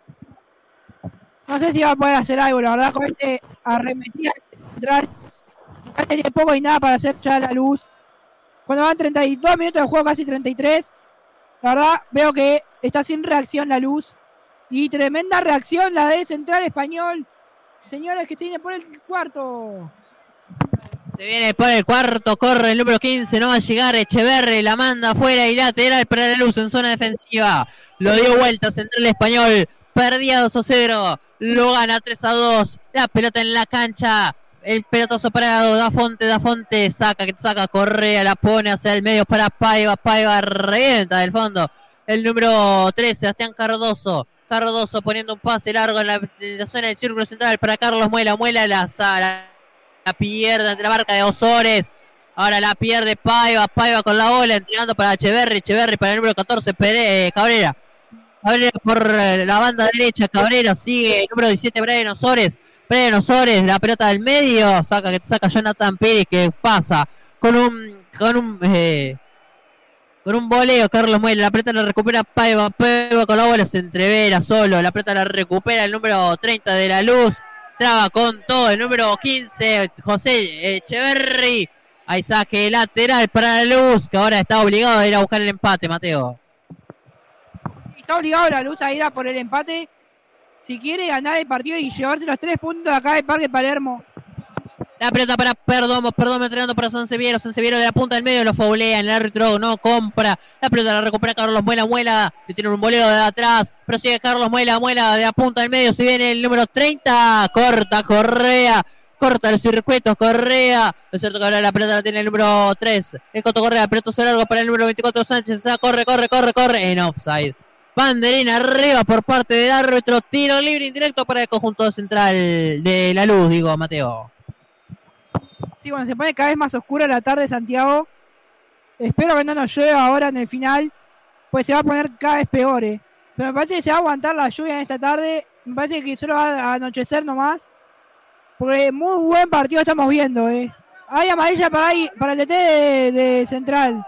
No sé si va a poder hacer algo, la verdad, con este arremetida Central. Tiene poco y nada para hacer ya La Luz. Cuando van 32 minutos de juego, casi 33. La verdad, veo que está sin reacción La Luz. Y tremenda reacción la de Central Español. Señores, que se viene por el cuarto. Se viene por el cuarto, corre el número 15, no va a llegar Echeverri, la manda afuera y lateral para La Luz en zona defensiva. Lo dio vuelta Central Español, perdía 2-0, lo gana 3-2. La pelota en la cancha, el pelotazo parado, da Fonte, saca Correa, la pone hacia el medio para Paiva revienta del fondo. El número 13, Sebastián Cardoso poniendo un pase largo en la zona del círculo central para Carlos Muela la pierde ante la marca de Osores. Ahora la pierde Paiva con la bola, entregando para Echeverri para el número 14, Cabrera por la banda derecha, Cabrera sigue el número 17, Brian Osores, la pelota del medio, saca Jonathan Pérez, que pasa con un voleo. Carlos Muela, la pelota la recupera Paiva con la bola, se entrevera solo, la pelota la recupera el número 30 de La Luz. Traba con todo el número 15, José Echeverri. Hay saque lateral para La Luz, que ahora está obligado a ir a buscar el empate, Mateo. Está obligado La Luz a ir a por el empate si quiere ganar el partido y llevarse los 3 puntos de acá del Parque Palermo. La pelota para Perdomo entregando para Sanseviero de la punta del medio, lo faulean, el árbitro no compra. La pelota la recupera Carlos Muela, le tiene un voleo de atrás, pero sigue Carlos Muela de la punta del medio, si viene el número 30, corta Correa, corta los circuitos Correa. Lo cierto que ahora la pelota la tiene el número 3, el Coto Correa, el pelotazo largo para el número 24 Sánchez, corre, en offside. Banderina arriba por parte del árbitro, tiro libre indirecto para el conjunto central de La Luz, Mateo. Sí, bueno, se pone cada vez más oscura la tarde, Santiago. Espero que no nos llueva ahora en el final, pues se va a poner cada vez peor, Pero me parece que se va a aguantar la lluvia en esta tarde. Me parece que solo va a anochecer nomás. Porque muy buen partido estamos viendo, Hay amarilla para el DT de Central.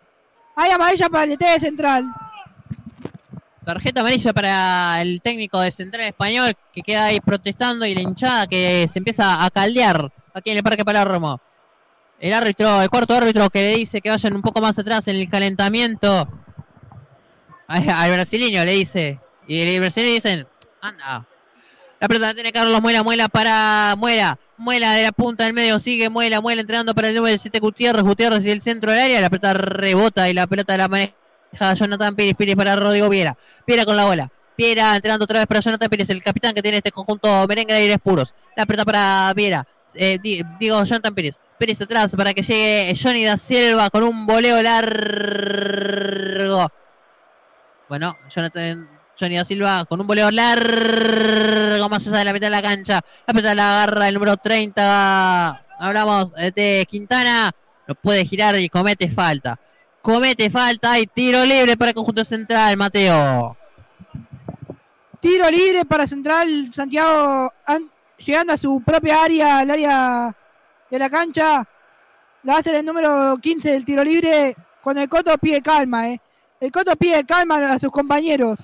Tarjeta amarilla para el técnico de Central Español, que queda ahí protestando, y la hinchada que se empieza a caldear aquí en el Parque Palermo. El cuarto árbitro, que le dice que vayan un poco más atrás en el calentamiento al brasileño, le dice. Y el brasileño dicen, anda. La pelota la tiene Carlos Muela para Muela de la punta del medio, sigue Muela entrenando para el número 7 Gutiérrez y el centro del área. La pelota rebota y la pelota la maneja Jonathan Pérez para Rodrigo Viera con la bola. Viera entrenando otra vez para Jonathan Pérez, el capitán que tiene este conjunto merengue de aires puros. La pelota para Viera. Jonathan Pérez atrás para que llegue Johnny da Silva con un voleo largo. Bueno, Johnny da Silva con un voleo largo más allá de la mitad de la cancha. La pelota la agarra el número 30. Hablamos de Quintana. No puede girar y comete falta. Hay tiro libre para el conjunto central, Mateo. Tiro libre para Central, Santiago, llegando a su propia área, al área de la cancha. La hace el número 15 del tiro libre. con el Coto pide calma, El Coto pide calma a sus compañeros.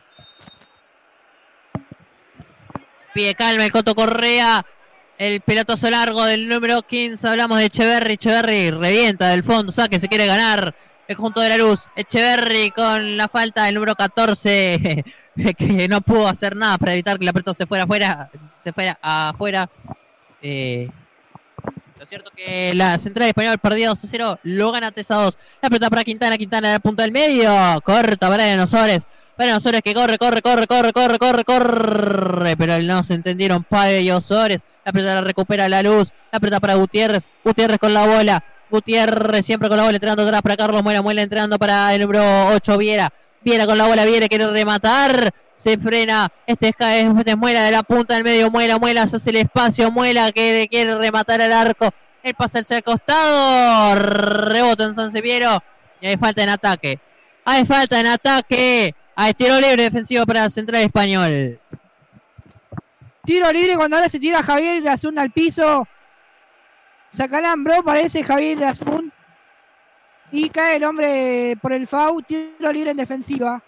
Pide calma el Coto Correa. El pelotazo largo del número 15. Hablamos de Echeverri. Echeverri revienta del fondo. Saque, se quiere ganar el conjunto de la Luz. Echeverri con la falta del número 14. Que no pudo hacer nada para evitar que la pelota se fuera afuera. Lo cierto que la Central Español perdía 2-0. Lo gana 3-2. La pelota para Quintana. Quintana en la punta del medio. Corta para Brian Osores. Brian Osores que corre. Pero no se entendieron Pave y Osores. La pelota la recupera la Luz. La pelota para Gutiérrez. Gutiérrez con la bola. Gutiérrez siempre con la bola entrenando atrás para Carlos Muela. Muela entrenando para el número 8 Viera. Viera con la bola. Viera quiere rematar. Se frena. Este es Muela de la punta del medio. Muela se hace el espacio. Muela que quiere rematar al arco. El pase hacia el costado. Rebota en San Seviero. Y hay falta en ataque. Hay tiro libre defensivo para la Central Español. Tiro libre cuando ahora se tira Javier Razún al piso. Sacalambró, parece Javier Razún. Y cae el hombre por el FAU. Tiro libre en defensiva.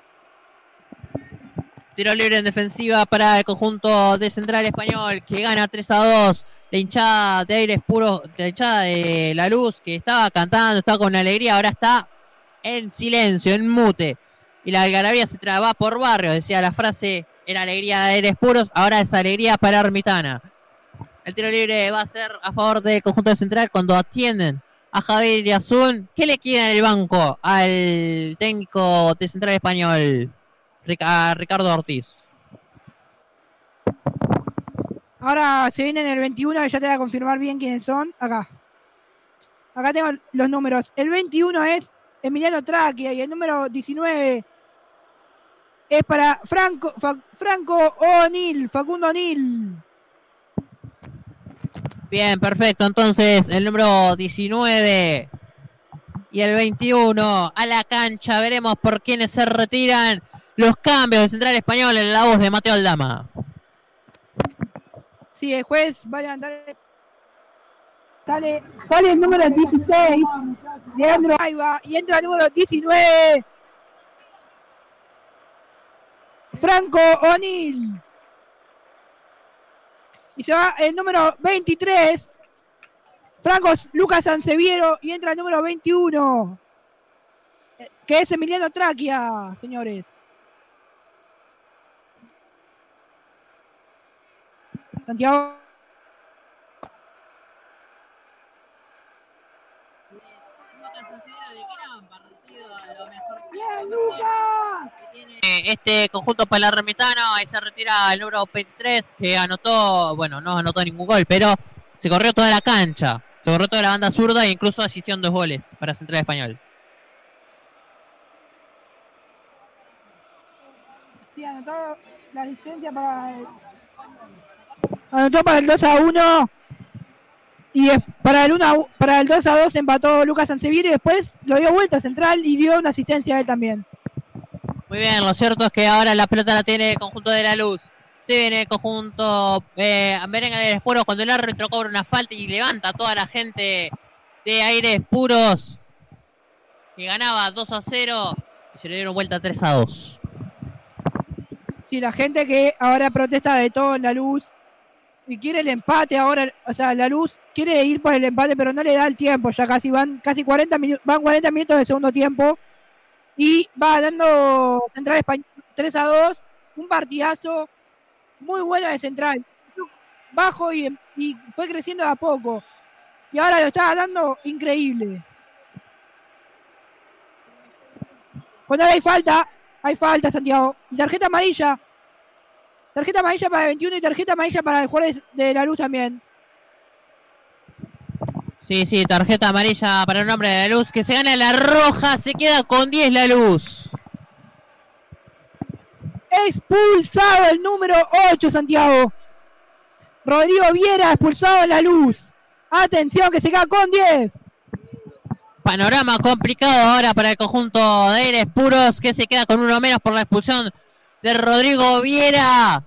Tiro libre en defensiva para el conjunto de Central Español, que gana 3-2. La hinchada de Aires Puros, la hinchada de la Luz, que estaba cantando, estaba con alegría, ahora está en silencio, en mute. Y la algarabía se traba por barrio, decía la frase, era alegría de Aires Puros, ahora es alegría para Ermitana. El tiro libre va a ser a favor del conjunto de Central cuando atienden a Javier Iazún. ¿Qué le queda en el banco al técnico de Central Español, Ricardo Ortiz? Ahora se viene en el 21, ya te voy a confirmar bien quiénes son. Acá tengo los números. El 21 es Emiliano Traquia y el número 19 es para Franco O'Neill, Facundo O'Neill. Bien, perfecto. Entonces, el número 19 y el 21 a la cancha. Veremos por quiénes se retiran. Los cambios de Central Español en la voz de Mateo Aldama. Sí, el juez va a levantar. Sale el número 16, Leandro Aiva, y entra el número 19, Franco O'Neill. Y se va el número 23, Franco Lucas Sanseviero, y entra el número 21, que es Emiliano Traquia, señores. Santiago. Este conjunto palermitano, ahí se retira el número 23, que anotó, bueno, no anotó ningún gol, pero se corrió toda la cancha, se corrió toda la banda zurda e incluso asistió en 2 goles para Central Español. Sí, anotó la asistencia anotó para el 2-1 y para el 2-2 empató Lucas Sanseviero y después lo dio vuelta a Central y dio una asistencia a él también. Muy bien, lo cierto es que ahora la pelota la tiene el conjunto de la Luz. Se viene el conjunto Merengue de Aires Puros cuando el árbitro cobra una falta y levanta a toda la gente de Aires Puros, que ganaba 2-0 y se le dieron vuelta 3-2. Sí, la gente que ahora protesta de todo en la Luz y quiere el empate ahora, o sea, la Luz quiere ir por el empate, pero no le da el tiempo, ya van 40 minutos de segundo tiempo y va dando Central Español 3-2, un partidazo muy bueno de Central, bajo y fue creciendo de a poco y ahora lo está dando increíble. Cuando hay falta, Santiago, tarjeta amarilla para el 21 y tarjeta amarilla para el jugador de la Luz también. Sí, tarjeta amarilla para el hombre de la Luz, que se gana la roja, se queda con 10 la Luz. Expulsado el número 8, Santiago. Rodrigo Viera expulsado en la Luz. Atención que se queda con 10. Panorama complicado ahora para el conjunto de Aires Puros, que se queda con uno menos por la expulsión de Rodrigo Viera.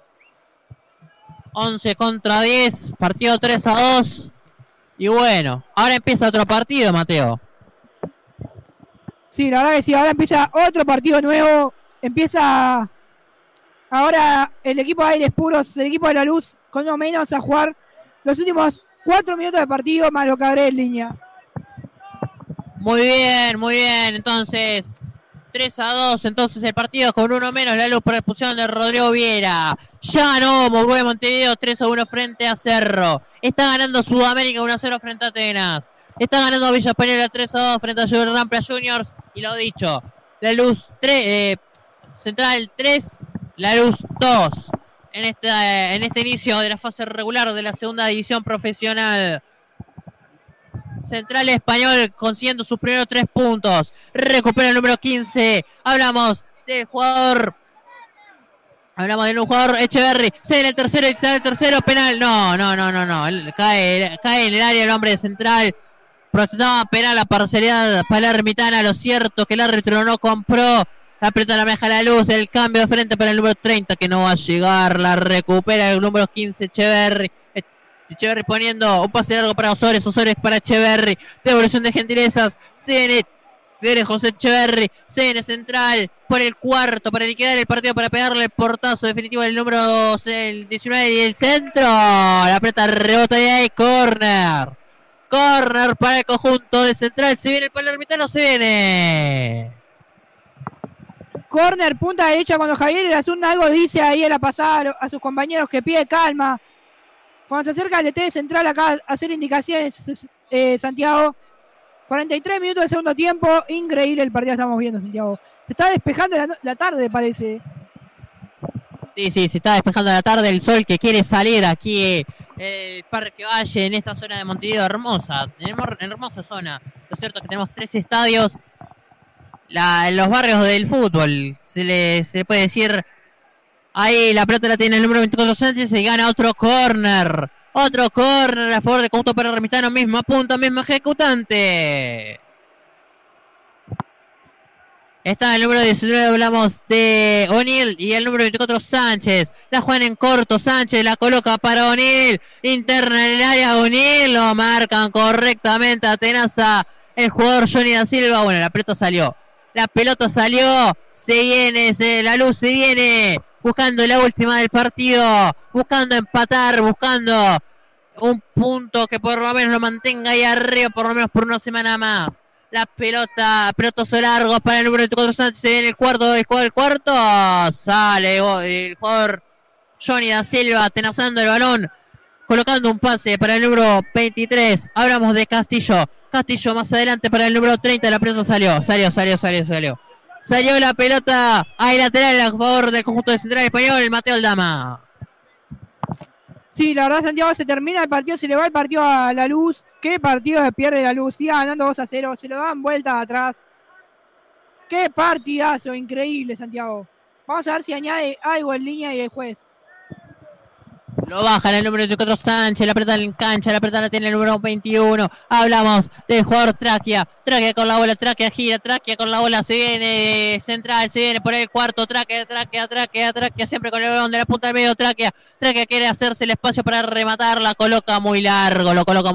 11 contra 10, partido 3-2. Y bueno, ahora empieza otro partido, Mateo. Sí, la verdad que sí, ahora empieza otro partido nuevo. Empieza ahora el equipo de Aires Puros, el equipo de La Luz, con uno menos a jugar los últimos 4 minutos de partido más lo que habré en línea. Muy bien. Entonces, 3-2. Entonces el partido con uno menos. La Luz por expulsión de Rodrigo Viera. Ya ganó Mogué Montevideo 3-1 frente a Cerro. Está ganando Sudamérica 1-0 frente a Atenas. Está ganando Villa Española 3-2 frente a Rampla Juniors. Y lo dicho, La Luz 3, Central 3, La Luz 2. En este inicio de la fase regular de la segunda división profesional. Central Español consiguiendo sus primeros 3 puntos. Recupera el número 15. Hablamos del jugador Echeverry. Se viene el tercero, penal. No. Cae en el área el hombre de Central. Protestaba penal la parcialidad palermitana. Lo cierto que el árbitro no compró. La pelota la maneja La Luz. El cambio de frente para el número 30 que no va a llegar. La recupera el número 15 Echeverry poniendo un pase largo para Osores para Echeverry. Devolución de gentilezas. Se viene José Echeverry. Se viene Central por el cuarto para liquidar el partido, para pegarle el portazo definitivo del número 19 y el centro. La pelota rebota y hay córner. Córner para el conjunto de Central. Se viene el palermitano, se viene. Córner, punta derecha, cuando Javier Irazunda algo dice ahí en la pasada a sus compañeros que pide calma. Cuando se acerca el DT de Central acá a hacer indicaciones, Santiago. 43 minutos de segundo tiempo. Increíble el partido que estamos viendo, Santiago. Se está despejando la tarde, parece. Sí, se está despejando la tarde. El sol que quiere salir aquí el Parque Valle, en esta zona de Montevideo. Hermosa zona. Lo cierto es que tenemos 3 estadios. En los barrios del fútbol, se le puede decir. Ahí la pelota la tiene el número 24 Sánchez y gana otro córner. Otro córner a favor del conjunto palermitano. Misma punta, mismo ejecutante. Está el número 19, hablamos de O'Neill, y el número 24 Sánchez. La juegan en corto, Sánchez la coloca para O'Neill. Interna en el área, O'Neill. Lo marcan correctamente a Tenaza el jugador Johnny da Silva. Bueno, la pelota salió. Se viene, La Luz se viene. Buscando la última del partido, buscando empatar, buscando un punto que por lo menos lo mantenga ahí arriba, por lo menos por una semana más. La pelotazo largo para el número 24 Sánchez, se viene el cuarto, sale el jugador Johnny da Silva atenazando el balón, colocando un pase para el número 23, hablamos de Castillo más adelante para el número 30, la pelota salió. Salió la pelota ahí lateral a favor del conjunto de Central Español, Mateo Aldama. Sí, la verdad, Santiago, se termina el partido, se le va el partido a La Luz. Qué partido que pierde La Luz, sigue ganando 2-0, se lo dan vuelta atrás. Qué partidazo, increíble, Santiago. Vamos a ver si añade algo en línea y el juez. Lo bajan el número 24 Sánchez, la pelota en cancha, la pelota la tiene el número 21. Hablamos del jugador Traquia con la bola, Traquia gira, Traquia con la bola, se viene Central, se viene por el cuarto, Traquia, siempre con el balón de la punta del medio, Traquia quiere hacerse el espacio para rematar, lo coloca muy largo,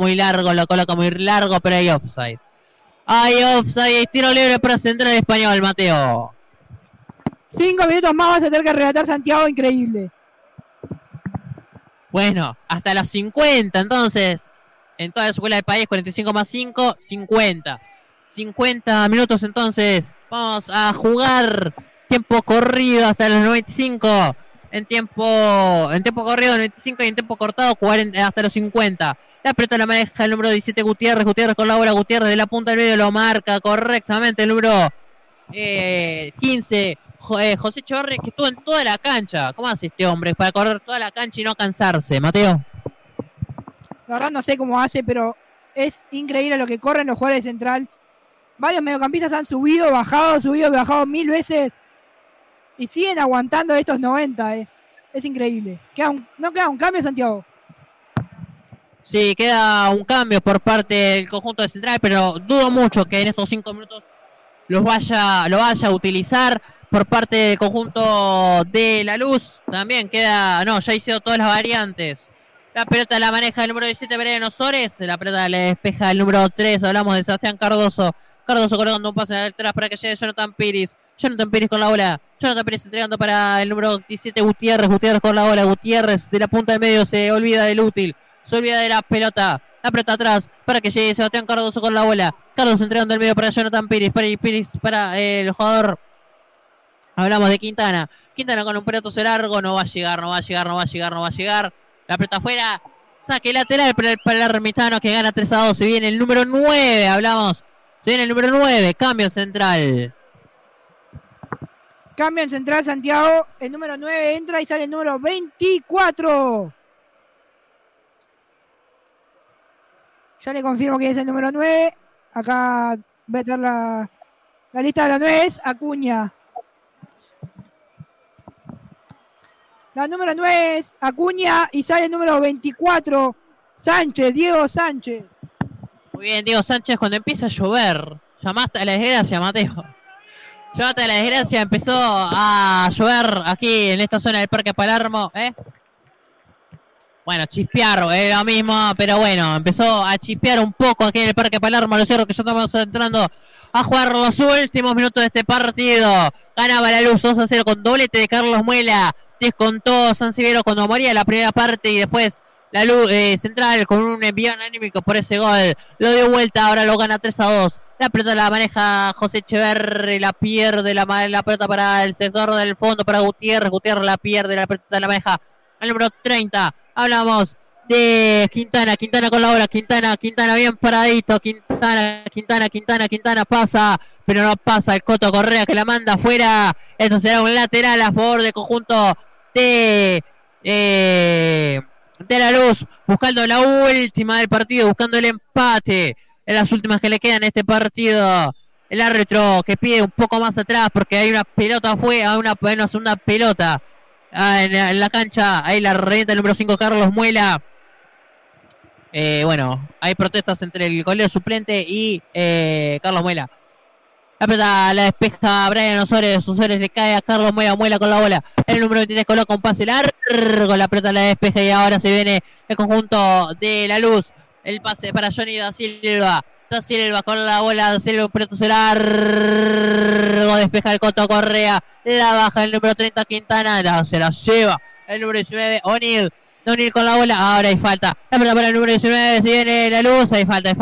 pero hay offside. Tiro libre para Central Español, Mateo. 5 minutos más vas a tener que relatar, Santiago, increíble. Bueno, hasta los 50, entonces, en toda la escuela del país, 45 más 5, 50. 50 minutos, entonces, vamos a jugar tiempo corrido hasta los 95. En tiempo corrido 95 y en tiempo cortado 40, hasta los 50. La pelota la maneja el número 17 Gutiérrez con la bola, Gutiérrez de la punta del medio lo marca correctamente el número 15. José Echeverry, que estuvo en toda la cancha. ¿Cómo hace este hombre para correr toda la cancha y no cansarse, Mateo? La verdad no sé cómo hace, pero es increíble lo que corren los jugadores de Central. Varios mediocampistas han subido, bajado 1000 veces y siguen aguantando estos 90. Es increíble. ¿No queda un cambio, Santiago? Sí, queda un cambio por parte del conjunto de Central, pero dudo mucho que en estos 5 minutos lo vaya a utilizar. Por parte del conjunto de La Luz también queda, ya hicieron todas las variantes. La pelota la maneja el número 17 Brian Osores, la pelota le despeja el número 3, hablamos de Sebastián Cardoso, Cardoso colocando un pase atrás para que llegue Jonathan Piris. Jonathan Piris con la bola. Jonathan Piris entregando para el número 17, Gutiérrez. Gutiérrez con la bola. Gutiérrez de la punta de medio se olvida del útil. Se olvida de la pelota. La pelota atrás para que llegue Sebastián Cardoso con la bola. Cardoso entregando el medio para Jonathan Piris. Piris para el jugador. Hablamos de Quintana. Quintana con un pelotazo largo. No va a llegar. La pelota afuera. Saque lateral para el palermitano que gana 3-2. Se viene el número 9. Se viene el número 9. Cambio central. Cambio en central, Santiago. El número 9 entra y sale el número 24. Ya le confirmo que es el número 9. Acá voy a tener la lista de los 9. Es Acuña. La número 9 es Acuña y sale el número 24. Sánchez, Diego Sánchez. Muy bien, Diego Sánchez, cuando empieza a llover. Llamaste a la desgracia, Mateo. Llamaste a la desgracia, empezó a llover aquí en esta zona del Parque Palermo, Bueno, chispear, lo mismo, pero bueno, empezó a chispear un poco aquí en el Parque Palermo. Lo cierto que ya estamos entrando a jugar los últimos minutos de este partido. Ganaba la Luz 2-0 con doblete de Carlos Muela. Descontó San Severo cuando moría la primera parte y después la Luz Central con un envío anímico por ese gol. Lo dio vuelta, ahora lo gana 3-2. La pelota la maneja José Echeverri, la pierde la pelota para el sector del fondo para Gutiérrez. Gutiérrez la pierde, la pelota la maneja el número 30. Hablamos de Quintana con la bola. Quintana bien paradito. Quintana pasa, pero no pasa el Coto Correa que la manda afuera. Esto será un lateral a favor del conjunto de la Luz, buscando la última del partido, buscando el empate en las últimas que le quedan en este partido. El árbitro que pide un poco más atrás porque hay una pelota afuera, una pelota en la cancha. Ahí la revienta el número 5 Carlos Muela. Bueno, hay protestas entre el golero suplente y Carlos Muela. La pelota la despeja Brian Osores le cae a Carlos Muela con la bola. El número 23 coloca un pase largo, la pelota la despeja y ahora se viene el conjunto de la Luz. El pase para Johnny Da Silva con la bola, Da Silva un pelotazo largo, despeja el Coto Correa, la baja el número 30 Quintana, se la lleva el número 19 O'Neill con la bola, ahora hay falta. La pelota para el número 19, se viene la Luz, hay falta.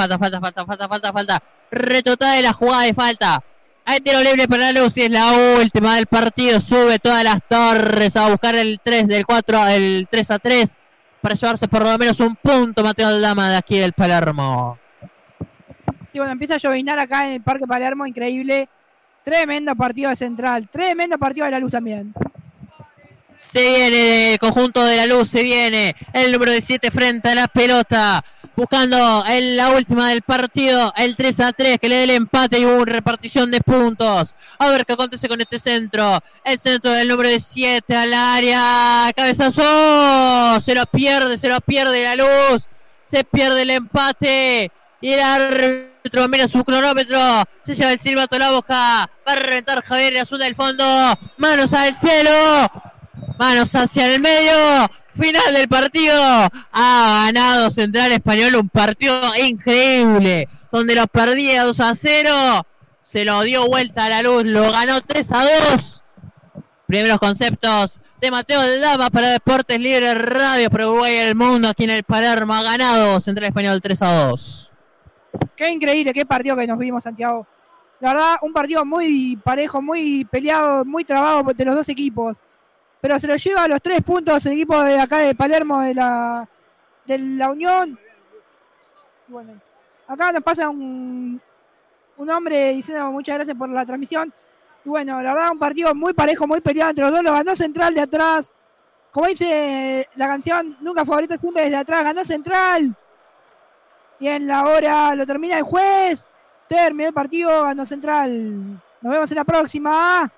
Retotada de la jugada de falta. Hay tiro libre para la Luz y es la última del partido. Sube todas las torres a buscar el 3 del 4, el 3-3 para llevarse por lo menos un punto Mateo Aldama de aquí del Palermo. Sí, bueno, empieza a llovinar acá en el Parque Palermo, increíble. Tremendo partido de Central, tremendo partido de la Luz también. Se viene el conjunto de la Luz, se viene el número 17 frente a la pelota, buscando en la última del partido el 3-3 que le dé el empate y una repartición de puntos. A ver qué acontece con este centro. El centro del número 17 al área, cabezazo, se lo pierde la Luz, se pierde el empate y el árbitro mira su cronómetro, se lleva el silbato a la boca, va a reventar Javier Azul del fondo, manos al cielo. Manos hacia el medio. Final del partido. Ha ganado Central Español. Un partido increíble. Donde lo perdía 2-0. Se lo dio vuelta a la Luz. Lo ganó 3-2. Primeros conceptos de Mateo Aldama para Deportes Libre Radio para Uruguay y el mundo. Aquí en el Palermo ha ganado Central Español 3-2. Qué increíble, qué partido que nos vimos, Santiago. La verdad, un partido muy parejo, muy peleado, muy trabado de los dos equipos. Pero se lo lleva a los 3 puntos el equipo de acá de Palermo de la Unión. Bueno, acá nos pasa un hombre diciendo muchas gracias por la transmisión. Y bueno, la verdad un partido muy parejo, muy peleado entre los dos. Lo ganó Central de atrás. Como dice la canción, nunca favorito, siempre desde atrás. Ganó Central. Y en la hora lo termina el juez. Terminó el partido, ganó Central. Nos vemos en la próxima.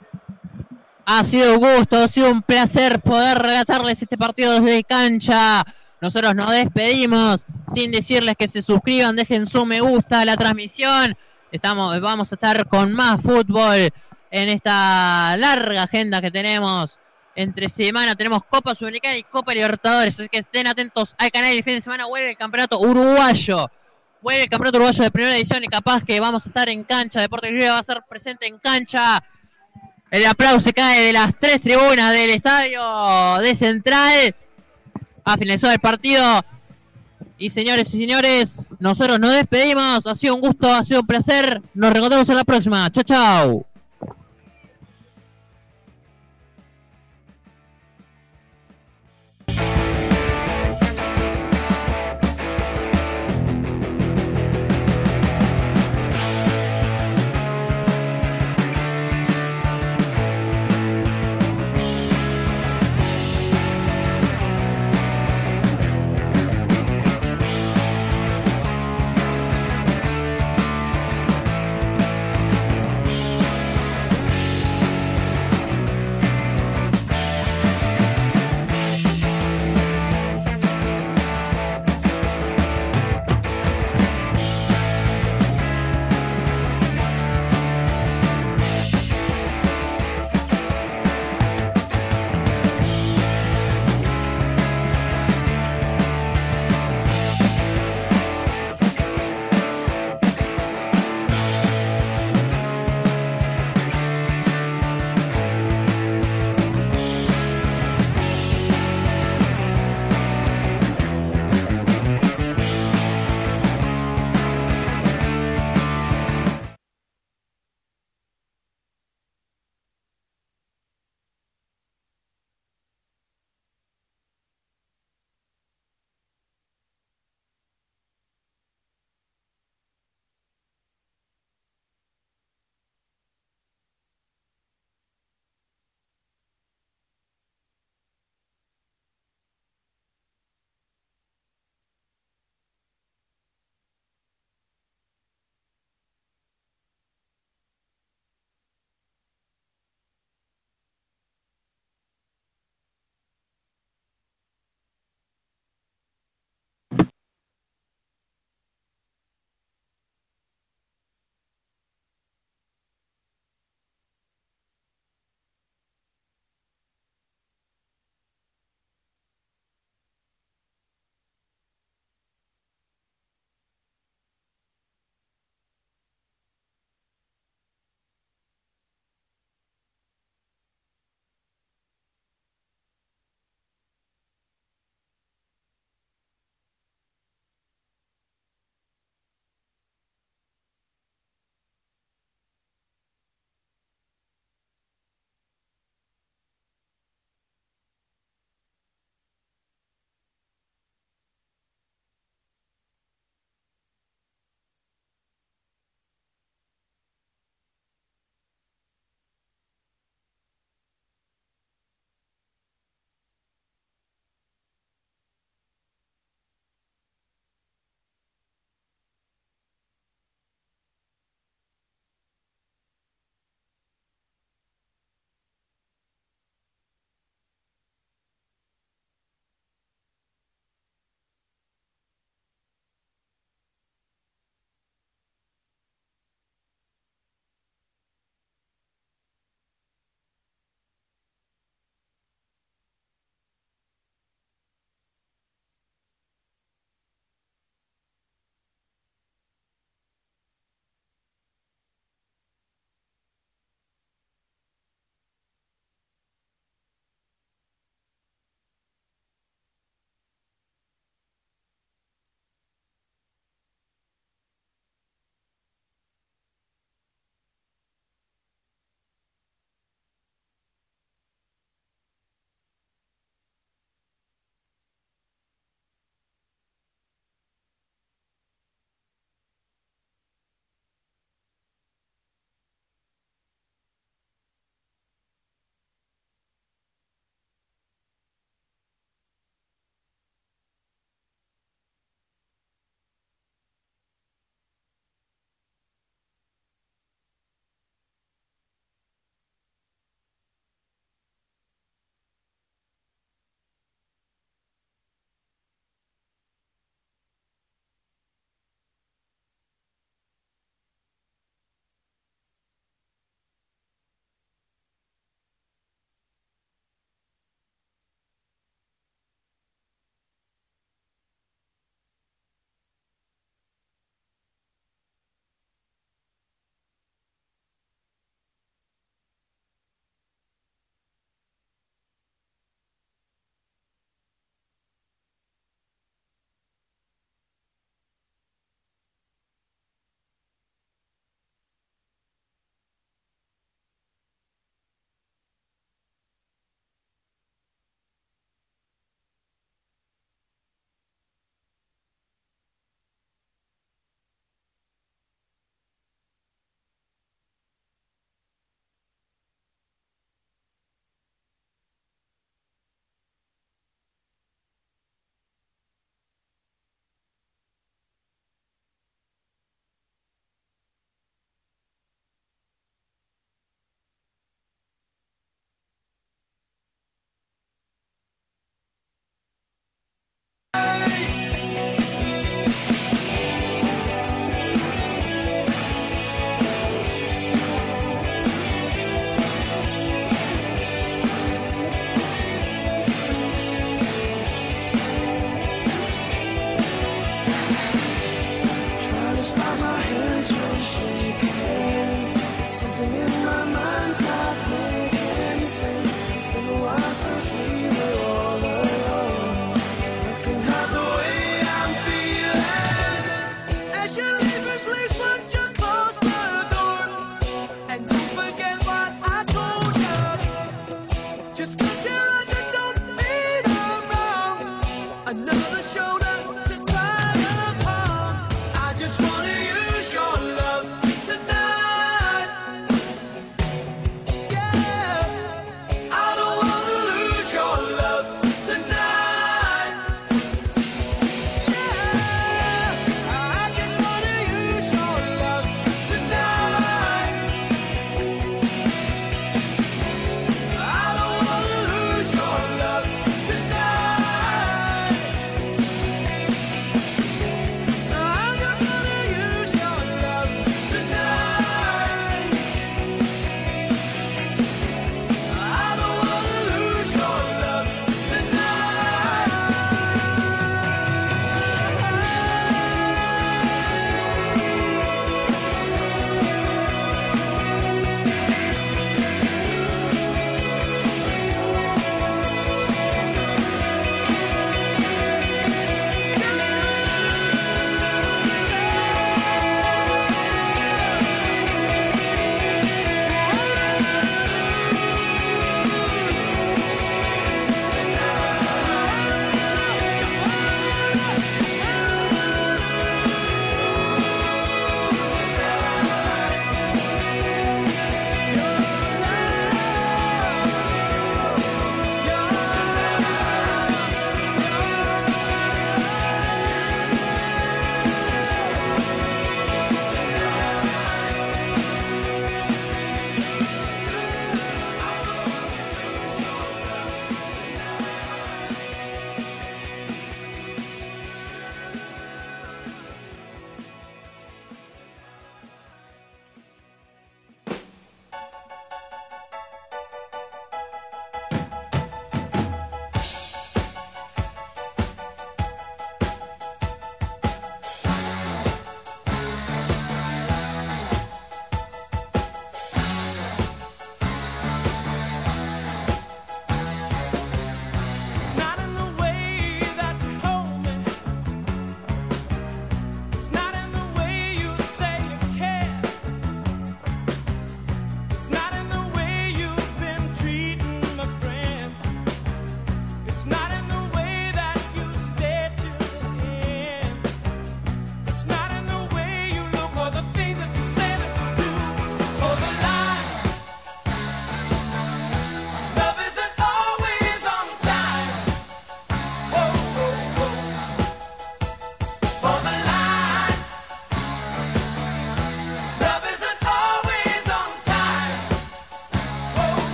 Ha sido un gusto, ha sido un placer poder relatarles este partido desde cancha. Nosotros nos despedimos sin decirles que se suscriban, dejen su me gusta a la transmisión. Vamos a estar con más fútbol en esta larga agenda que tenemos. Entre semana tenemos Copa Sudamericana y Copa Libertadores, así que estén atentos al canal. El fin de semana vuelve el campeonato uruguayo. Vuelve el campeonato uruguayo de primera edición y capaz que vamos a estar en cancha. Deportes Libre va a ser presente en cancha. El aplauso cae de las 3 tribunas del estadio de Central. Ha finalizado el partido. Y señores y señores, nosotros nos despedimos. Ha sido un gusto, ha sido un placer. Nos reencontramos en la próxima. Chao, chao.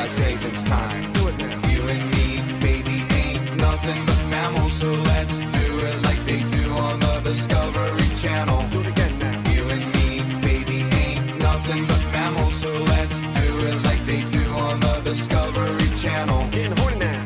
daylight savings time. You and me, baby, ain't nothing but mammals, so let's do it like they do on the Discovery Channel. You and me, baby, ain't nothing but mammals, so let's do it like they do on the Discovery Channel. Getting horny now.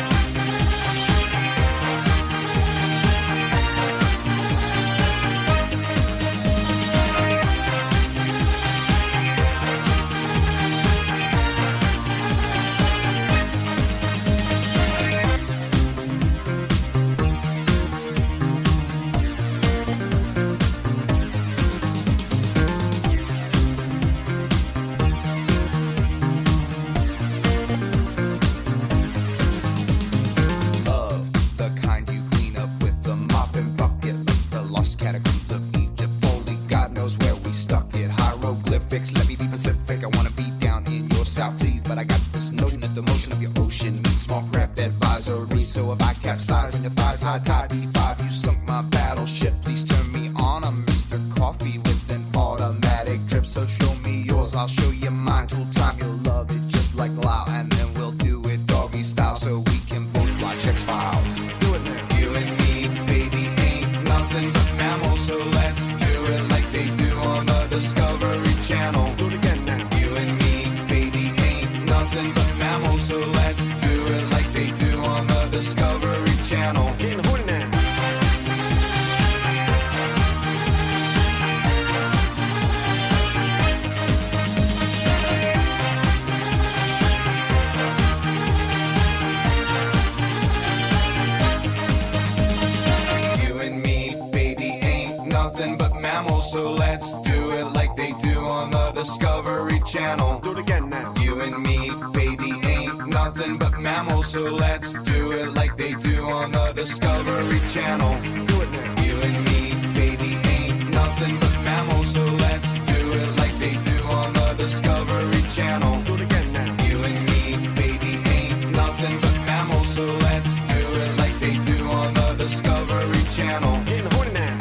So let's do it like they do on the Discovery Channel. Do it again now. You and me, baby, ain't nothing but mammals, so let's do it like they do on the Discovery Channel. Do it now. You and me, baby, ain't nothing but mammals, so let's do it like they do on the Discovery Channel. Do it again now. You and me, baby, ain't nothing but mammals, so let's do it like they do on the Discovery Channel. Getting horny now.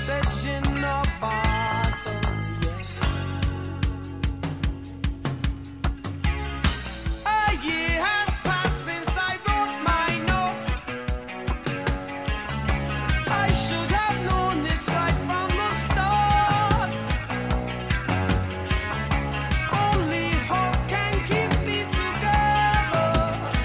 message in a bottle. A year has passed since I wrote my note. I should have known this right from the start. Only hope can keep me together.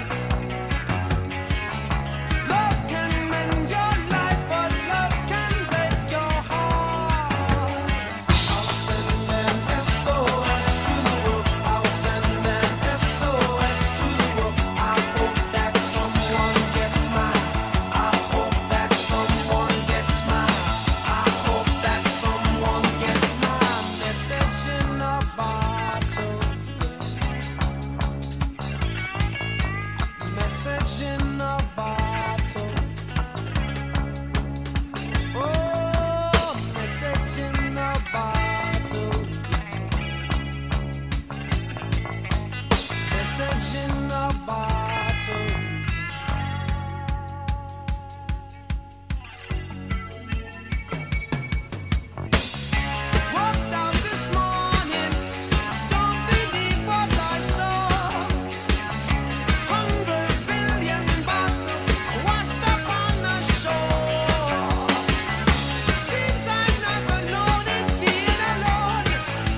Love can mend your life, but love can break your heart. I'll send an SOS to the world. I'll send an SOS to the world. I hope that someone gets mine. I hope that someone gets mine. I hope that someone gets my message in a bottle. Message in a bottle. Oh, message in a bottle. Message in a bottle. Walked out this morning, don't believe what I saw. 100 billion bottles washed up on the shore. Seems I'm not alone in being alone.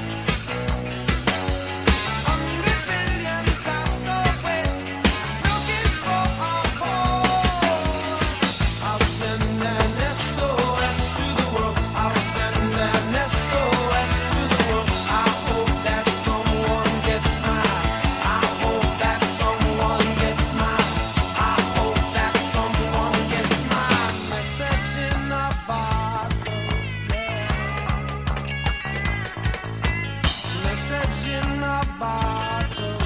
100 billion castaways looking for a home. I'll send an SOS to the world. I'll send an SOS to the world. I hope that someone gets mine. I hope that someone gets mine. I hope that someone gets mine. Message in a bottle. Message in a bottle.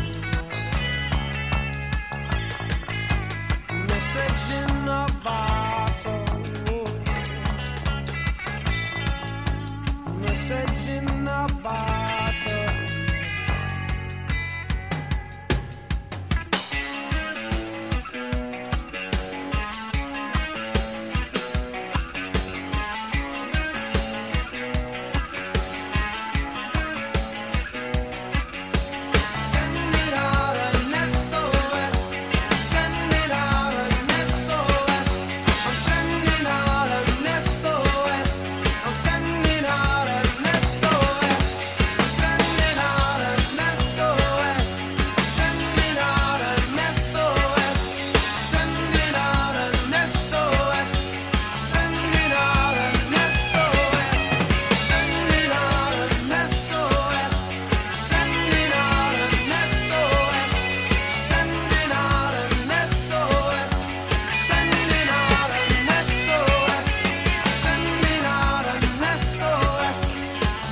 Message in a bottle. Message in a bottle.